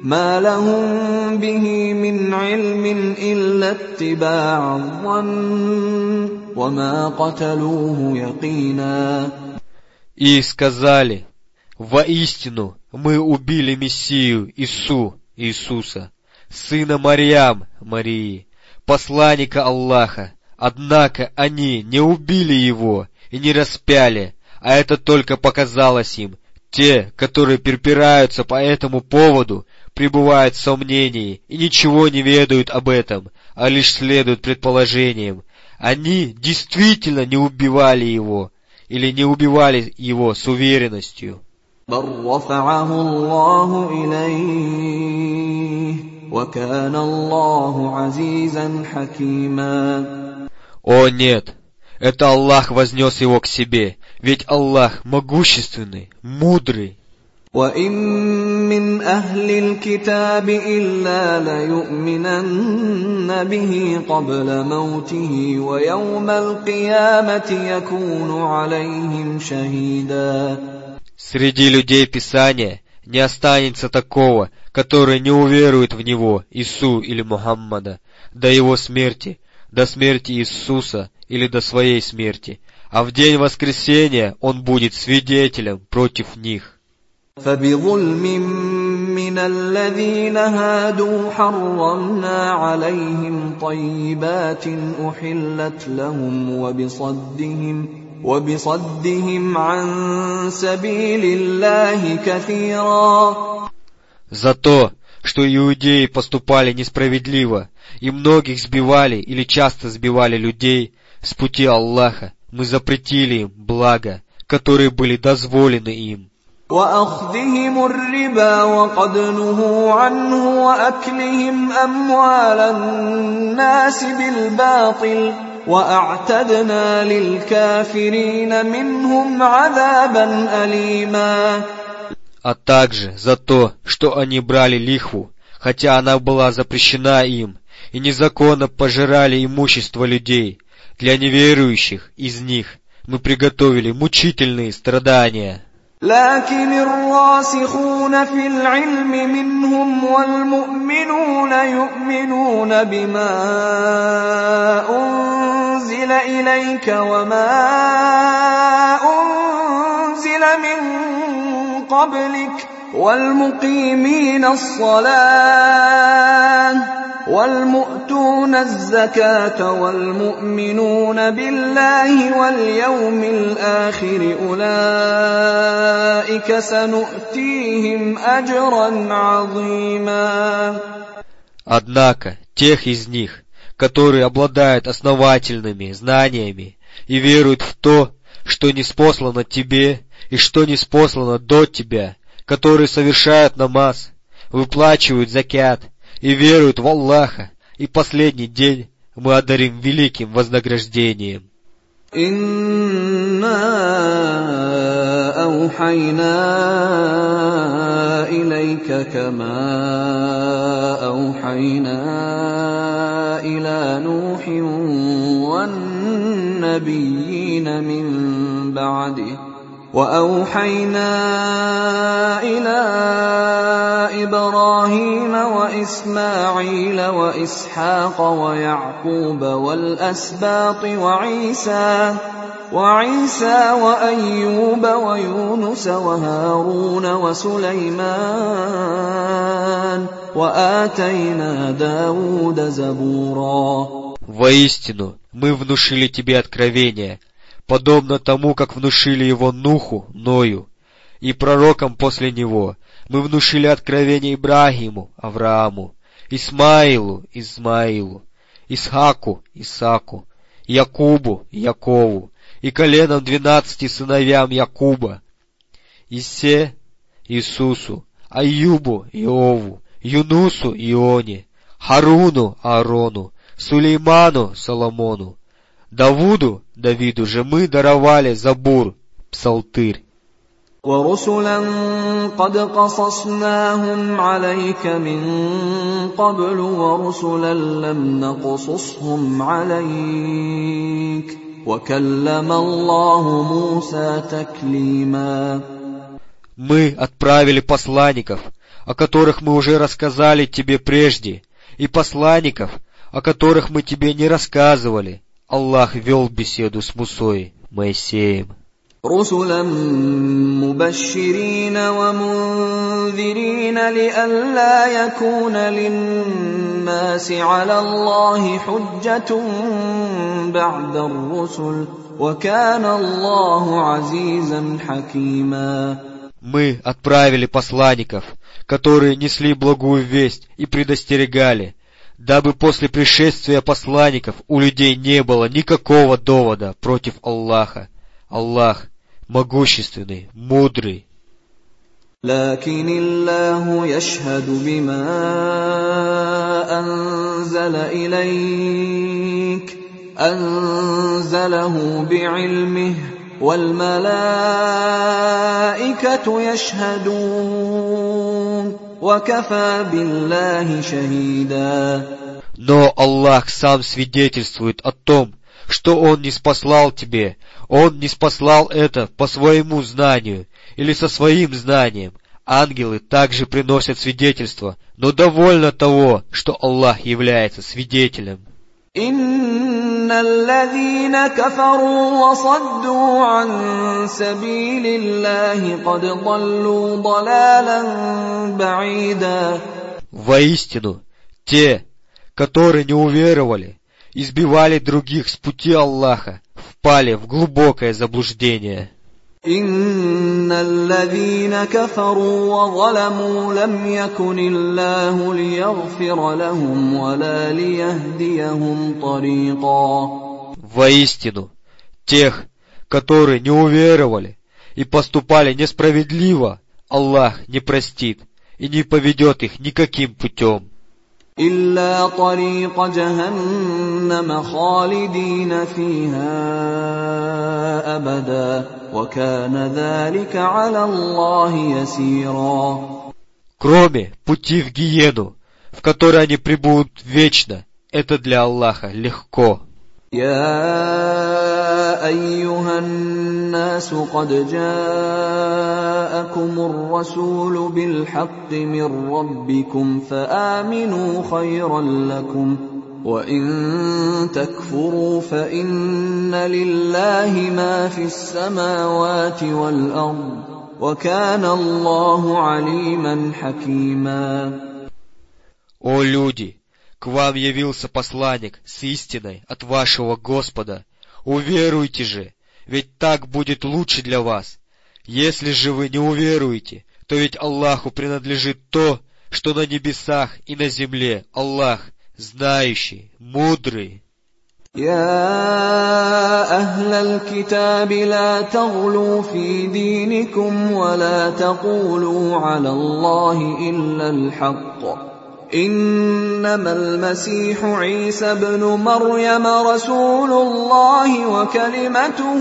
Speaker 2: ما لهم به من علم إلا اتباع الظن وما قتلوه يقينا.
Speaker 3: И сказали: воистину мы убили Мессию Ису, Иисуса, сына Марьям, Марии, посланника Аллаха, однако они не убили его и не распяли, а это только показалось им. Те, которые припираются по этому поводу, пребывают в сомнении и ничего не ведают об этом, а лишь следуют предположениям. Они действительно не убивали его, или не убивали его с уверенностью.
Speaker 2: بل رفعه الله إليه وكان الله عزيزا حكيما.
Speaker 3: О нет, это Аллах вознес его к себе, ведь Аллах могущественный, мудрый.
Speaker 2: وَإِن مِّنْ أَهْلِ الْكِتَابِ إِلَّا لَيُؤْمِنَنَّ بِهِ قَبْلَ مَوْتِهِ وَيَوْمَ الْقِيَامَةِ يَكُونُ عَلَيْهِمْ شَهِيدًا.
Speaker 3: Среди людей Писания не останется такого, который не уверует в него, Ису или Мухаммада, до его смерти, до смерти Иисуса или до своей смерти, а в день воскресения он будет свидетелем против них.
Speaker 2: فَبِظُلْمٍ مِّنَ الَّذِينَ هَادُوا حَرَّمْنَا عَلَيْهِمْ طَيِّبَاتٍ أُحِلَّتْ لَهُمْ وَبِصَدِّهِمْ وَبِصَدِّهِمْ عَن سَبِيلِ اللَّهِ كَثِيرًا.
Speaker 3: За то, что иудеи поступали несправедливо и многих сбивали или часто сбивали людей с пути Аллаха, мы запретили им блага, которые были дозволены им.
Speaker 2: وَأَخْذِهِمُ الرِّبَا وَقَدْ نُهُوا عَنْهُ وَأَكْلِهِمْ أَمْوَالَ النَّاسِ بِالْبَاطِلِ وَأَعْتَدْنَا لِلْكَافِرِينَ مِنْهُمْ عَذَابًا أَلِيمًا.
Speaker 3: А также за то, что они брали лихву, хотя она была запрещена им, и незаконно пожирали имущество людей. Для неверующих из них мы приготовили мучительные страдания.
Speaker 2: لكن الراسخون في العلم منهم والمؤمنون يؤمنون بما أنزل إليك وما أنزل من قبلك والمقيمين الصلاة والمؤتون الزكاة والمؤمنون بالله واليوم الآخر أولئك سنؤتيهم أجرا عظيما.
Speaker 3: Однако тех из них, которые обладают основательными знаниями и веруют в то, что ниспослано тебе и что ниспослано до тебя, которые совершают намаз, выплачивают закят и веруют в Аллаха, и последний день мы одарим великим вознаграждением.
Speaker 2: إِنَّا أَوْحَيْنَا إِلَيْكَ كَمَا أَوْحَيْنَا إِلَى نُوحٍ وَالنَّبِيِّينَ مِن بَعْدِهِ وَأَوْحَيْنَا إِلَى إِبْرَاهِيمَ وَإِسْمَاعِيلَ وَإِسْحَاقَ وَيَعْقُوبَ وَالْأَسْبَاطِ وَعِيسَى وَعِيسَى وَأَيُّوبَ وَيُونُسَ وَهَارُونَ وَسُلَيْمَانَ وَآتَيْنَا دَاوُودَ زَبُورًا.
Speaker 3: Воистину, мы внушили тебе откровение, подобно тому, как внушили его Нуху, Ною, и пророкам после него. Мы внушили откровение Ибрагиму, Аврааму, Исмаилу, Измаилу, Исхаку, Исаку, Якубу, Якову, и коленам двенадцати сыновьям Якуба, Исе, Иисусу, Аюбу, Иову, Юнусу, Ионе, Харуну, Аарону, Сулейману, Соломону, Давуду, Давиду же мы даровали Забур, Псалтырь.
Speaker 2: وَرُسُلًا قَدْ قَصَصْنَاهُمْ عَلَيْكَ مِنْ قَبْلُ وَرُسُلًا لَمْ نَقْصُصْهُمْ عَلَيْكَ وَكَلَّمَ اللَّهُ مُوسَى تَكْلِيمًا.
Speaker 3: Мы отправили посланников, о которых мы уже рассказали тебе прежде, и посланников, о которых мы тебе не рассказывали, Аллах вел беседу с Мусой, Моисеем.
Speaker 2: رسلا مبشرين ومنذرين لئلا يكون للناس على الله حجة بعد الرسل وكان الله عزيزا حكيما.
Speaker 3: Мы отправили посланников, которые несли благую весть и предостерегали, дабы после пришествия посланников у людей не было никакого довода против Аллаха. Аллах могущественный, мудрый.
Speaker 2: لكن الله يشهد بما أنزل إليك أنزله بعلمه والملائكة يشهدون وكفى بالله شهيدا.
Speaker 3: Но Аллах сам свидетельствует о том, что Он ниспослал тебе. Он ниспослал это по своему знанию или со своим знанием. Ангелы также приносят свидетельство, но довольно того, что Аллах является свидетелем.
Speaker 2: إن الذين كفروا وصدوا عن سبيل الله قد ضلوا ضلالا بعيدا.
Speaker 3: Воистину, те, которые не уверовали, избивали других с пути Аллаха, впали в глубокое заблуждение.
Speaker 2: إن الذين كفروا وظلموا لم يكن الله ليغفر لهم ولا ليهديهم طريقا.
Speaker 3: Воистину, тех, которые не уверовали и поступали несправедливо, Аллах не простит и не поведет их никаким путем.
Speaker 2: إلا طريق جهنم خالدين فيها أبدا وكان ذلك على الله يسيرا.
Speaker 3: Кроме пути в гиену, в которой они пребудут вечно, это для Аллаха легко.
Speaker 2: يا أيها الناس قد جاءكم الرسول بالحق من ربكم فآمنوا خيرا لكم وإن تكفروا فإن لله ما في السماوات والأرض وكان الله عليما حكيما.
Speaker 3: О люди! К вам явился посланник с истиной от вашего Господа. Уверуйте же, ведь так будет лучше для вас. Если же вы не уверуете, то ведь Аллаху принадлежит то, что на небесах и на земле. Аллах знающий, мудрый.
Speaker 2: يا أهل الكتاب لا تغلوا في دينكم ولا تقولوا على الله إلا الحق إنما المسيح عيسى ابن مريم رسول الله وكلمته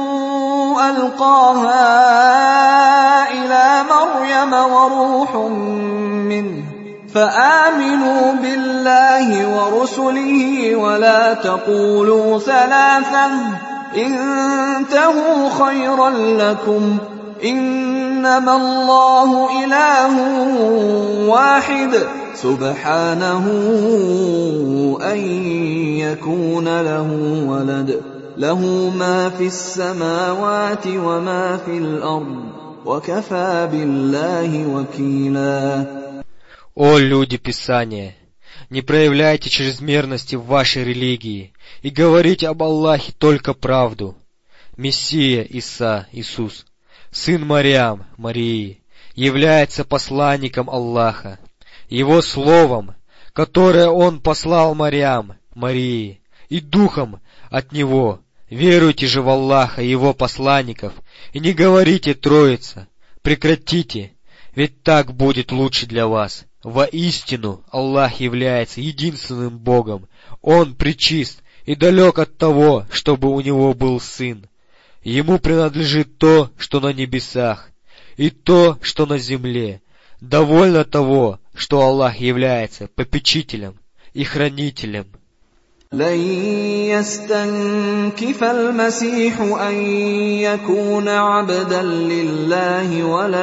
Speaker 2: ألقاها إلى مريم وروح منه فآمنوا بالله ورسله ولا تقولوا ثلاثة انتهوا خيرا لكم إنما الله إله واحد سبحانه أن يكون له ولد له ما في السماوات وما في الأرض وكفى بالله وكيلا.
Speaker 3: О люди Писания! Не проявляйте чрезмерности в вашей религии и говорите об Аллахе только правду. Мессия Иса, Иисус, сын Марьям, Марии, является посланником Аллаха, Его словом, которое Он послал Марьям, Марии, и духом от Него. Веруйте же в Аллаха и Его посланников, и не говорите Троица, прекратите, ведь так будет лучше для вас. Воистину, Аллах является единственным Богом, Он пречист и далек от того, чтобы у Него был сын. Ему принадлежит то, что на небесах, и то, что на земле. Довольно того, что Аллах является попечителем и хранителем.
Speaker 2: لن يستنكف المسيح أن يكون عبدا لله ولا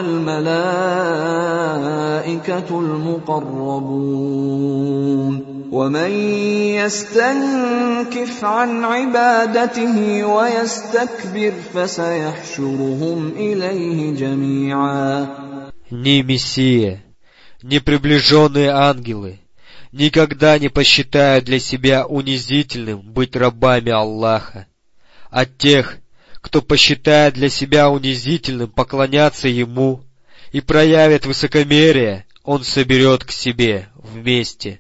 Speaker 2: الملائكة المقربون ومن يستنكف عن عبادته ويستكبر فسيحشرهم إليه جميعا.
Speaker 3: Ни Мессия, ни приближенные ангелы никогда не посчитают для себя унизительным быть рабами Аллаха. От тех, кто посчитает для себя унизительным поклоняться Ему и проявит высокомерие, Он соберет к себе вместе.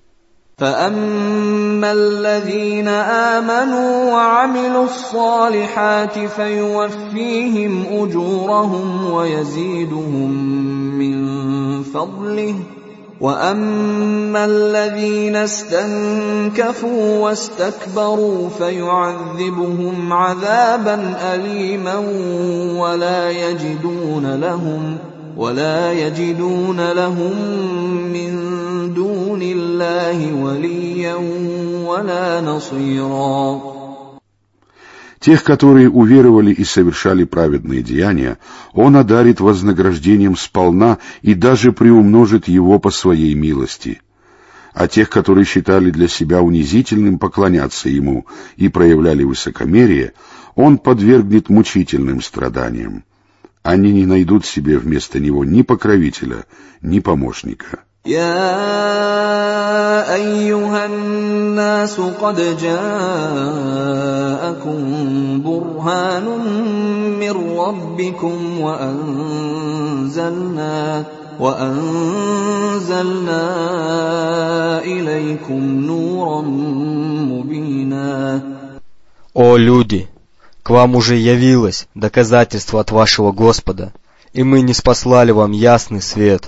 Speaker 2: فأما الذين آمنوا وعملوا الصالحات فيوفيهم أجورهم ويزيدهم من فضله وأما الذين استنكفوا واستكبروا فيعذبهم عذابا أليما ولا يجدون لهم ولا يجدون لهم من دون الله وليا ولا نصيرا.
Speaker 1: Тех, которые уверовали и совершали праведные деяния, Он одарит вознаграждением сполна и даже приумножит его по своей милости. А тех, которые считали для себя унизительным поклоняться Ему и проявляли высокомерие, Он подвергнет мучительным страданиям. Они не найдут себе вместо Него ни покровителя, ни помощника.
Speaker 2: يا أيها الناس قد جاءكم برهان من ربكم وأنزلنا وأنزلنا إليكم نورا مبينا.
Speaker 3: О люди, к вам уже явилось доказательство от вашего Господа, и мы ниспослали вам ясный свет.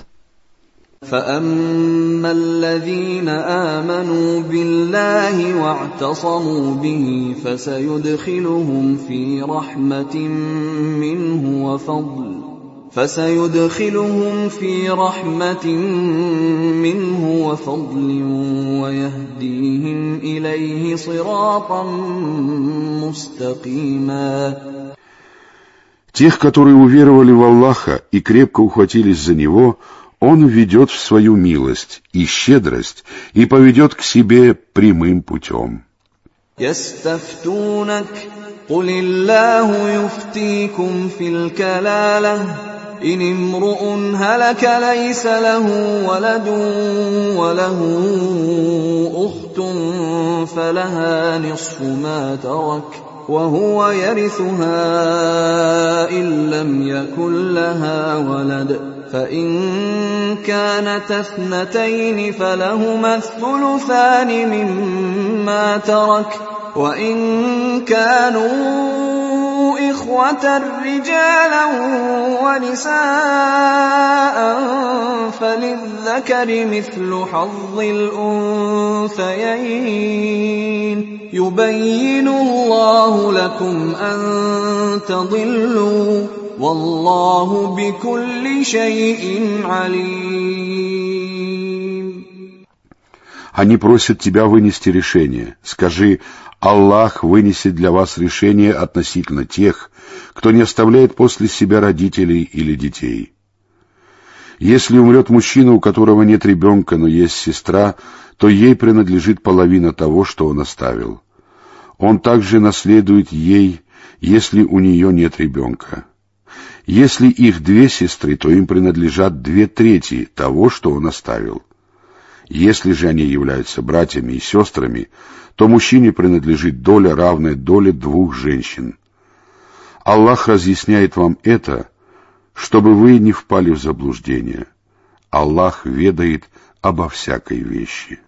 Speaker 2: فأما الذين آمنوا بالله واعتصموا به فسيدخلهم في رحمة منه وفضل فسيدخلهم في رحمة منه وفضل ويهديهم إليه صراطا مستقيما.
Speaker 1: Тех, которые уверовали в Аллаха и крепко ухватились за Него, Он введет в свою милость и щедрость и поведет к себе прямым путем.
Speaker 2: يستفتونك قل الله يفتيكم في الكلالة إن امرؤ هلك ليس له ولد وله أخت فلها نصف ما ترك وهو يرثها إن لم يكن لها ولد فإن كانت اثنتين فلهما الثلثان مما ترك وإن كانوا إخوة رجالا ونساء فللذكر مثل حظ الأنثيين يبين الله لكم أن تضلوا والله بكل شيء عليم.
Speaker 1: Они просят тебя вынести решение. Скажи: Аллах вынесет для вас решение относительно тех, кто не оставляет после себя родителей или детей. Если умрет мужчина, у которого нет ребенка, но есть сестра, то ей принадлежит половина того, что он оставил. Он также наследует ей, если у нее нет ребенка. Если их две сестры, то им принадлежат две трети того, что он оставил. Если же они являются братьями и сестрами, то мужчине принадлежит доля, равная доле двух женщин. Аллах разъясняет вам это, чтобы вы не впали в заблуждение. Аллах ведает обо всякой вещи.